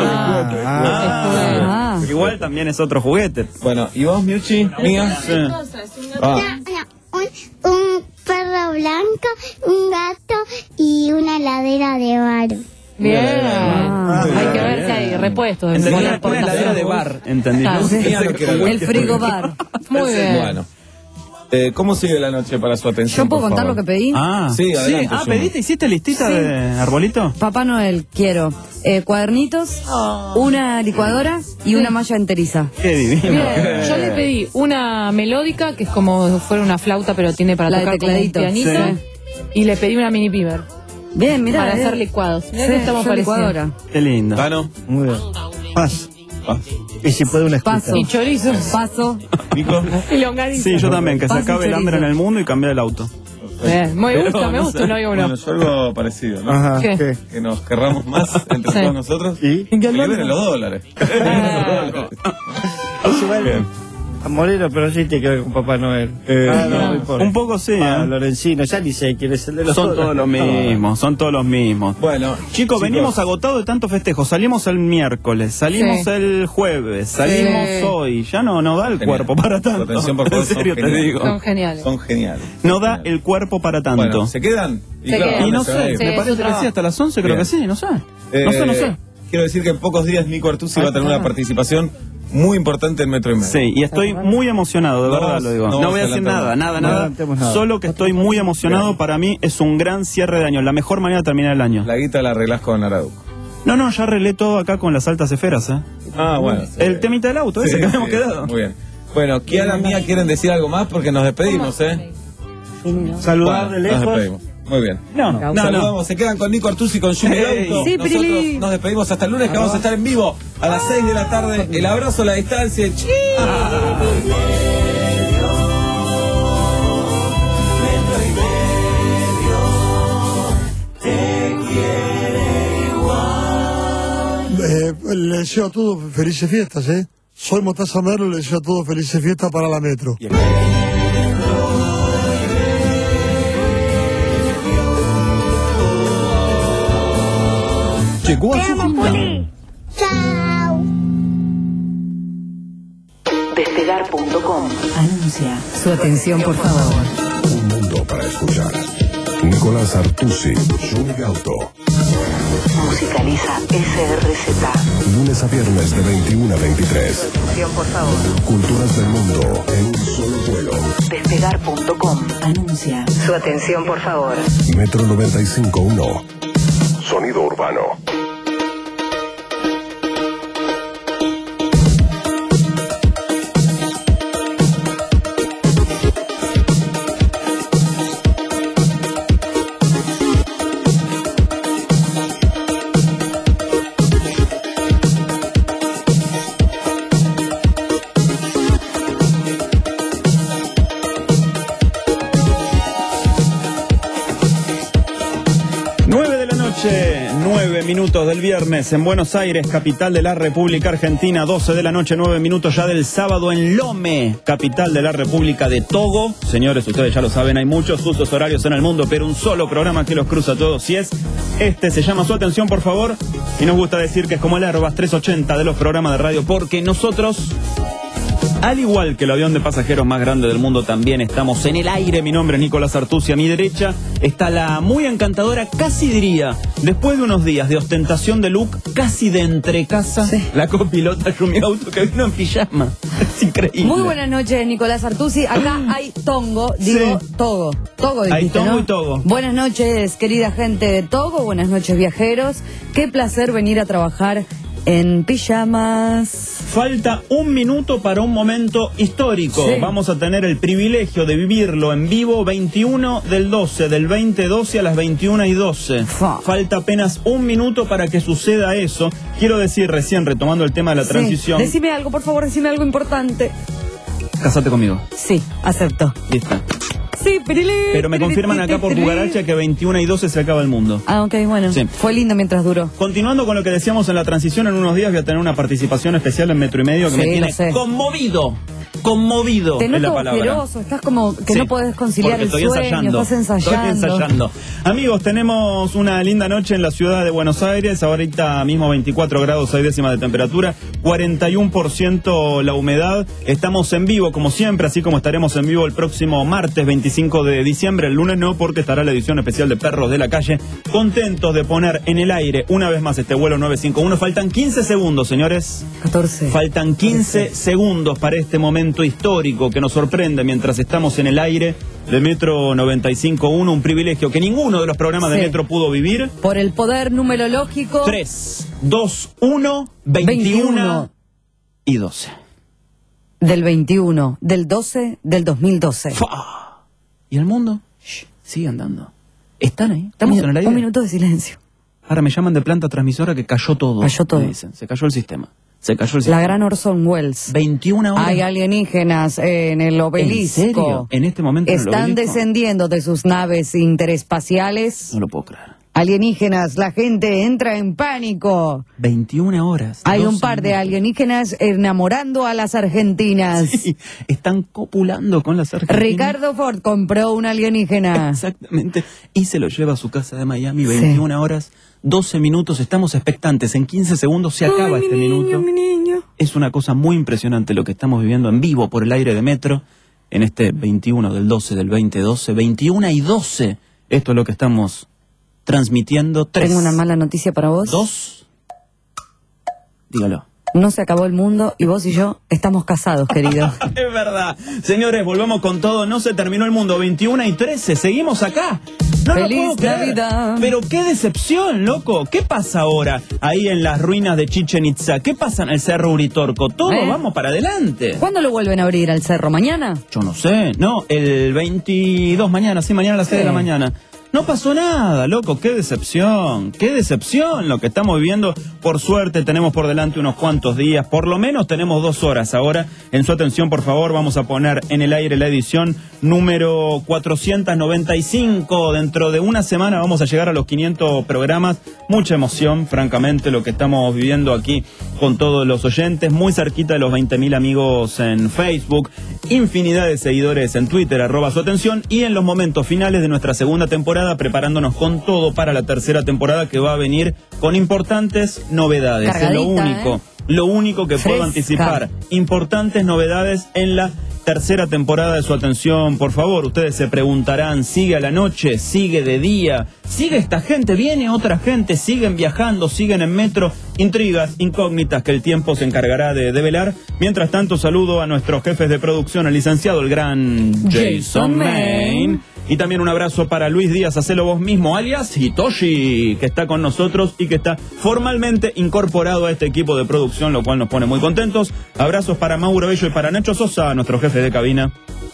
Ah, Ah. igual también es otro juguete. Bueno, ¿y vos, Miuchi? Mía. Sí. Ah. No, un, un perro blanco, un gato y una heladera de bar. Bien. Ah, Hay que bien. ver si hay repuestos. Entendí en una, la una heladera de bar, entendí. Claro. No sé Mía lo que era. El frigobar. Muy bien. Bueno. Eh, ¿Cómo sigue la noche para su atención? ¿Yo puedo por contar favor? lo que pedí? Ah, Sí, adelante, Ah, Suma. ¿pediste? ¿Hiciste listita Sí. de arbolito? Papá Noel, quiero eh, cuadernitos, una licuadora y una malla enteriza. Qué divino. Bien. Yo le pedí una melódica, que es como si fuera una flauta, pero tiene para La de tocar como un tecladito. pianito. Y le pedí una mini pimer Bien, mirá. para eh. hacer licuados. Mirá Sí, que estamos yo parecidos. licuadora. Qué lindo. Tano. Muy bien. Paz. Paz. Y si puede una Paso. Y chorizos. Paso. Nico. Y longaniza. Sí, yo también, que se Paz y acabe el hambre en chorizo. el mundo y cambiar el auto. Bien. Me Pero gusta, me no gusta, sé. no digo uno. Bueno, yo algo parecido, ¿no? Ajá. ¿Qué? Que nos querramos más entre Sí. todos nosotros. ¿Y? Que liberen los dólares. Ah. Bien. A Moreno, pero sí tiene que ver con Papá Noel. Eh, Ah, no, no, importa. un poco sí, Ah, ¿eh? Lorencino, ya ni sé quién es el de los Son otros. todos los mismos, son todos los mismos. Bueno, Chicos, venimos agotados de tantos festejos. Salimos el miércoles, salimos Sí. el jueves, salimos Sí. hoy. Ya no, no da el Genial. cuerpo para tanto. Atención, por favor, en serio son te geniales. digo. Son geniales. Son geniales. No da el cuerpo para tanto. Bueno, ¿se quedan? Se quedan. y no se van a sé, ir. Sí, me es parece otro- que sí, hasta las once creo Bien. que sí, no sé. Eh, No sé, no sé. Quiero decir que en pocos días Nico Artusi va a tener Ah. una participación muy importante en Metro y Medio. Sí, y estoy muy emocionado, de No verdad vamos- lo digo. no No, vamos voy a a decir adelantar nada, nada. nada, No nada. adelantemos nada. Solo que estoy muy emocionado. Bien. Para mí es un gran cierre de año, la mejor manera de terminar el año. La guita la arreglás con Araduco. No, no, ya arreglé todo acá con las altas esferas, ¿eh? Ah, bueno. sí. El temita del auto, ese Sí, que habíamos sí, quedado. Muy bien. Bueno, Kiara, Mía, ¿quieren decir algo más? Porque nos despedimos, ¿eh? Saludar de Bueno, nos lejos. despedimos. Muy bien. No, no, no. Saludamos, se quedan con Nico Artusi con Jimmy Hey. Auto. Sí, Nosotros Pirili. nos despedimos hasta el lunes, que vamos a estar en vivo a las seis de la tarde. El abrazo a la distancia. ¡Chi! Eh, le deseo a todos felices fiestas, ¿eh? Soy Mostaza Merlo, le deseo a todos felices fiestas para la Metro. Llegó a su final. Chao. Despegar punto com anuncia. Su atención, por favor. Un mundo para escuchar. Nicolás Artusi, Juni Gauto. Musicaliza S R Z. Lunes a viernes de veintiuno a veintitrés. Atención, por favor. Culturas del mundo en un solo vuelo. Despegar punto com anuncia. Su atención, por favor. Metro noventa y cinco punto uno. Sonido urbano. nueve de la noche, nueve minutos. minutos del viernes en Buenos Aires, capital de la República Argentina, doce de la noche, nueve minutos ya del sábado en Lome, capital de la República de Togo. Señores, ustedes ya lo saben, hay muchos usos horarios en el mundo, pero un solo programa que los cruza a todos, y es este. Se llama Su Atención, por favor, y nos gusta decir que es como el Airbus trescientos ochenta de los programas de radio, porque nosotros, al igual que el avión de pasajeros más grande del mundo, también estamos en el aire. Mi nombre es Nicolás Artusi. A mi derecha está la muy encantadora, casi diría, después de unos días de ostentación de look, casi de entrecasa, sí, la copilota Yumi Auto, que vino en pijama. Es increíble. Muy buenas noches, Nicolás Artusi. Acá hay tongo, digo sí. Togo. Togo dijiste, hay tongo, ¿no? Y Togo. Buenas noches, querida gente de Togo. Buenas noches, viajeros. Qué placer venir a trabajar en pijamas. Falta un minuto para un momento histórico. Sí. Vamos a tener el privilegio de vivirlo en vivo, veintiuno del doce del veinte doce a las veintiuna y doce. Fa. Falta apenas un minuto para que suceda eso. Quiero decir, recién retomando el tema de la sí. transición. Decime algo, por favor, decime algo importante. Cásate conmigo. Sí, acepto. Listo. Sí, pirilí, pero me confirman acá por cucaracha que veintiuna y doce se acaba el mundo. Ah, ok, bueno. Sí. Fue lindo mientras duró. Continuando con lo que decíamos en la transición, en unos días voy a tener una participación especial en Metro y Medio que sí, me tiene sé. conmovido. Conmovido. Te noto asqueroso, estás como que sí, no podés conciliar el estoy sueño, ensayando, estás ensayando. Estoy ensayando. Amigos, tenemos una linda noche en la ciudad de Buenos Aires, ahorita mismo veinticuatro grados, seis décimas de temperatura, cuarenta y uno por ciento la humedad. Estamos en vivo, como siempre, así como estaremos en vivo el próximo martes veinticinco de diciembre, el lunes no, porque estará la edición especial de Perros de la Calle. Contentos de poner en el aire una vez más este vuelo nueve cinco uno. Faltan quince segundos, señores. catorce. Faltan quince catorce segundos para este momento histórico que nos sorprende mientras estamos en el aire de Metro noventa y cinco punto uno, un privilegio que ninguno de los programas sí. de Metro pudo vivir. Por el poder numerológico. tres, dos, uno, veintiuno y doce. Del veintiuno, del doce, del dos mil doce. ¡Fua! ¿Y el mundo? Shh, sigue andando. Están ahí, estamos un, en el aire. Un minuto de silencio. Ahora me llaman de planta transmisora que cayó todo. Cayó todo. Me dicen, se cayó el sistema. Se cayó el sistema. La gran Orson Welles. veintiuna horas. Hay alienígenas en el obelisco. ¿En serio? En este momento están en el descendiendo de sus naves interespaciales. No lo puedo creer. Alienígenas, la gente entra en pánico. veintiuna horas. Hay un par de alienígenas enamorando a las argentinas. Sí, están copulando con las argentinas. Ricardo Ford compró un alienígena. Exactamente. Y se lo lleva a su casa de Miami, veintiuna horas, doce minutos. Estamos expectantes. En quince segundos se acaba Ay, este mi niño, minuto. Mi niño. Es una cosa muy impresionante lo que estamos viviendo en vivo por el aire de Metro. En este veintiuno del doce del veinte doce. veintiuna y doce. Esto es lo que estamos transmitiendo. Tres. Tengo una mala noticia para vos. Dos. Dígalo. No se acabó el mundo y vos y yo estamos casados, querido. Es verdad. Señores, volvemos con todo. No se terminó el mundo. veintiuna y trece. Seguimos acá. No ¡Feliz lo puedo creer. Navidad! Pero qué decepción, loco. ¿Qué pasa ahora ahí en las ruinas de Chichen Itza? ¿Qué pasa en el Cerro Uritorco? Todo ¿Eh? vamos para adelante. ¿Cuándo lo vuelven a abrir al cerro? ¿Mañana? Yo no sé. No, el veintidós mañana. Sí, mañana a las seis sí. de la mañana. No pasó nada, loco, qué decepción, qué decepción lo que estamos viviendo. Por suerte tenemos por delante unos cuantos días, por lo menos tenemos dos horas ahora. En su atención, por favor, vamos a poner en el aire la edición número cuatrocientos noventa y cinco. Dentro de una semana vamos a llegar a los quinientos programas. Mucha emoción, francamente, lo que estamos viviendo aquí con todos los oyentes. Muy cerquita de los veinte mil amigos en Facebook. Infinidad de seguidores en Twitter, arroba su atención. Y en los momentos finales de nuestra segunda temporada, preparándonos con todo para la tercera temporada que va a venir con importantes novedades. Cargadita, es lo único, ¿eh? lo único que Fresca. puedo anticipar. Importantes novedades en la tercera temporada de Su Atención. Por favor, ustedes se preguntarán, ¿sigue a la noche? ¿Sigue de día? ¿Sigue esta gente? ¿Viene otra gente? ¿Siguen viajando? ¿Siguen en metro? Intrigas, incógnitas que el tiempo se encargará de develar. Mientras tanto, saludo a nuestros jefes de producción, el licenciado, el gran Jason Main. Y también un abrazo para Luis Díaz, hacelo vos mismo, alias Hitoshi, que está con nosotros y que está formalmente incorporado a este equipo de producción, lo cual nos pone muy contentos. Abrazos para Mauro Bello y para Nacho Sosa, nuestro jefe de cabina.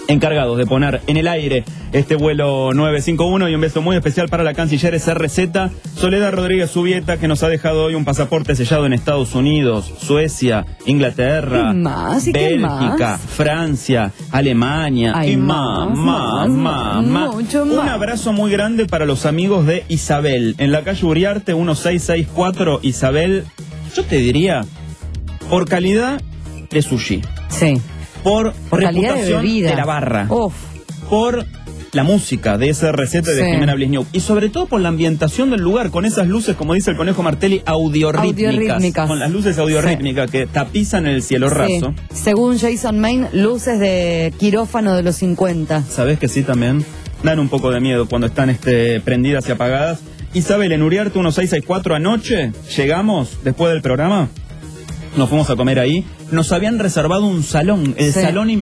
encargados de poner en el aire este vuelo nueve cinco uno, y un beso muy especial para la canciller S R Z, Soledad Rodríguez Subieta, que nos ha dejado hoy un pasaporte sellado en Estados Unidos, Suecia, Inglaterra, ¿Qué más? ¿Y qué Bélgica, más? Francia, Alemania, Ay, y más, más, más, más. mucho Un más. abrazo muy grande para los amigos de Isabel, en la calle Uriarte dieciséis sesenta y cuatro, Isabel, yo te diría, por calidad de sushi. Sí. Por, Por calidad de reputación bebida. de la barra. Uf. Por la música de esa receta de Sí. Jimena Blizniuk. Y sobre todo por la ambientación del lugar, con esas luces, como dice el Conejo Martelli, audiorítmicas. Audiorítmicas. Con las luces audiorítmicas que tapizan el cielo Sí. raso. Según Jason Main, luces de quirófano de los cincuenta. ¿Sabés que sí también? Dan un poco de miedo cuando están este, prendidas y apagadas. Isabel, en Uriarte dieciséis sesenta y cuatro anoche, llegamos después del programa. Nos fuimos a comer ahí. Nos habían reservado un salón, el Sí. salón